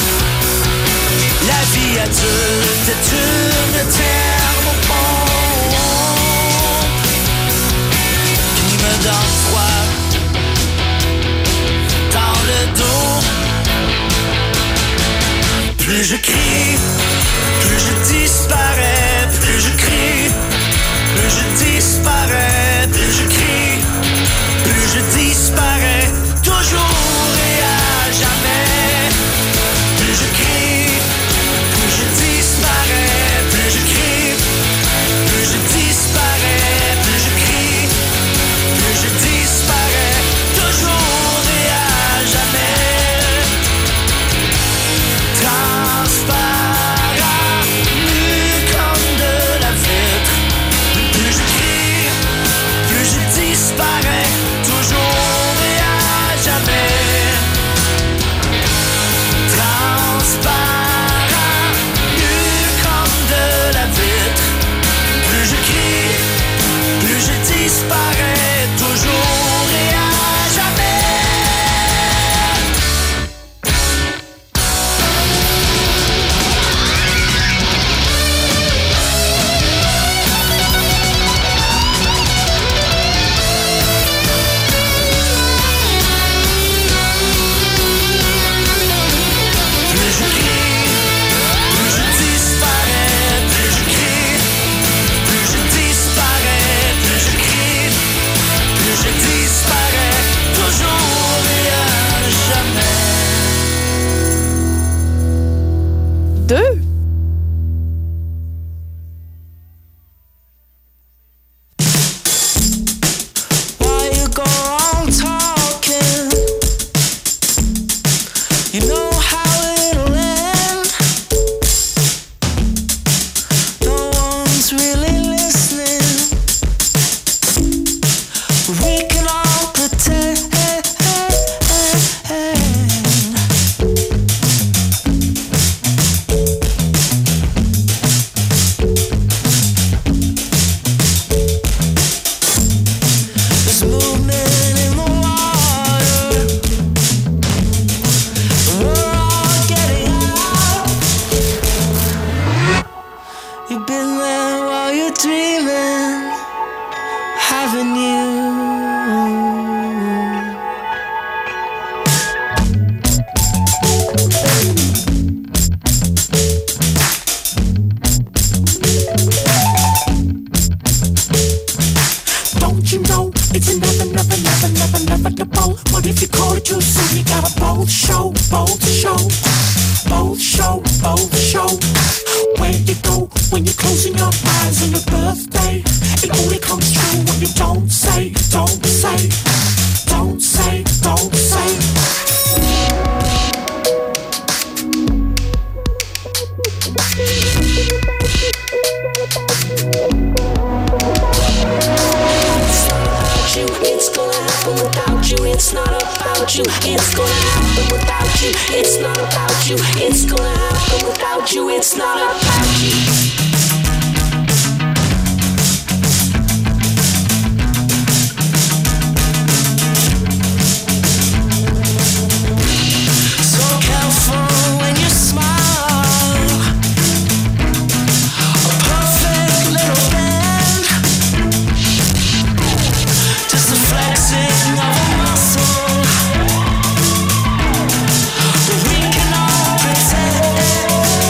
La vie adulte est une thermopompe qui me donne froid dans le dos. Plus je crie, plus je disparais. Plus je crie, plus je disparais. Plus je crie, plus je disparais. Toujours et à jamais. Plus je crie, plus je disparais. Plus je crie, plus je disparais. Plus je crie, plus je disparais. Toujours et à jamais. Transparent. a never, never, never, never, inevitable. What if you call it too soon? You got a bold show, bold show, bold show, bold show. Where you go when you're closing your eyes on your birthday? It only comes true when you don't say, don't say, don't say, don't say. It's gonna happen without you. It's not about you. It's gonna happen without you. It's not about you. It's gonna happen without you. It's not about you. So careful when you smile. A perfect little bend. Just the flexing of a muscle. But we can all pretend.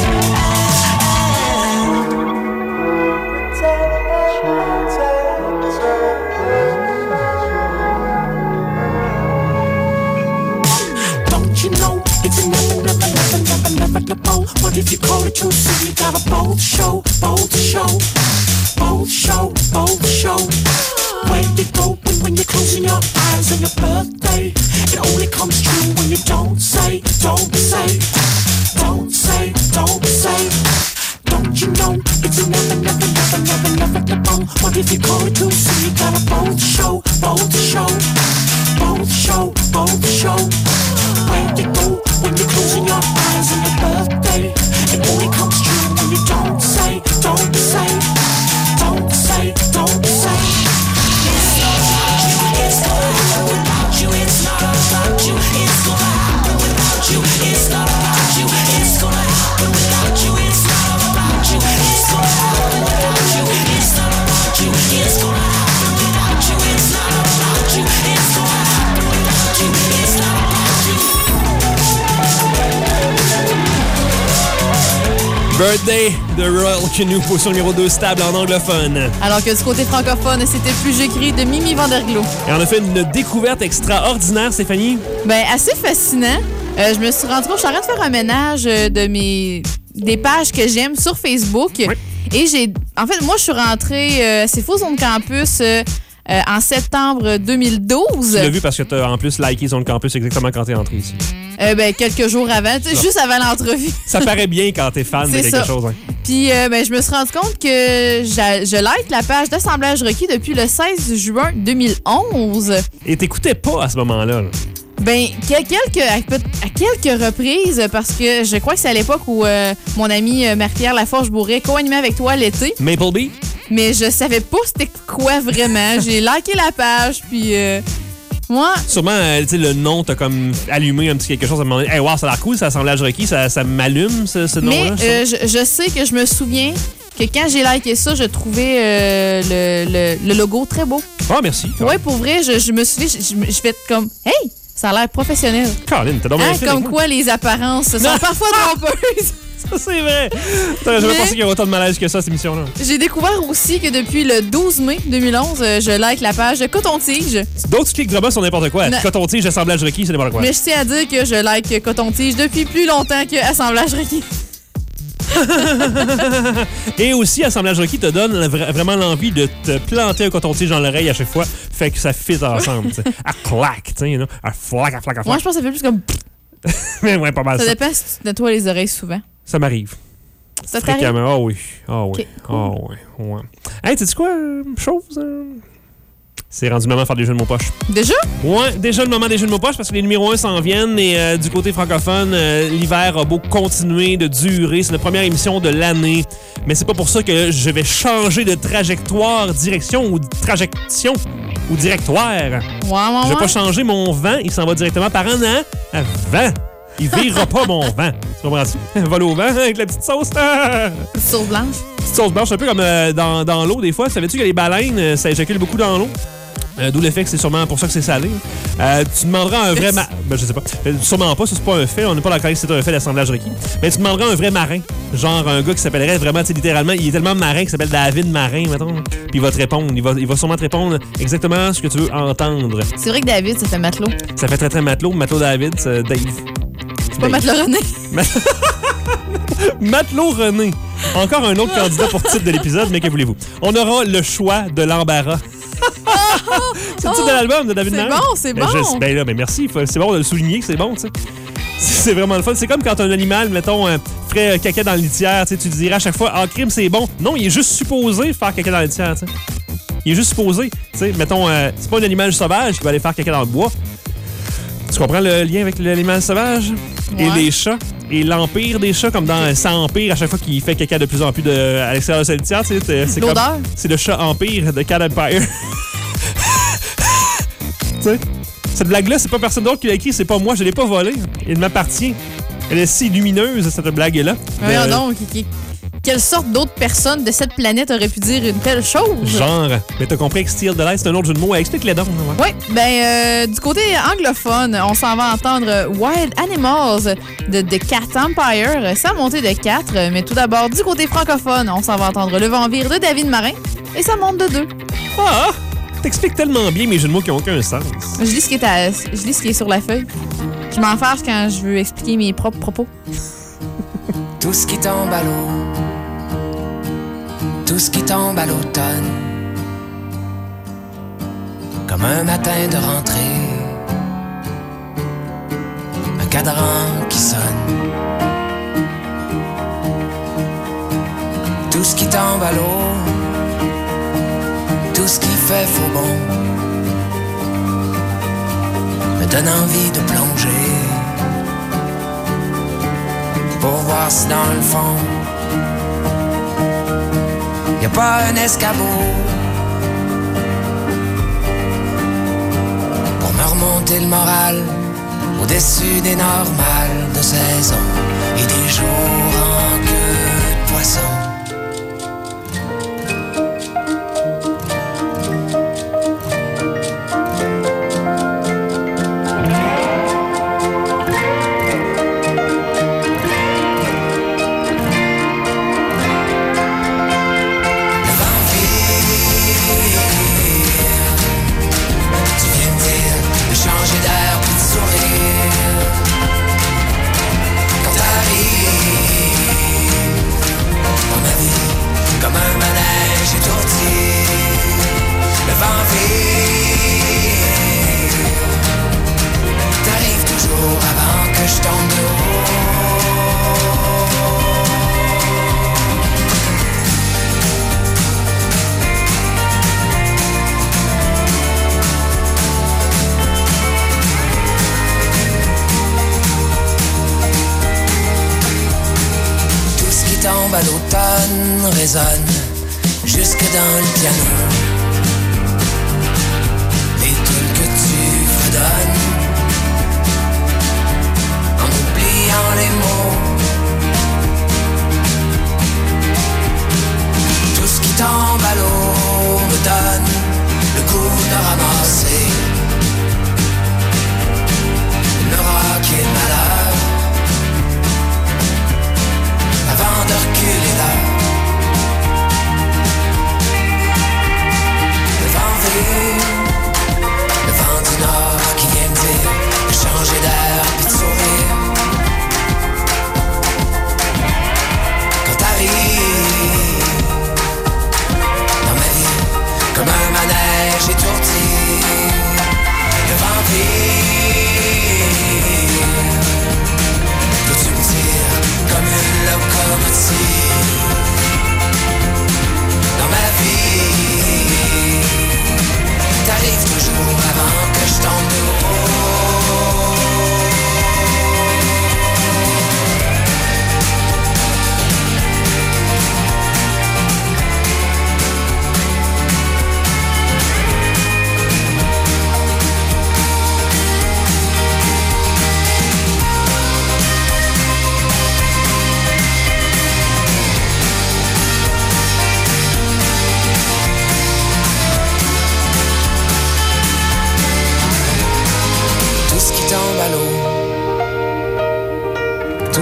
Don't you know it's a never, never, never, never, inevitable? What if you call it too soon? You got a bold show, bold show, bold show, bold show. Where you go when, when you're closing your eyes on your birthday? It only comes true when you don't say, don't say, don't say, don't say. Don't you know it's a never, never, never, never, inevitable? What if you call it too soon? You got a bold show, bold show, bold show, bold show. Where you go when you're closing your eyes on your birthday? It only comes true when you don't say, don't say, don't say, don't say. It's not about you. It's gonna happen without you. It's not about you. It's gonna happen without you. It's not about you. It's gonna happen without you. It's not about you. It's gonna happen without you. It's not about you. It's gonna happen without you. It's not about you. It's gonna happen without you. It's not about you. Birthday de Royal Canoe, position numéro deux stable en anglophone. Alors que du côté francophone, c'était Plus j'écris de Mimi Vanderglo. Et on a fait une découverte extraordinaire, Stéphanie. Ben, assez fascinant. Euh, je me suis rendu compte, je suis en train de faire un ménage euh, de mes des pages que j'aime sur Facebook. Oui. Et j'ai. En fait, moi, je suis rentrée euh, c'est Faux Zone Campus euh, euh, en septembre deux mille douze. Tu l'as vu parce que tu as en plus liké Zone Campus exactement quand tu es entré ici. Euh, ben, quelques jours avant, tu sais, juste avant l'entrevue. Ça paraît bien quand t'es fan de quelque ça. chose. Hein. Puis, euh, ben, je me suis rendu compte que je, je like la page d'Assemblage requis depuis le seize juin deux mille onze. Et t'écoutais pas à ce moment-là. Là. Ben, quelques, à, à quelques reprises, parce que je crois que c'est à l'époque où euh, mon amie euh, Marie-Pierre Laforge-Bourret co-animait avec toi l'été. Maple Bee? Mais je savais pas c'était quoi vraiment. J'ai liké la page, puis... Euh, moi... Sûrement, euh, tu sais, le nom t'a comme allumé un petit quelque chose. À un moment donné. Hey, wow, ça a l'air cool, ça Assemblage requis, ça, ça m'allume, ce, ce Mais nom-là. euh, je, je sais que je me souviens que quand j'ai liké ça, je trouvais euh, le, le, le logo très beau. Ah, merci. Ouais, pour vrai, je, je me suis dit, je, je, je fais comme, hey, ça a l'air professionnel. Colin, t'as donc bien hein, fait comme avec quoi moi. les apparences sont Non. parfois trompeuses. Ça, c'est vrai. T'aurais jamais Mais- pensé qu'il y aurait autant de malaise que ça, cette émission-là. J'ai découvert aussi que depuis le douze mai deux mille onze, euh, je like la page de Coton-Tige. D'autres clics de sur n'importe quoi. Non. Coton-tige, assemblage requis, c'est n'importe quoi. Mais je tiens à dire que je like Coton-Tige depuis plus longtemps que Assemblage requis. Et aussi, assemblage requis te donne vra- vraiment l'envie de te planter un coton-tige dans l'oreille à chaque fois. Fait que ça fit ensemble. t'sais. À clac, tu sais, you know, à flac, à flac, à Moi, flac. je pense que ça fait plus comme... Mais ouais, pas mal Ça ça. dépend si tu nettoies les oreilles souvent. Ça m'arrive. Ça t'arrive? Fréquemment. Ah oui. Ah oui. Ok, Ah oui. Ouais. Hey, tu sais quoi, euh, chose? euh? C'est rendu le moment de faire des jeux de mots poche. Déjà? Ouais, déjà le moment des jeux de mots poche parce que les numéros un s'en viennent et euh, du côté francophone, euh, l'hiver a beau continuer de durer. C'est la première émission de l'année. Mais c'est pas pour ça que je vais changer de trajectoire, direction ou trajection ou directoire. Ouais, ouais, Je vais ouais. pas changer mon vent, il s'en va directement par un an à vent. Il virera pas mon vent. Tu comprends-tu? Vol au vent avec la petite sauce. Sauce blanche. Petite sauce blanche, un peu comme euh, dans, dans l'eau des fois. Savais-tu que les baleines, euh, ça éjacule beaucoup dans l'eau? Euh, D'où le fait que c'est sûrement pour ça que c'est salé. Euh, tu demanderas un vrai... Ma... Ben, je sais pas. Euh, sûrement pas, ça, c'est pas un fait. On n'est pas d'accord que c'est un fait d'assemblage requis. Mais tu demanderas un vrai marin. Genre un gars qui s'appellerait vraiment, tu sais, littéralement, il est tellement marin qu'il s'appelle David Marin, mettons. Puis il va te répondre. Il va, il va sûrement te répondre exactement ce que tu veux entendre. C'est vrai que David, ça fait matelot. Ça fait très, très matelot. Matelot David, c'est Dave. C'est pas matelot René. Matelot René. Encore un autre candidat pour titre de l'épisode, mais que voulez-vous? On aura le choix de l'embarras. C'est le titre de l'album de David Marin. C'est bon, c'est ben, bon. Je, ben là, ben merci. C'est bon de le souligner que c'est bon, tu sais. C'est vraiment le fun. C'est comme quand un animal, mettons, euh, ferait caca dans la litière, tu dirais à chaque fois, ah, crime, c'est bon. Non, il est juste supposé faire caca dans la litière, tu sais. Il est juste supposé. Tu sais, mettons, euh, c'est pas un animal sauvage qui va aller faire caca dans le bois. Tu comprends le lien avec l'animal sauvage? Ouais. Et les chats. Et l'empire des chats, comme dans Ça Empire, à chaque fois qu'il fait caca de plus en plus de, à l'extérieur de sa litière, tu sais, c'est comme... C'est le chat Empire de Cat Empire. Tu sais? Cette blague-là, c'est pas personne d'autre qui l'a écrit, c'est pas moi, je l'ai pas volée. Elle m'appartient. Elle est si lumineuse, cette blague-là. Voyons donc, Kiki. Quelle sorte d'autres personnes de cette planète auraient pu dire une telle chose? Genre. Mais t'as compris que Steal the Light, c'est un autre jeu de mots. Explique-les donc. Oui, ben euh, du côté anglophone, on s'en va entendre Wild Animals de, de Cat Empire. Ça a monté de quatre, mais tout d'abord, du côté francophone, on s'en va entendre Le Vent Vire de David Marin et ça monte de deux. Ah! T'expliques tellement bien mes jeux de mots qui n'ont aucun sens. Je lis ce qui est, à, je lis ce qui est sur la feuille. Je m'en fâche quand je veux expliquer mes propres propos. Tout ce qui tombe à l'eau, tout ce qui tombe à l'automne, comme un matin de rentrée, un cadran qui sonne. Tout ce qui tombe à l'eau, tout ce qui fait faux bon, me donne envie de plonger pour voir si dans le fond y a pas un escabeau pour me remonter le moral au-dessus des normales de saison et des jours en queue de poisson. À l'automne résonne jusque dans le piano. Les tunes que tu fredonnes en oubliant les mots. Tout ce qui tombe à l'eau me donne le goût de ramasser le roc et le malheur avant de reculer là.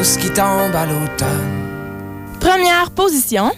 douce qui tombe à l'automne. Première position.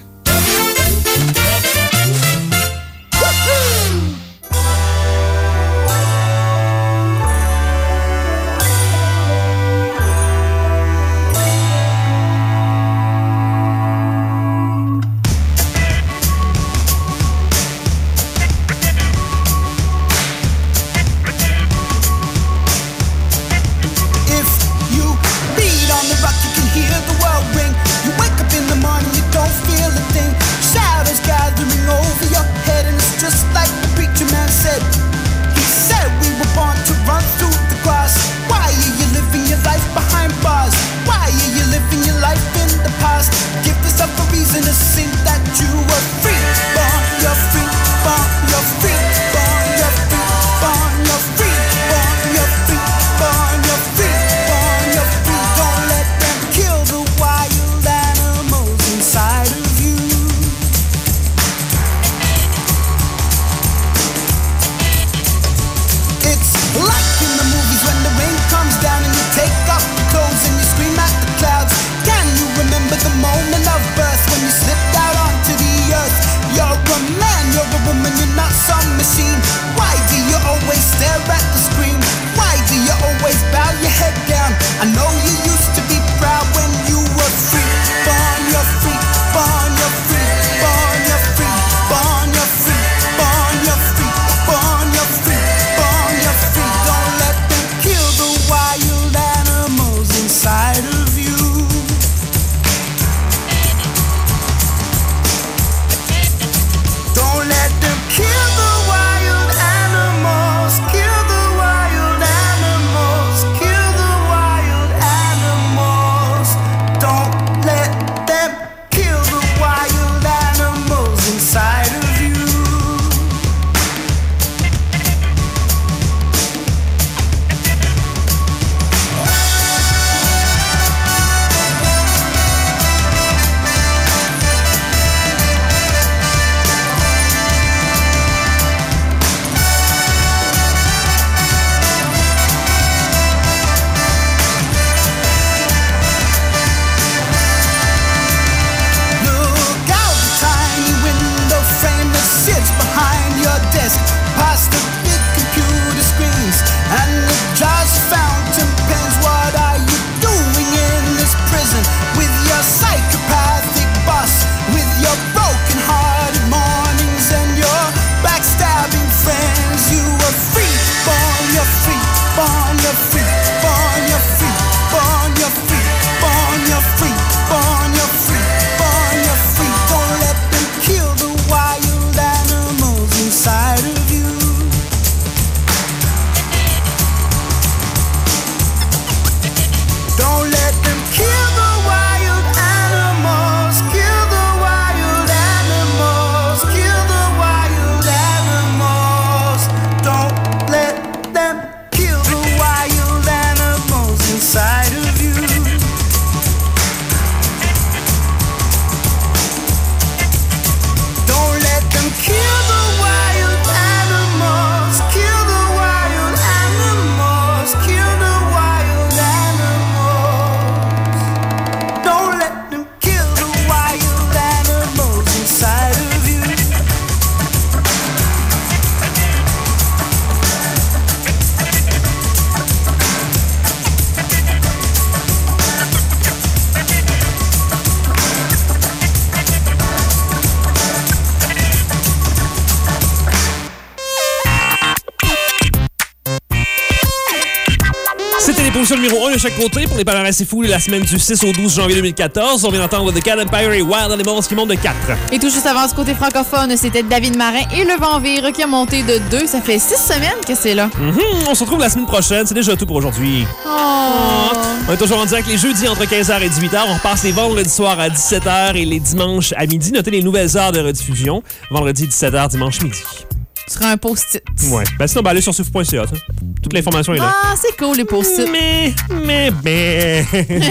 Position numéro un de chaque côté pour les palmarès c'est fou la semaine du six au douze janvier deux mille quatorze. On vient d'entendre The Cat Empire et Wild Animals qui montent de quatre. Et tout juste avant, du côté francophone, c'était David Marin et Le Vent Vire qui a monté de deux. Ça fait six semaines que c'est là. Mm-hmm. On se retrouve la semaine prochaine. C'est déjà tout pour aujourd'hui. Oh. On est toujours en direct les jeudis entre quinze heures et dix-huit heures. On repasse les vendredis soirs à dix-sept heures et les dimanches à midi. Notez les nouvelles heures de rediffusion. Vendredi dix-sept heures, dimanche midi. Tu seras un post-it. Ouais. Ben sinon, ben, allez sur souf point c a. Toute l'information est là. Ah, c'est cool, les post-it. Mais, mais, mais.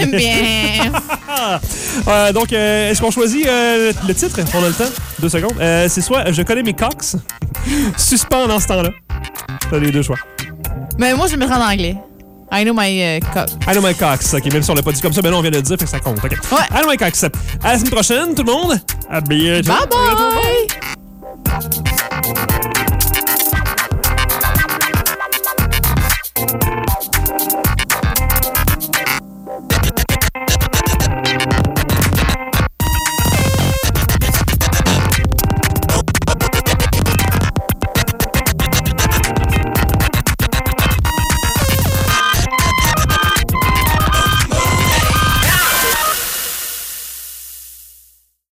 Bien. euh, donc, euh, est-ce qu'on choisit euh, le titre? On a le temps? Deux secondes. Euh, c'est soit Je connais mes cox, suspend dans ce temps-là. T'as les deux choix. Mais moi, je vais le mettre en anglais. I know my uh, cock. I know my cocks. OK, même si on l'a pas dit comme ça, ben là, on vient de le dire, fait que ça compte. OK. Ouais. I know my cocks. À la semaine prochaine, tout le monde. À bientôt. Bye bye!